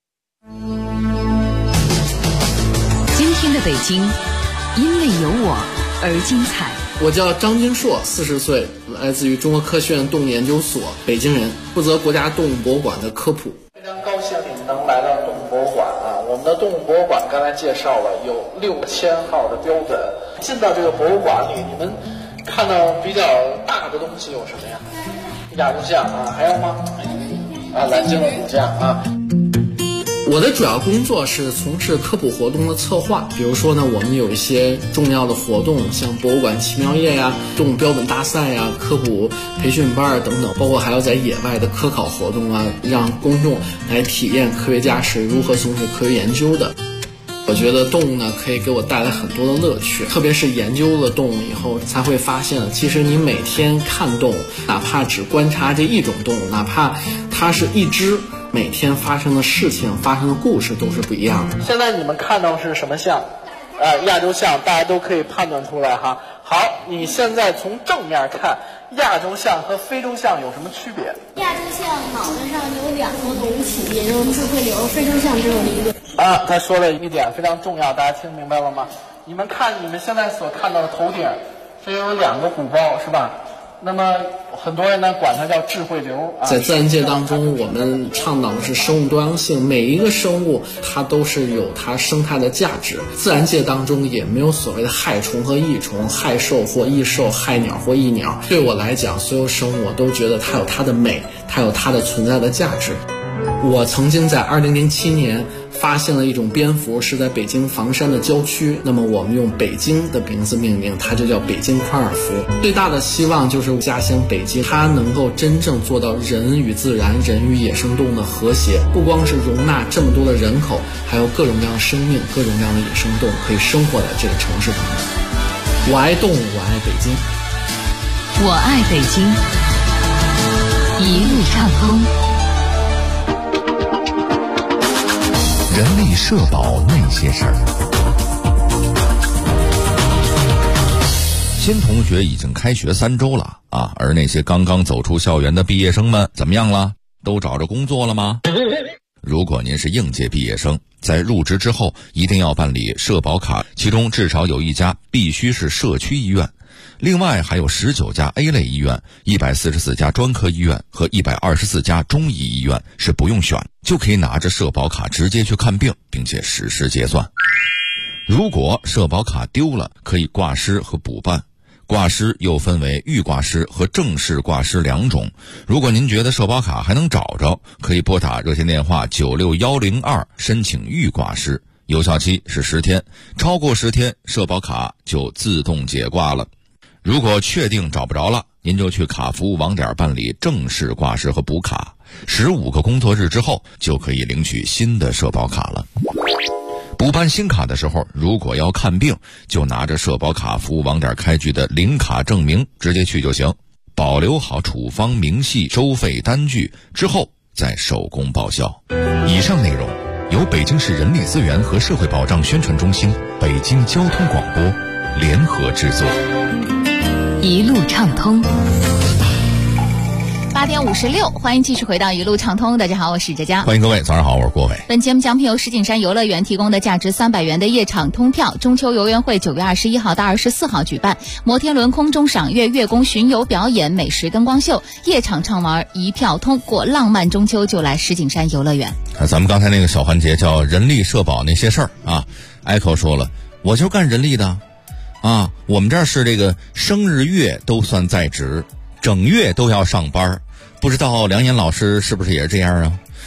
今天的北京，因为有我而精彩。 我叫张金硕，40岁，来自于中国科学院动物研究所，北京人，负责国家动物博物馆的科普。非常高兴你们能来到动物博物馆啊！我们的动物博物馆刚才介绍了有6000号的标本。进到这个博物馆里，你们看到比较大的东西有什么呀？亚洲象啊，还有吗？蓝鲸虎象啊。我的主要工作是从事科普活动的策划，比如说呢，我们有一些重要的活动，像博物馆奇妙夜呀、动物标本大赛呀、科普培训班等等，包括还有在野外的科考活动啊，让公众来体验科学家是如何从事科学研究的。我觉得动物呢可以给我带来很多的乐趣，特别是研究了动物以后，才会发现其实你每天看动物，哪怕只观察这一种动物，哪怕它是一只，每天发生的事情、发生的故事都是不一样的。现在你们看到是什么象？亚洲象，大家都可以判断出来哈。好，你现在从正面看，亚洲象和非洲象有什么区别？ 亚洲象脑袋上有2个隆起，也就是智慧瘤；非洲象只有1个。 他说了一点非常重要，大家听明白了吗？你们看你们现在所看到的头顶，这有2个鼓包，是吧？那么很多人呢管它叫智慧瘤。在自然界当中，我们倡导的是生物多样性，每一个生物它都是有它生态的价值。自然界当中也没有所谓的害虫和益虫，害兽或益兽，害鸟或益鸟。对我来讲，所有生物我都觉得它有它的美，它有它的存在的价值。我曾经在2007年发现了一种蝙蝠，是在北京房山的郊区，那么我们用北京的名字命名，它就叫北京宽耳蝠。最大的希望就是家乡北京，它能够真正做到人与自然、人与野生动物的和谐，不光是容纳这么多的人口，还有各种各样的生命、各种各样的野生动物可以生活在这个城市当中。我爱动物，我爱北京， 我爱北京，一路畅通。 人力社保那些事儿。 新同学已经开学3周了啊，而那些刚刚走出校园的毕业生们怎么样了？都找着工作了吗？如果您是应届毕业生，在入职之后一定要办理社保卡，其中至少有1家必须是社区医院，另外还有19家 A 类医院、144家专科医院和124家中医医院是不用选，就可以拿着社保卡直接去看病，并且实时结算。如果社保卡丢了，可以挂失和补办。挂失又分为预挂失和正式挂失2种。如果您觉得社保卡还能找着，可以拨打热线电话96102申请预挂失，有效期是10天，超过10天社保卡就自动解挂了。如果确定找不着了，您就去卡服务网点办理正式挂失和补卡，15个工作日之后就可以领取新的社保卡了。补办新卡的时候，如果要看病，就拿着社保卡服务网点开具的领卡证明直接去就行，保留好处方明细、收费单据之后再手工报销。 以上内容由北京市人力资源和社会保障宣传中心、北京交通广播联合制作。 一路畅通。 8点56，欢迎继续回到一路畅通。大家好，我是佳佳。 欢迎各位，早上好，我是郭伟。 本节目奖品由石景山游乐园提供的价值300元的夜场通票。中秋游园会9月21号到24号举办，摩天轮空中赏月、月宫巡游表演、美食灯光秀，夜场畅玩一票通，过浪漫中秋就来石景山游乐园。 咱们刚才那个小环节叫人力社保那些事儿啊。Echo 说了，我就干人力的啊，我们这儿是这个生日月都算在职，整月都要上班。不知道梁岩老师是不是也是这样啊？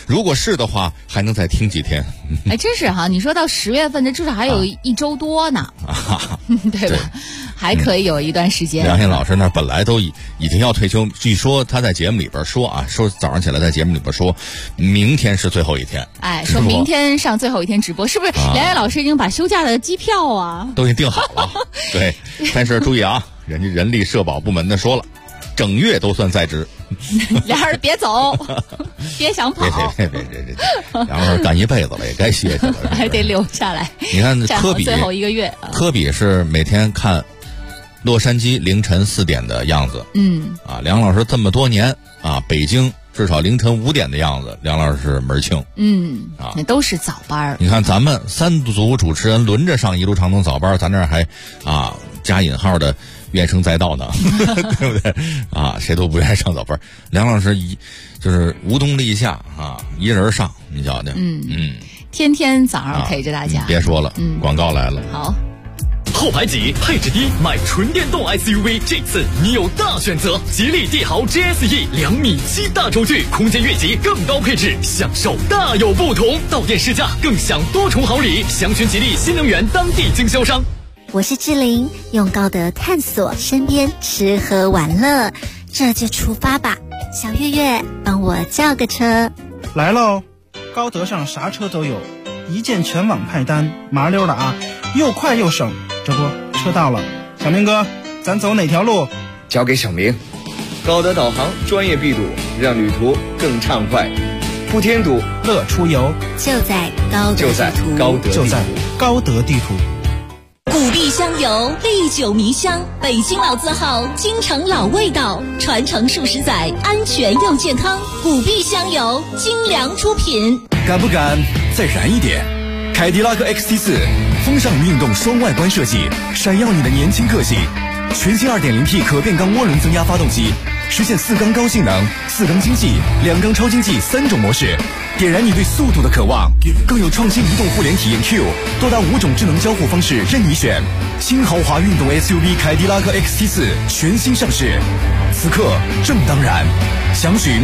如果是的话，还能再听几天。 哎，真是哈！你说到10月份，这至少还有1周多呢，对吧？还可以有一段时间。 梁岩老师那本来都已经要退休，据说他在节目里边说啊，说早上起来在节目里边说，明天是最后一天。 哎，说明天上最后一天直播，是不是？梁岩老师已经把休假的机票啊都已经订好了。对，但是注意啊，人家人力社保部门的说了，整月都算在职。 俩人别走，别想跑。 别，然后干一辈子了，也该歇歇了， 还得留下来。 你看科比最后1个月， 科比是每天看洛杉矶凌晨4点的样子。梁老师这么多年啊，北京至少凌晨5点的样子，梁老师是门清。 那都是早班。 你看咱们3组主持人轮着上一路畅通早班，咱这还加引号的怨声载道呢，对不对啊？谁都不愿意上早班。梁老师就是无冬立夏啊，一人上，你晓得？ 天天早上陪着大家。 别说了，广告来了。 好。 后排挤，配置低，买纯电动 SUV， 这次你有大选择。吉利帝豪 GSE 2.7米大轴距，空间越级，更高配置，享受大有不同。到店试驾，更享多重好礼。详询吉利新能源当地经销商。 我是志玲，用高德探索身边吃喝玩乐，这就出发吧。小月月，帮我叫个车。 来喽，高德上啥车都有，一键全网派单，麻溜的啊，又快又省。这不，车到了，小明哥，咱走哪条路？ 交给小明。高德导航专业闭堵，让旅途更畅快，不添堵， 乐出游。 就在高德地图。 古壁香油，历久弥香，北京老字号，京城老味道，传承数十载，安全又健康。古壁香油，精良出品。 敢不敢再燃一点？凯迪拉克 XT4 风尚运动双外观设计，闪耀你的年轻个性。全新 2.0T 可变缸涡轮增压发动机，实现4缸高性能、4缸经济、2缸超经济3种模式，点燃你对速度的渴望。更有创新移动互联体验 Q， 多达5种智能交互方式任你选。新豪华运动 SUV 凯迪拉克 XT4 全新上市，此刻正当然。详询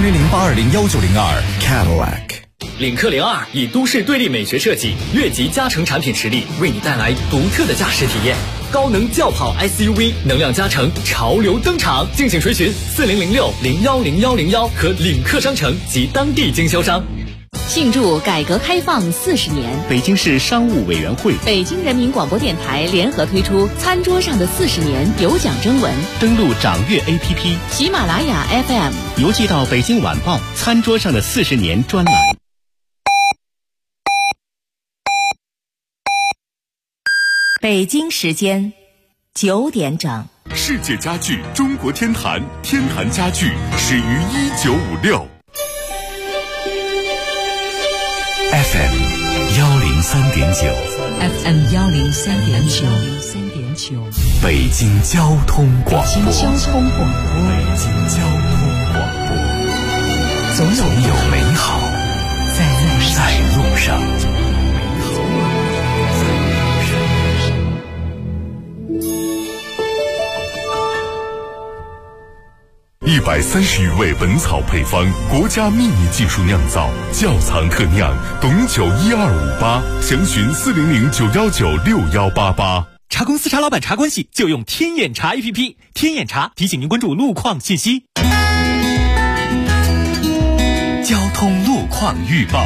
4008201902 Cadillac。 领克02以都市对立美学设计、越级加成产品实力，为你带来独特的驾驶体验。高能轿跑 SUV 能量加成潮流登场，敬请垂询4006010101和领克商城及当地经销商。 庆祝改革开放40年， 北京市商务委员会、 北京人民广播电台联合推出餐桌上的40年有奖征文， 登录掌阅 APP、 喜马拉雅 FM， 邮寄到北京晚报餐桌上的40年专栏。 北京时间9点整。 世界家具中国天坛，天坛家具始于1956。 FM 103.9 FM 103.9， 北京交通广播。 北京交通广播，总有美好在路上。 130余味本草配方，国家秘密技术酿造，窖藏特酿，董酒12588，详询40091961188。 茶公司茶老板茶关系就用天眼茶 APP， 天眼茶提醒您关注路况信息。 交通路况预报。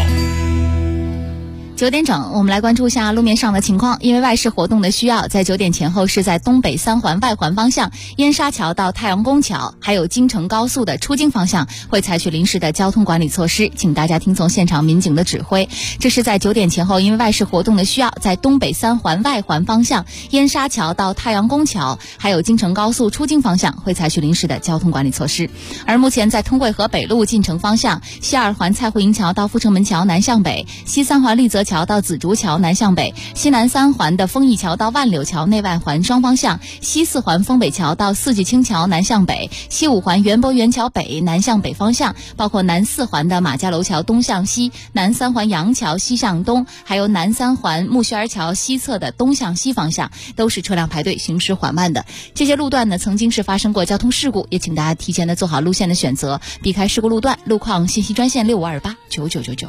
9点整，我们来关注一下路面上的情况。因为外事活动的需要，在9点前后是在东北3环外环方向燕莎桥到太阳宫桥，还有京承高速的出京方向会采取临时的交通管理措施，请大家听从现场民警的指挥。这是在9点前后，因为外事活动的需要，在东北3环外环方向燕莎桥到太阳宫桥，还有京承高速出京方向会采取临时的交通管理措施。而目前在通惠河北路进城方向西2环蔡胡营桥到阜成门桥南向北，西3环丽泽桥到紫竹桥南向北，西南3环的丰益桥到万柳桥内外环双方向，西4环丰北桥到四季青桥南向北，西5环园博园桥北南向北方向，包括南4环的马家楼桥东向西，南3环杨桥西向东，还有南3环木樨桥西侧的东向西方向，都是车辆排队行驶缓慢的。这些路段呢，曾经是发生过交通事故，也请大家提前的做好路线的选择，避开事故路段。路况信息专线65289999。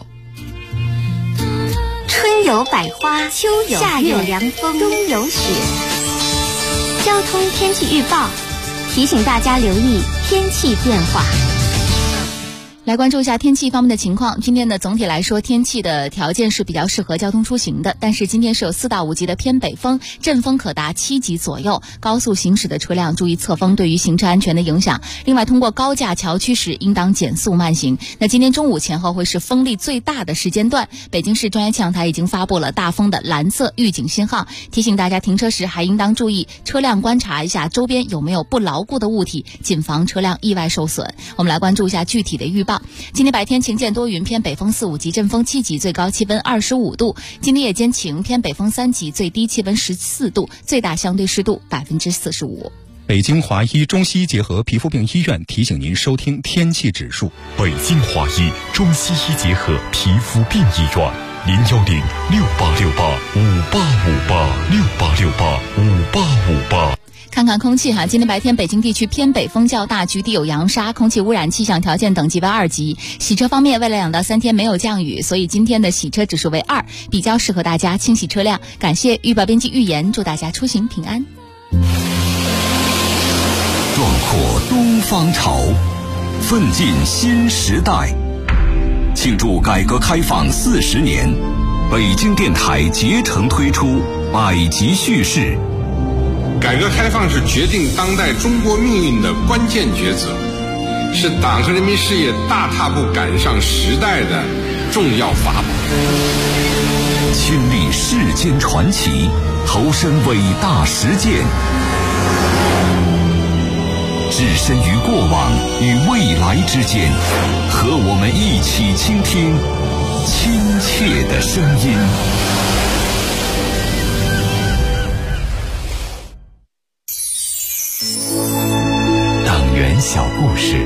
春有百花，秋有夏有凉风，冬有雪。交通天气预报提醒大家留意天气变化。 来关注一下天气方面的情况。今天呢，总体来说天气的条件是比较适合交通出行的，但是今天是有4到5级的偏北风，阵风可达7级左右，高速行驶的车辆注意侧风对于行车安全的影响。另外，通过高架桥区时应当减速慢行。那今天中午前后会是风力最大的时间段，北京市专业气象台已经发布了大风的蓝色预警信号，提醒大家停车时还应当注意车辆观察一下周边有没有不牢固的物体，谨防车辆意外受损。我们来关注一下具体的预报。今天白天晴见多云，偏北风4、5级，阵风7级，最高气温25度。今天夜间晴，偏北风3级，最低气温14度，最大相对湿度45%。 北京华医中西医结合皮肤病医院提醒您收听天气指数。 北京华医中西医结合皮肤病医院，0106868585858，668685858。 看看空气今天白天北京地区偏北风较大，局地有扬沙，空气污染气象条件等级为2级。洗车方面，未来2到3天没有降雨，所以今天的洗车指数为2，比较适合大家清洗车辆。感谢预报编辑预言，祝大家出行平安。 壮阔东方潮，奋进新时代。庆祝改革开放40年，北京电台竭诚推出百集叙事。 改革开放是决定当代中国命运的关键抉择，是党和人民事业大踏步赶上时代的重要法宝。 亲历世间传奇，投身伟大实践，置身于过往与未来之间，和我们一起倾听亲切的声音。党员小故事。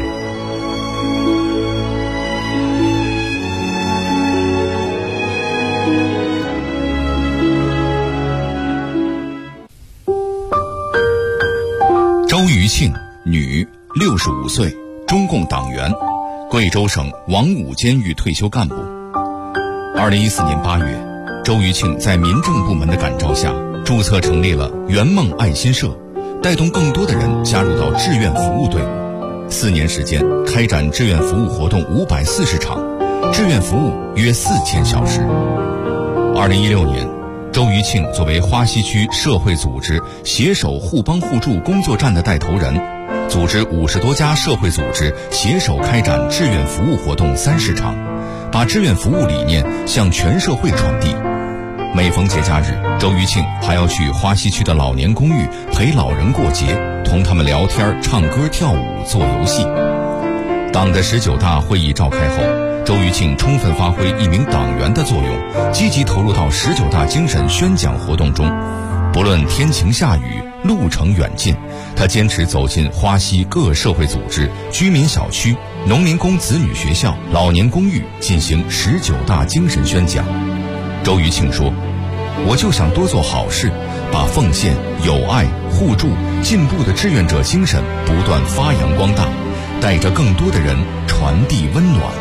周余庆，女，65岁，中共党员，贵州省王武监狱退休干部。2014年8月，周余庆在民政部门的感召下，注册成立了圆梦爱心社，带动更多的人加入到志愿服务队伍。4年时间，开展志愿服务活动540场，志愿服务约4000小时。2016年，周余庆作为花溪区社会组织携手互帮互助工作站的带头人，组织50多家社会组织携手开展志愿服务活动30场，把志愿服务理念向全社会传递。每逢节假日，周余庆还要去花溪区的老年公寓陪老人过节，同他们聊天、唱歌、跳舞、做游戏。党的19大会议召开后，周余庆充分发挥一名党员的作用，积极投入到19大精神宣讲活动中。不论天晴下雨、路程远近，他坚持走进花溪各社会组织、居民小区、农民工子女学校、老年公寓进行19大精神宣讲。周余庆说：“我就想多做好事，把奉献、友爱、互助、进步的志愿者精神不断发扬光大，带着更多的人传递温暖。”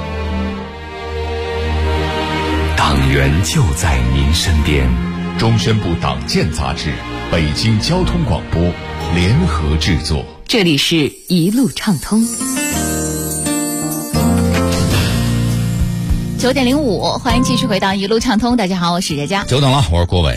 党员就在您身边。 中宣部党建杂志、北京交通广播联合制作。 这里是一路畅通。 9点05，欢迎继续回到一路畅通。大家好，我是佳佳。 久等了，我是郭伟。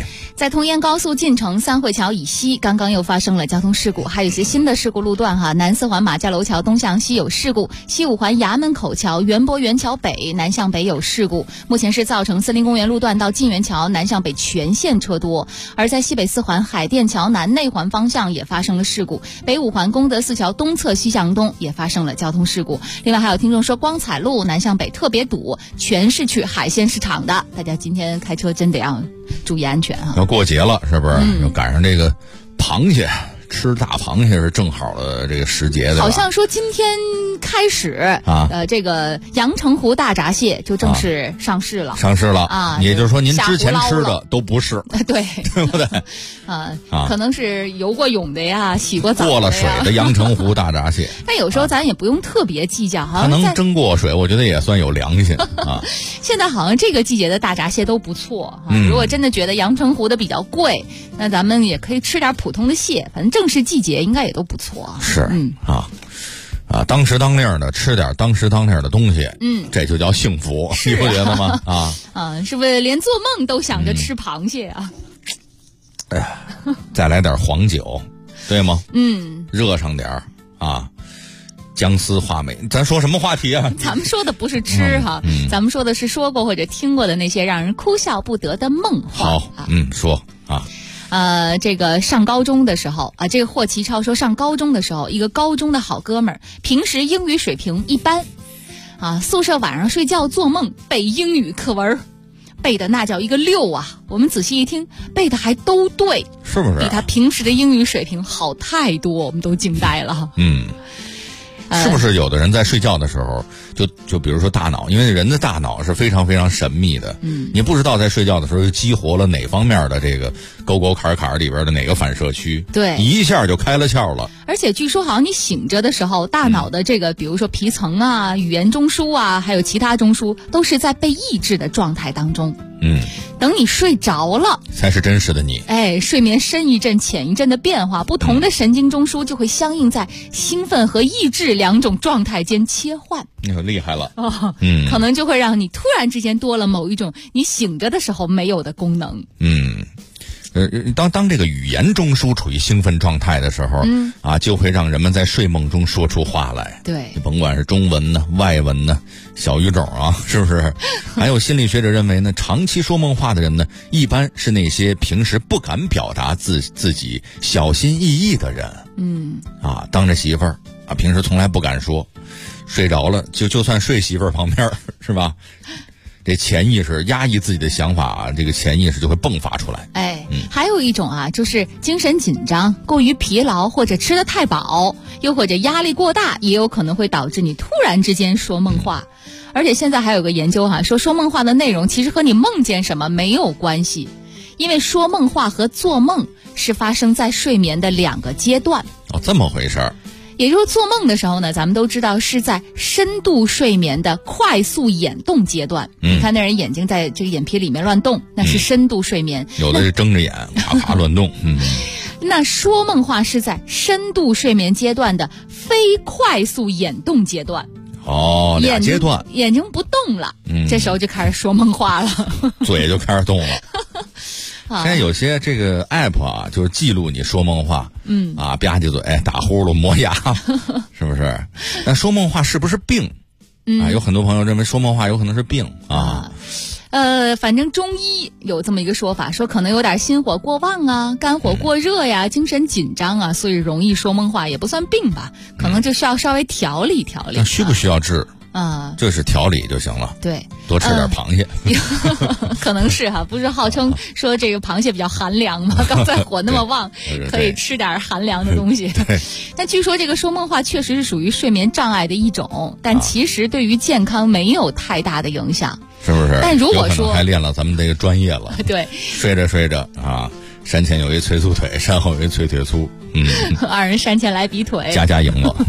在通燕高速进城三汇桥以西，刚刚又发生了交通事故，还有一些新的事故路段哈。南四环马家楼桥东向西有事故，西五环衙门口桥园博园桥北南向北有事故，目前是造成森林公园路段到晋园桥南向北全线车多。而在西北四环海淀桥南内环方向也发生了事故，北五环功德寺桥东侧西向东也发生了交通事故。另外还有听众说光彩路南向北特别堵，全是去海鲜市场的，大家今天开车真得要注意安全啊！ 要过节了，是不是？要赶上这个螃蟹，吃大螃蟹是正好的这个时节的。 好像说今天开始这个阳澄湖大闸蟹就正式上市了。上市了啊！ 也就是说，您之前吃的都不是， 对， 对不对？ 可能是游过泳的呀，洗过澡的呀， 过了水的阳澄湖大闸蟹。 但有时候咱也不用特别计较，好像它能蒸过水，我觉得也算有良心啊。 现在好像这个季节的大闸蟹都不错如果真的觉得阳澄湖的比较贵，那咱们也可以吃点普通的蟹，反正正是季节应该也都不错。 是，当时当令的吃点当时当令的东西，这就叫幸福，你不觉得吗？ 是不是连做梦都想着吃螃蟹啊？ 哎呀，再来点黄酒，对吗？热上点姜丝话梅，咱说什么话题啊？ 咱们说的不是吃咱们说的是说过或者听过的那些让人哭笑不得的梦话。 好，说这个上高中的时候这个霍奇超说，上高中的时候，一个高中的好哥们儿，平时英语水平一般宿舍晚上睡觉做梦背英语课文，背的那叫一个溜啊！我们仔细一听，背的还都对， 是不是？ 比他平时的英语水平好太多，我们都惊呆了。 是不是有的人在睡觉的时候，就比如说大脑，因为人的大脑是非常非常神秘的，你不知道在睡觉的时候激活了哪方面的这个沟沟坎坎里边的哪个反射区， 对， 一下就开了窍了。 而且据说好像你醒着的时候，大脑的这个比如说皮层语言中枢还有其他中枢都是在被抑制的状态当中。等你睡着了才是真实的你。 睡眠深一阵浅一阵的变化，不同的神经中枢就会相应在兴奋和抑制两种状态间切换。 你可厉害了可能就会让你突然之间多了某一种你醒着的时候没有的功能。 当这个语言中枢处于兴奋状态的时候就会让人们在睡梦中说出话来。 对， 甭管是中文呢、外文呢、小语种是不是？还有心理学者认为呢，长期说梦话的人呢，一般是那些平时不敢表达自己小心翼翼的人。当着媳妇儿平时从来不敢说，睡着了就算睡媳妇儿旁边是吧？这潜意识压抑自己的想法这个潜意识就会迸发出来。 还有一种就是精神紧张、过于疲劳，或者吃得太饱，又或者压力过大，也有可能会导致你突然之间说梦话。而且现在还有个研究说梦话的内容其实和你梦见什么没有关系，因为说梦话和做梦是发生在睡眠的两个阶段。 这么回事儿。 也就是做梦的时候呢，咱们都知道是在深度睡眠的快速眼动阶段。你看那人眼睛在这个眼皮里面乱动，那是深度睡眠。 有的是睁着眼咔咔乱动。 那说梦话是在深度睡眠阶段的非快速眼动阶段。 俩阶段， 眼睛不动了，这时候就开始说梦话了， 嘴就开始动了。现在有些这个 app 就是记录你说梦话，吧唧嘴、打呼噜、磨牙，是不是？那说梦话是不是病？有很多朋友认为说梦话有可能是病反正中医有这么一个说法，说可能有点心火过旺肝火过热呀，精神紧张所以容易说梦话，也不算病吧，可能就需要稍微调理调理。 那需不需要治？就是调理就行了。 对， 多吃点螃蟹。 可能是不是号称说这个螃蟹比较寒凉吗？刚才火那么旺，可以吃点寒凉的东西。但据说这个说梦话确实是属于睡眠障碍的一种，但其实对于健康没有太大的影响， 是不是？ 但如果说还练了咱们这个专业了， 对， 睡着睡着山前有一催促腿，山后有一催腿粗。 二人山前来比腿， 家赢了。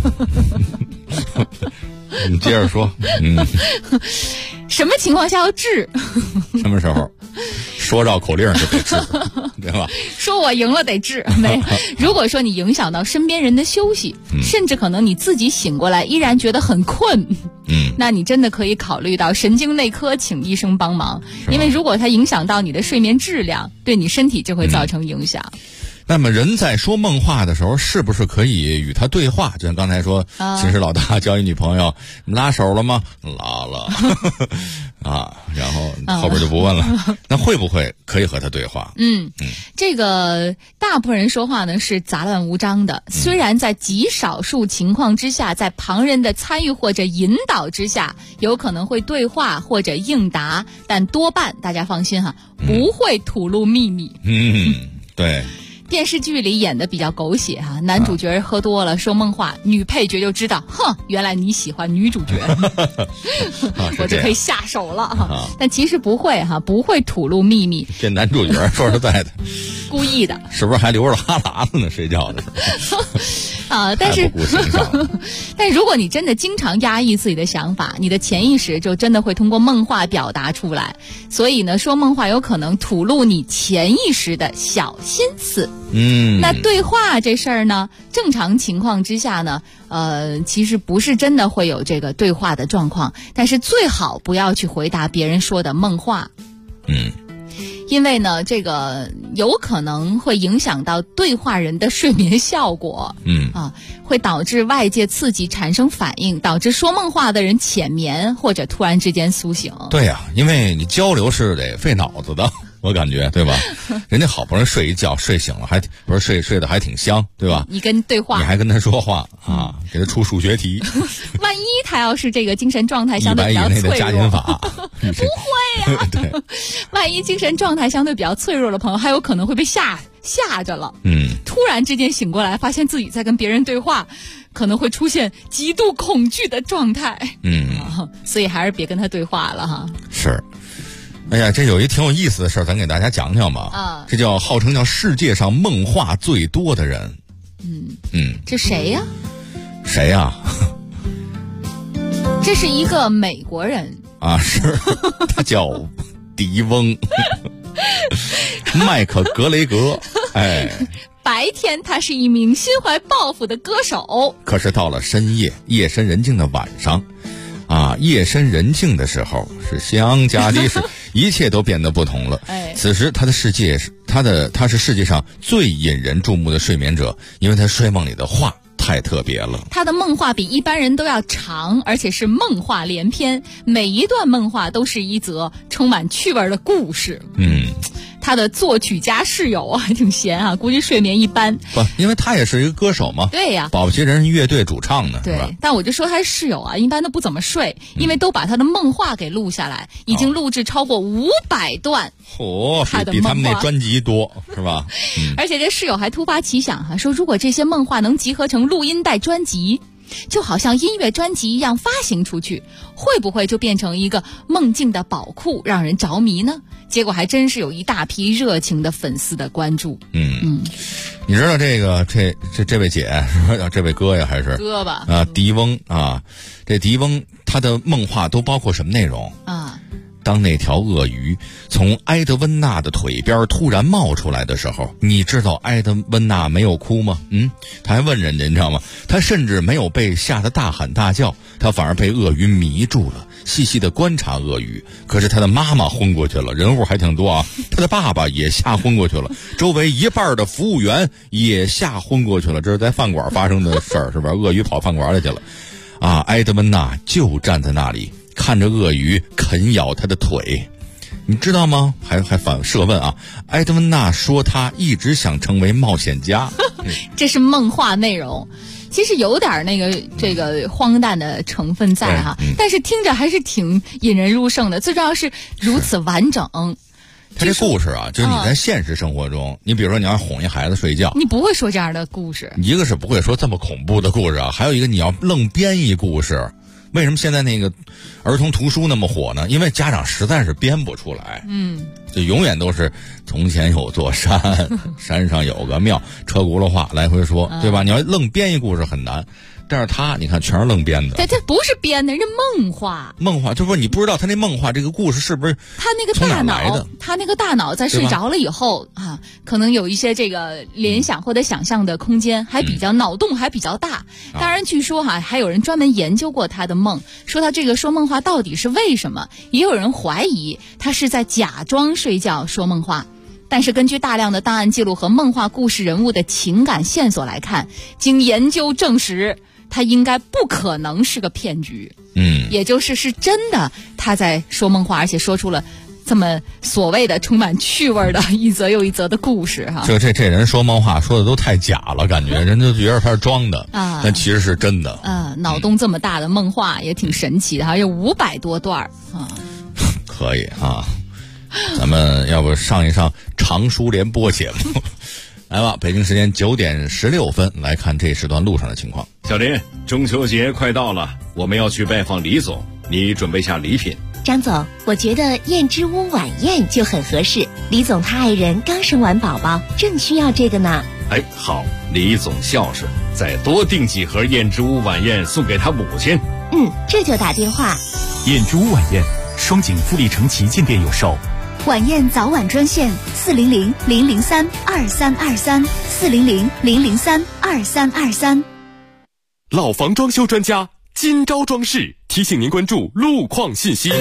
你接着说。什么情况下要治？ 什么时候？ 说绕口令就得治，对吧？ 说我赢了得治，没。如果说你影响到身边人的休息，甚至可能你自己醒过来依然觉得很困，那你真的可以考虑到神经内科请医生帮忙，因为如果它影响到你的睡眠质量，对你身体就会造成影响。 那么人在说梦话的时候，是不是可以与他对话？就像刚才说，秦氏老大交一女朋友，你拉手了吗？拉了啊，然后后边就不问了。那会不会可以和他对话？ 这个大部分人说话呢是杂乱无章的，虽然在极少数情况之下，在旁人的参与或者引导之下，有可能会对话或者应答，但多半大家放心哈，不会吐露秘密。 对。 电视剧里演的比较狗血哈，男主角喝多了说梦话，女配角就知道，原来你喜欢女主角，我就可以下手了哈。但其实不会哈，不会吐露秘密。 这男主角说实在的， 故意的， 是不是还流着哈喇子呢？睡觉的时候但是如果你真的经常压抑自己的想法，你的潜意识就真的会通过梦话表达出来。所以呢，说梦话有可能吐露你潜意识的小心思。那对话这事儿呢，正常情况之下呢，其实不是真的会有这个对话的状况，但是最好不要去回答别人说的梦话。因为呢，这个有可能会影响到对话人的睡眠效果，会导致外界刺激产生反应，导致说梦话的人浅眠或者突然之间苏醒。 对呀，因为你交流是得费脑子的。我感觉对吧？人家好不容易睡一觉，睡醒了还不是睡得还挺香，对吧？ 你跟对话， 你还跟他说话啊，给他出数学题。 万一他要是这个精神状态相对比较脆弱，100以内的加减法， 不会呀。对，万一精神状态相对比较脆弱的朋友，还有可能会被吓着了。突然之间醒过来，发现自己在跟别人对话，可能会出现极度恐惧的状态。所以还是别跟他对话了哈。 是。哎呀，这有一挺有意思的事儿，咱给大家讲讲吧。这叫号称叫世界上梦话最多的人。 这谁呀？ 谁呀？ 这是一个美国人啊，是，他叫迪翁，麦克格雷格。 白天他是一名心怀抱负的歌手， 可是到了深夜，夜深人静的晚上。夜深人静的时候是相加的是一切都变得不同了。此时他是世界上最引人注目的睡眠者，因为他睡梦里的话太特别了。 他的梦话比一般人都要长，而且是梦话连篇，每一段梦话都是一则充满趣味的故事。他的作曲家室友还挺闲啊，估计睡眠一般。 不，因为他也是一个歌手嘛。 对呀， 保不齐人乐队主唱呢。 对，但我就说他室友啊，一般都不怎么睡，因为都把他的梦话给录下来，已经录制超过500段。 比他们那专辑多，是吧？ 而且这室友还突发奇想哈，说如果这些梦话能集合成录音带专辑，就好像音乐专辑一样发行出去，会不会就变成一个梦境的宝库，让人着迷呢？结果还真是有一大批热情的粉丝的关注。 你知道这位姐是不是这位哥呀？还是哥吧？ 迪翁啊，这迪翁他的梦话都包括什么内容啊？当那条鳄鱼从埃德温娜的腿边突然冒出来的时候，你知道埃德温娜没有哭吗？他还问人家，你知道吗？他甚至没有被吓得大喊大叫，他反而被鳄鱼迷住了，细细的观察鳄鱼。可是他的妈妈昏过去了，人物还挺多啊。他的爸爸也吓昏过去了，周围一半的服务员也吓昏过去了。这是在饭馆发生的事儿，是吧？鳄鱼跑饭馆里去了啊！埃德温娜就站在那里，看着鳄鱼啃咬他的腿。你知道吗？还反设问啊！埃德温娜说她一直想成为冒险家。 这是梦话内容，其实有点这个荒诞的成分在哈，但是听着还是挺引人入胜的。最重要是如此完整。 他这故事啊，就是你在现实生活中，你比如说你要哄一孩子睡觉， 你不会说这样的故事。 一个是不会说这么恐怖的故事啊，还有一个你要愣编一故事。为什么现在那个儿童图书那么火呢？因为家长实在是编不出来。就永远都是从前有座山，山上有个庙，车轱辘话来回说，对吧？你要愣编一故事很难。 但是他你看全是愣编的。 对，这不是编的，人家梦话。 梦话就说你不知道他那梦话这个故事是不是他那个大脑在睡着了以后啊，可能有一些这个联想或者想象的空间还比较脑洞还比较大。当然据说还有人专门研究过他的梦，说他这个说梦话到底是为什么，也有人怀疑他是在假装睡觉说梦话。但是根据大量的档案记录和梦话故事人物的情感线索来看，经研究证实他应该不可能是个骗局。也就是是真的他在说梦话，而且说出了这么所谓的充满趣味的一则又一则的故事哈。 这人说梦话说的都太假了，感觉人就觉得他是装的啊，但其实是真的啊。脑洞这么大的梦话也挺神奇的，还有500多段啊。 可以啊，咱们要不上一上常书联播节目来吧。北京时间9点16分来看这时段路上的情况。 小林，中秋节快到了，我们要去拜访李总，你准备下礼品。 张总，我觉得燕之屋晚宴就很合适，李总他爱人刚生完宝宝，正需要这个呢。 好，李总孝顺，再多订几盒燕之屋晚宴送给他母亲。 这就打电话。 燕之屋晚宴，双井富力城旗舰店有售。 晚宴早晚专线400-003-2323，400-003-2323。 老房装修专家金招装饰提醒您关注路况信息。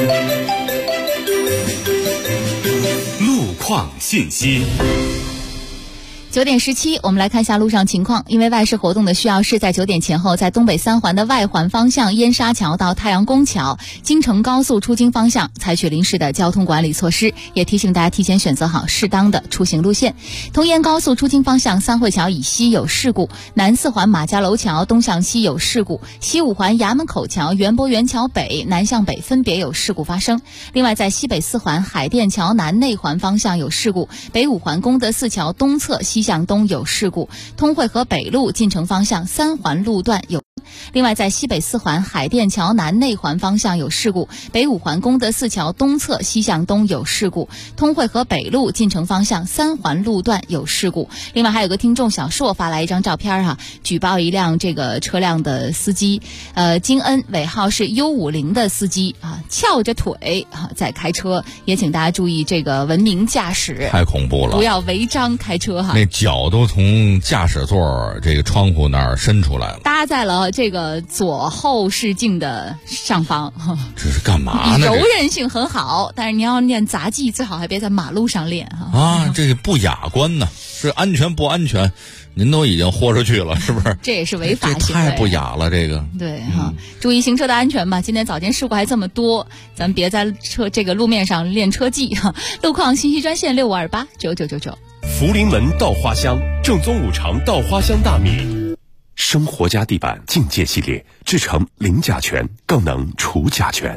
路况信息。 9点17，我们来看一下路上情况。因为外事活动的需要，是在9点前后，在东北3环的外环方向燕沙桥到太阳宫桥、京承高速出京方向采取临时的交通管理措施，也提醒大家提前选择好适当的出行路线。通燕高速出京方向三汇桥以西有事故，南4环马家楼桥东向西有事故，西5环衙门口桥、园博园桥北南向北分别有事故发生。另外在西北4环海淀桥南内环方向有事故，北5环功德寺桥东侧西向东有事故，通惠河北路进城方向3环路段有。另外在西北4环海淀桥南内环方向有事故，北5环功德寺桥东侧西向东有事故，通惠河北路进城方向3环路段有事故。另外还有个听众小硕发来一张照片举报一辆这个车辆的司机金恩尾号是 U50 的司机翘着腿在开车，也请大家注意这个文明驾驶， 太恐怖了， 不要违章开车那脚都从驾驶座这个窗户那儿伸出来了， 搭在了这个左后视镜的上方。 这是干嘛呢？ 柔韧性很好，但是你要练杂技最好还别在马路上练这个不雅观呢，是安全不安全您都已经豁出去了，是不是？ 这也是违法行为， 这太不雅了这个。 对注意行车的安全吧。今天早间事故还这么多，咱别在这个路面上练车技路况信息专线65289999。 福临门稻花香，正宗5常稻花香大米，生活家地板境界系列，制成零甲醛，更能除甲醛。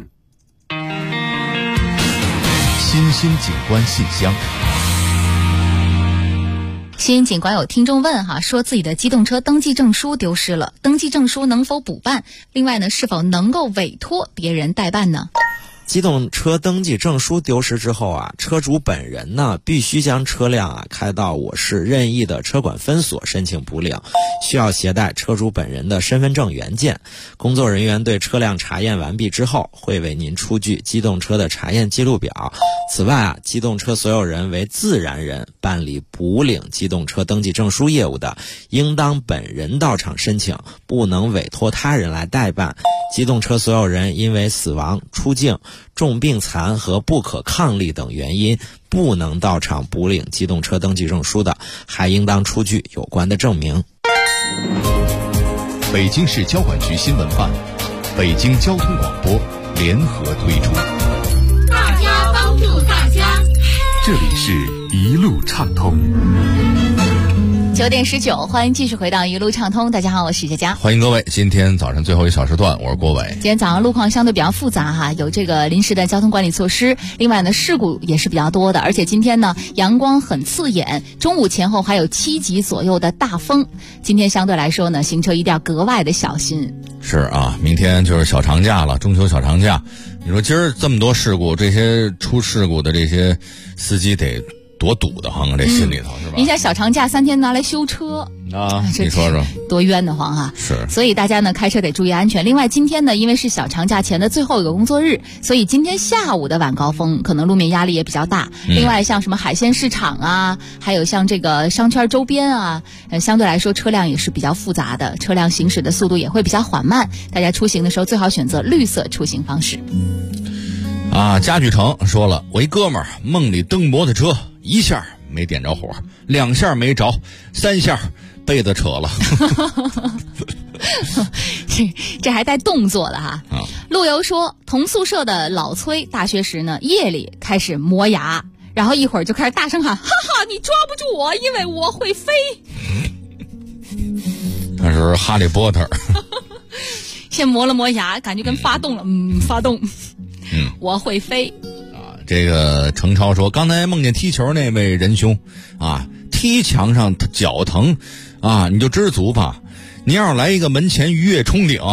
新兴景观信箱。 新警官有听众问说自己的机动车登记证书丢失了，登记证书能否补办？另外呢，是否能够委托别人代办呢？ 机动车登记证书丢失之后车主本人呢必须将车辆开到我市任意的车管分所申请补领，需要携带车主本人的身份证原件。工作人员对车辆查验完毕之后，会为您出具机动车的查验记录表。此外机动车所有人为自然人办理补领机动车登记证书业务的，应当本人到场申请，不能委托他人来代办。机动车所有人因为死亡、出境、重病残和不可抗力等原因不能到场补领机动车登记证书的，还应当出具有关的证明。 北京市交管局新闻办、北京交通广播联合推出。 大家帮助大家， 这里是一路畅通。 9点19，欢迎继续回到一路畅通。大家好，我是佳佳， 欢迎各位。今天早上最后一小时段，我是郭伟。 今天早上路况相对比较复杂有这个临时的交通管理措施，另外呢事故也是比较多的，而且今天呢阳光很刺眼，中午前后还有7级左右的大风。今天相对来说呢，行车一定要格外的小心。 是明天就是小长假了，中秋小长假。你说今儿这么多事故，这些出事故的这些司机得多堵得慌啊，这心里头是吧？ 你想小长假3天拿来修车啊，你说说多冤得慌啊！ 是， 所以大家呢开车得注意安全。另外今天呢，因为是小长假前的最后一个工作日，所以今天下午的晚高峰可能路面压力也比较大。另外像什么海鲜市场啊，还有像这个商圈周边啊，相对来说车辆也是比较复杂的，车辆行驶的速度也会比较缓慢。大家出行的时候最好选择绿色出行方式。 啊，家具城说了，我一哥们儿梦里蹬摩托车，1下没点着火，2下没着，3下被子扯了。 这还带动作的哈。陆游说，同宿舍的老崔大学时呢，夜里开始磨牙，然后一会儿就开始大声喊：“哈哈，你抓不住我，因为我会飞。” 那是哈利波特。 先磨了磨牙，感觉跟发动了，发动。我会飞。 这个程超说，刚才梦见踢球那位仁兄啊，踢墙上脚疼啊，你就知足吧。你要是来一个门前鱼跃冲顶，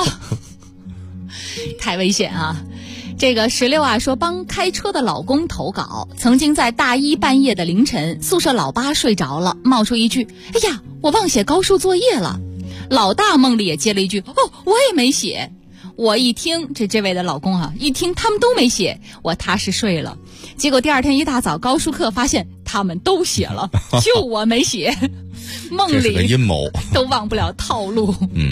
太危险啊！这个16啊说，帮开车的老公投稿，曾经在大1半夜的凌晨，宿舍老8睡着了，冒出一句：“哎呀，我忘写高数作业了。”老大梦里也接了一句：“哦，我也没写。”我一听这位的老公啊，一听他们都没写，我踏实睡了。结果第2天一大早高数课发现他们都写了，就我没写。梦里这是个阴谋， 都忘不了套路。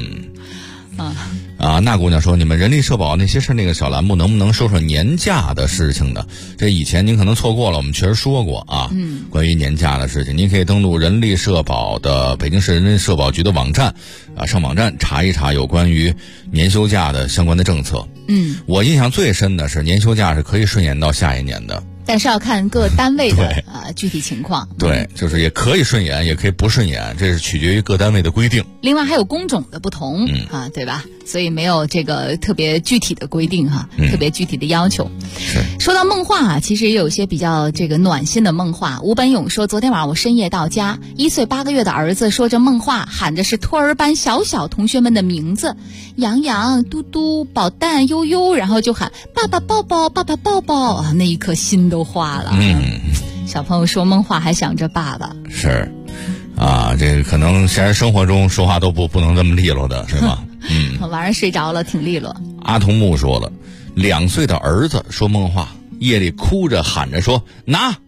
那姑娘说，你们人力社保那些事那个小栏目能不能说说年假的事情的？这以前您可能错过了，我们确实说过啊。关于年假的事情，您可以登录人力社保的北京市人力社保局的网站啊，上网站查一查有关于年休假的相关的政策。我印象最深的是年休假是可以顺延到下一年的。 但是要看各单位的具体情况。 对，就是也可以顺延，也可以不顺延，这是取决于各单位的规定。 另外还有工种的不同对吧？所以没有这个特别具体的规定特别具体的要求。说到梦话其实也有些比较这个暖心的梦话。吴本勇说，昨天晚上我深夜到家，1岁8个月的儿子说着梦话，喊着是托儿班小同学们的名字，洋洋、嘟嘟、宝蛋、悠悠，然后就喊爸爸抱抱，爸爸抱抱啊，那一刻心都化了。小朋友说梦话还想着爸爸。 是啊，这个可能现实生活中说话都不能这么利落的是吧？ 晚上睡着了挺利落。 阿童木说了，2岁的儿子说梦话，夜里哭着喊着说拿，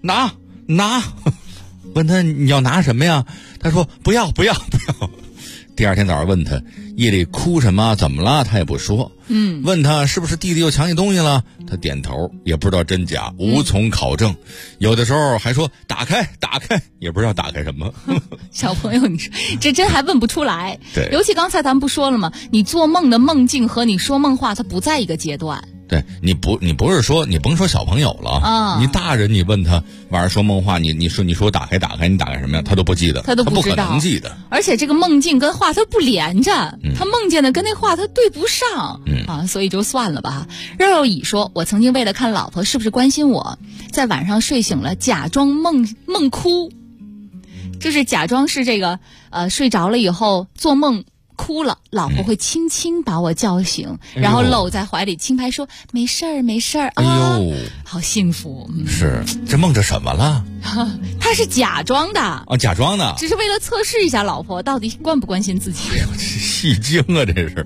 问他你要拿什么呀？他说不要。第2天早上问他夜里哭什么，怎么了？他也不说。问他是不是弟弟又抢你东西了？他点头，也不知道真假，无从考证。有的时候还说打开，也不知道打开什么。 小朋友，你说这真还问不出来。 对， 尤其刚才咱们不说了吗？你做梦的梦境和你说梦话，它不在一个阶段。 对，你不是说你甭说小朋友了你大人你问他晚上说梦话，你说打开，你打开什么呀？他都不记得， 他都不知道， 他不可能记得。 而且这个梦境跟话它不连着，他梦见的跟那话它对不上所以就算了吧。肉肉乙说，我曾经为了看老婆是不是关心我，在晚上睡醒了，假装梦哭，就是假装是这个睡着了以后做梦哭了，老婆会轻轻把我叫醒，然后搂在怀里轻拍说没事儿啊，好幸福。 是这梦着什么了？ 他是假装的假装的， 只是为了测试一下老婆到底关不关心自己。 戏精啊，这是。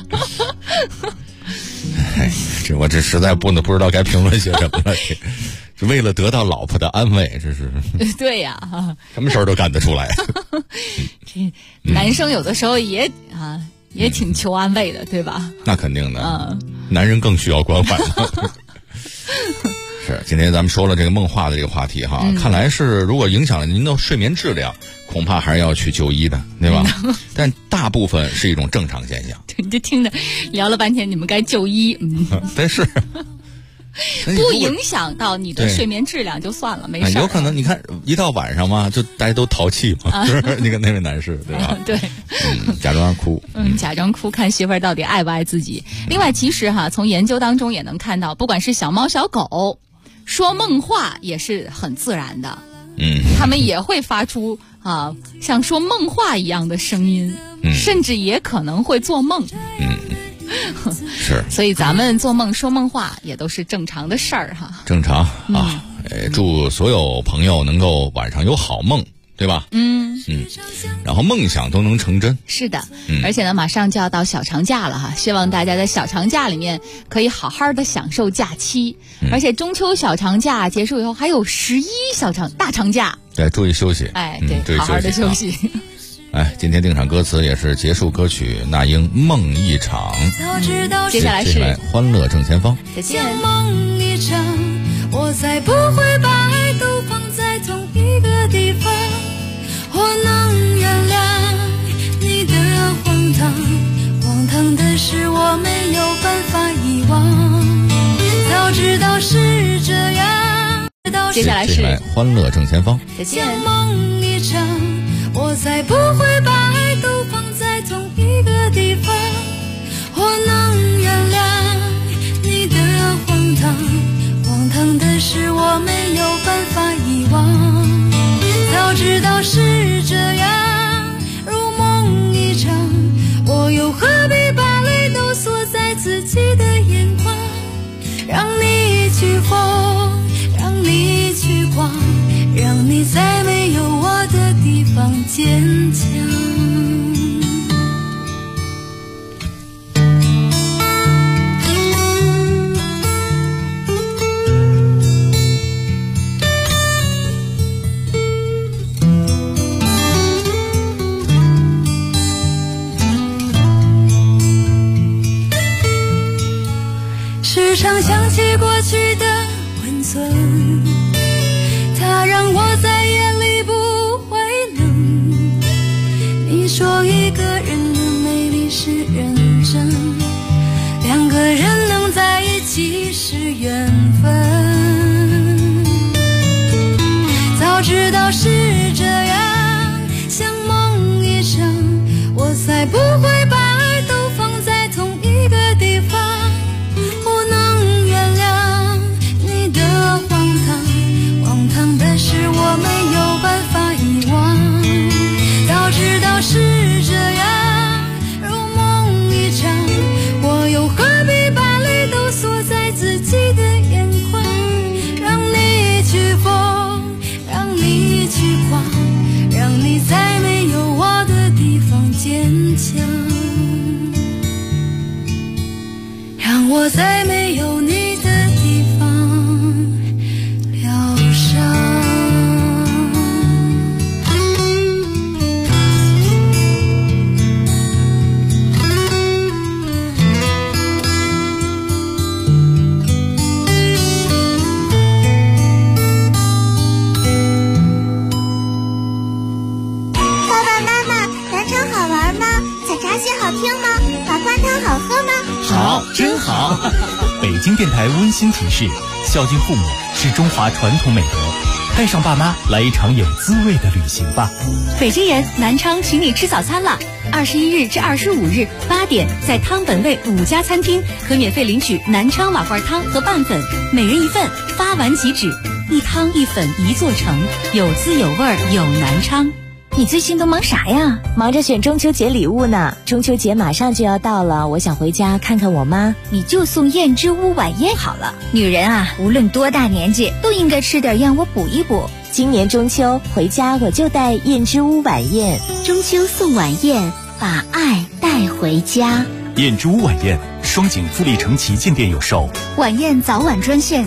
我这实在不知道该评论些什么了。是为了得到老婆的安慰，这是对呀， 什么事儿都干得出来。 这男生有的时候也挺求安慰的，对吧？ 那肯定的，男人更需要关怀。是，今天咱们说了这个梦话的这个话题看来是如果影响了您的睡眠质量，恐怕还是要去就医的，对吧？但大部分是一种正常现象。 你就听着聊了半天，你们该就医， 但是。 不影响到你的睡眠质量就算了，没事。 有可能你看一到晚上嘛，就大家都淘气嘛，是那个那位男士对吧？ 对， 假装哭， 假装哭，看媳妇儿到底爱不爱自己。另外，其实从研究当中也能看到，不管是小猫小狗，说梦话也是很自然的。他们也会发出像说梦话一样的声音，甚至也可能会做梦。是，所以咱们做梦说梦话也都是正常的事儿正常祝所有朋友能够晚上有好梦，对吧？然后梦想都能成真。 是的，而且呢，马上就要到小长假了哈，希望大家在小长假里面可以好好的享受假期，而且中秋小长假结束以后还有11大长假。 对，注意休息。 对，好好的休息。 今天定场歌词也是结束歌曲那英《梦一场》， 接下来是欢乐正前方。 再见。 梦一场，我才不会把爱都放在同一个地方。我能原谅你的荒唐，荒唐的是我没有办法遗忘。早知道是这样， 接下来是欢乐正前方。 再见。 梦一场，我才不会把爱都放在同一个地方。我能原谅你的荒唐，荒唐的是我没有办法遗忘。早知道是这样，如梦一场，我又何必把泪都锁在自己的眼眶？让你去疯，让你去狂，让你在没有我的地方坚强。时常想起过去的温存，它让我在夜里不会冷。你说一个人的美丽是认真，两个人能在一起是缘分。早知道是这样，像梦一场，我才不会把爱都放在同一个地方。我能原谅你的荒唐，荒唐的是我没有办法遗忘。早知道是这样，如梦一场，我又何必把泪都锁在自己的眼眶？让你去疯，让你去狂，让你在没有我的地方坚强，让我在没有你的地方疗伤。 爸爸妈妈，南昌好玩吗？采茶写好听吗？瓦罐汤好喝吗？ 好，真好。北京电台温馨提示：孝敬父母是中华传统美德，带上爸妈来一场有滋味的旅行吧。 北京人，南昌请你吃早餐了。21日至25日8点，在汤本味5家餐厅可免费领取南昌瓦罐汤和拌粉，每人1份，发完即止。一汤一粉一座城，有滋有味有南昌。 你最近都忙啥呀？忙着选中秋节礼物呢。中秋节马上就要到了，我想回家看看我妈。 你就送燕之屋晚宴好了。女人啊，无论多大年纪，都应该吃点燕窝补一补。 今年中秋回家我就带燕之屋晚宴。 中秋送晚宴，把爱带回家。 燕之屋晚宴，双井富力城旗舰店有售。 晚宴早晚专线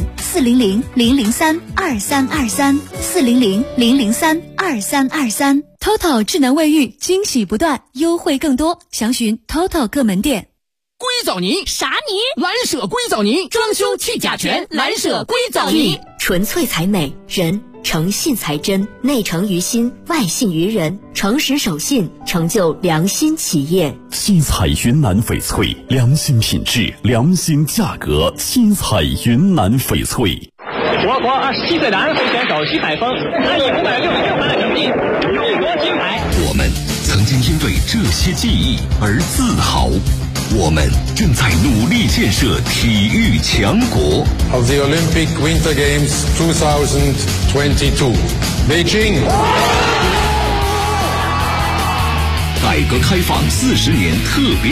400-003-2323，400-003-2323。TOTO 智能卫浴，惊喜不断，优惠更多，详询 TOTO 各门店。 硅藻泥啥泥？ 蓝舍硅藻泥，装修去甲醛，蓝舍硅藻泥， 纯粹才美，人诚信才真，内诚于心，外信于人，诚实守信，成就良心企业。 七彩云南翡翠，良心品质，良心价格。七彩云南翡翠。 我国27岁男飞选手徐海峰，他以566分的成绩勇夺金牌。 我们曾经因为这些记忆而自豪，我们正在努力建设体育强国。 Of the Olympic Winter Games 2022, Beijing。 改革开放40年特别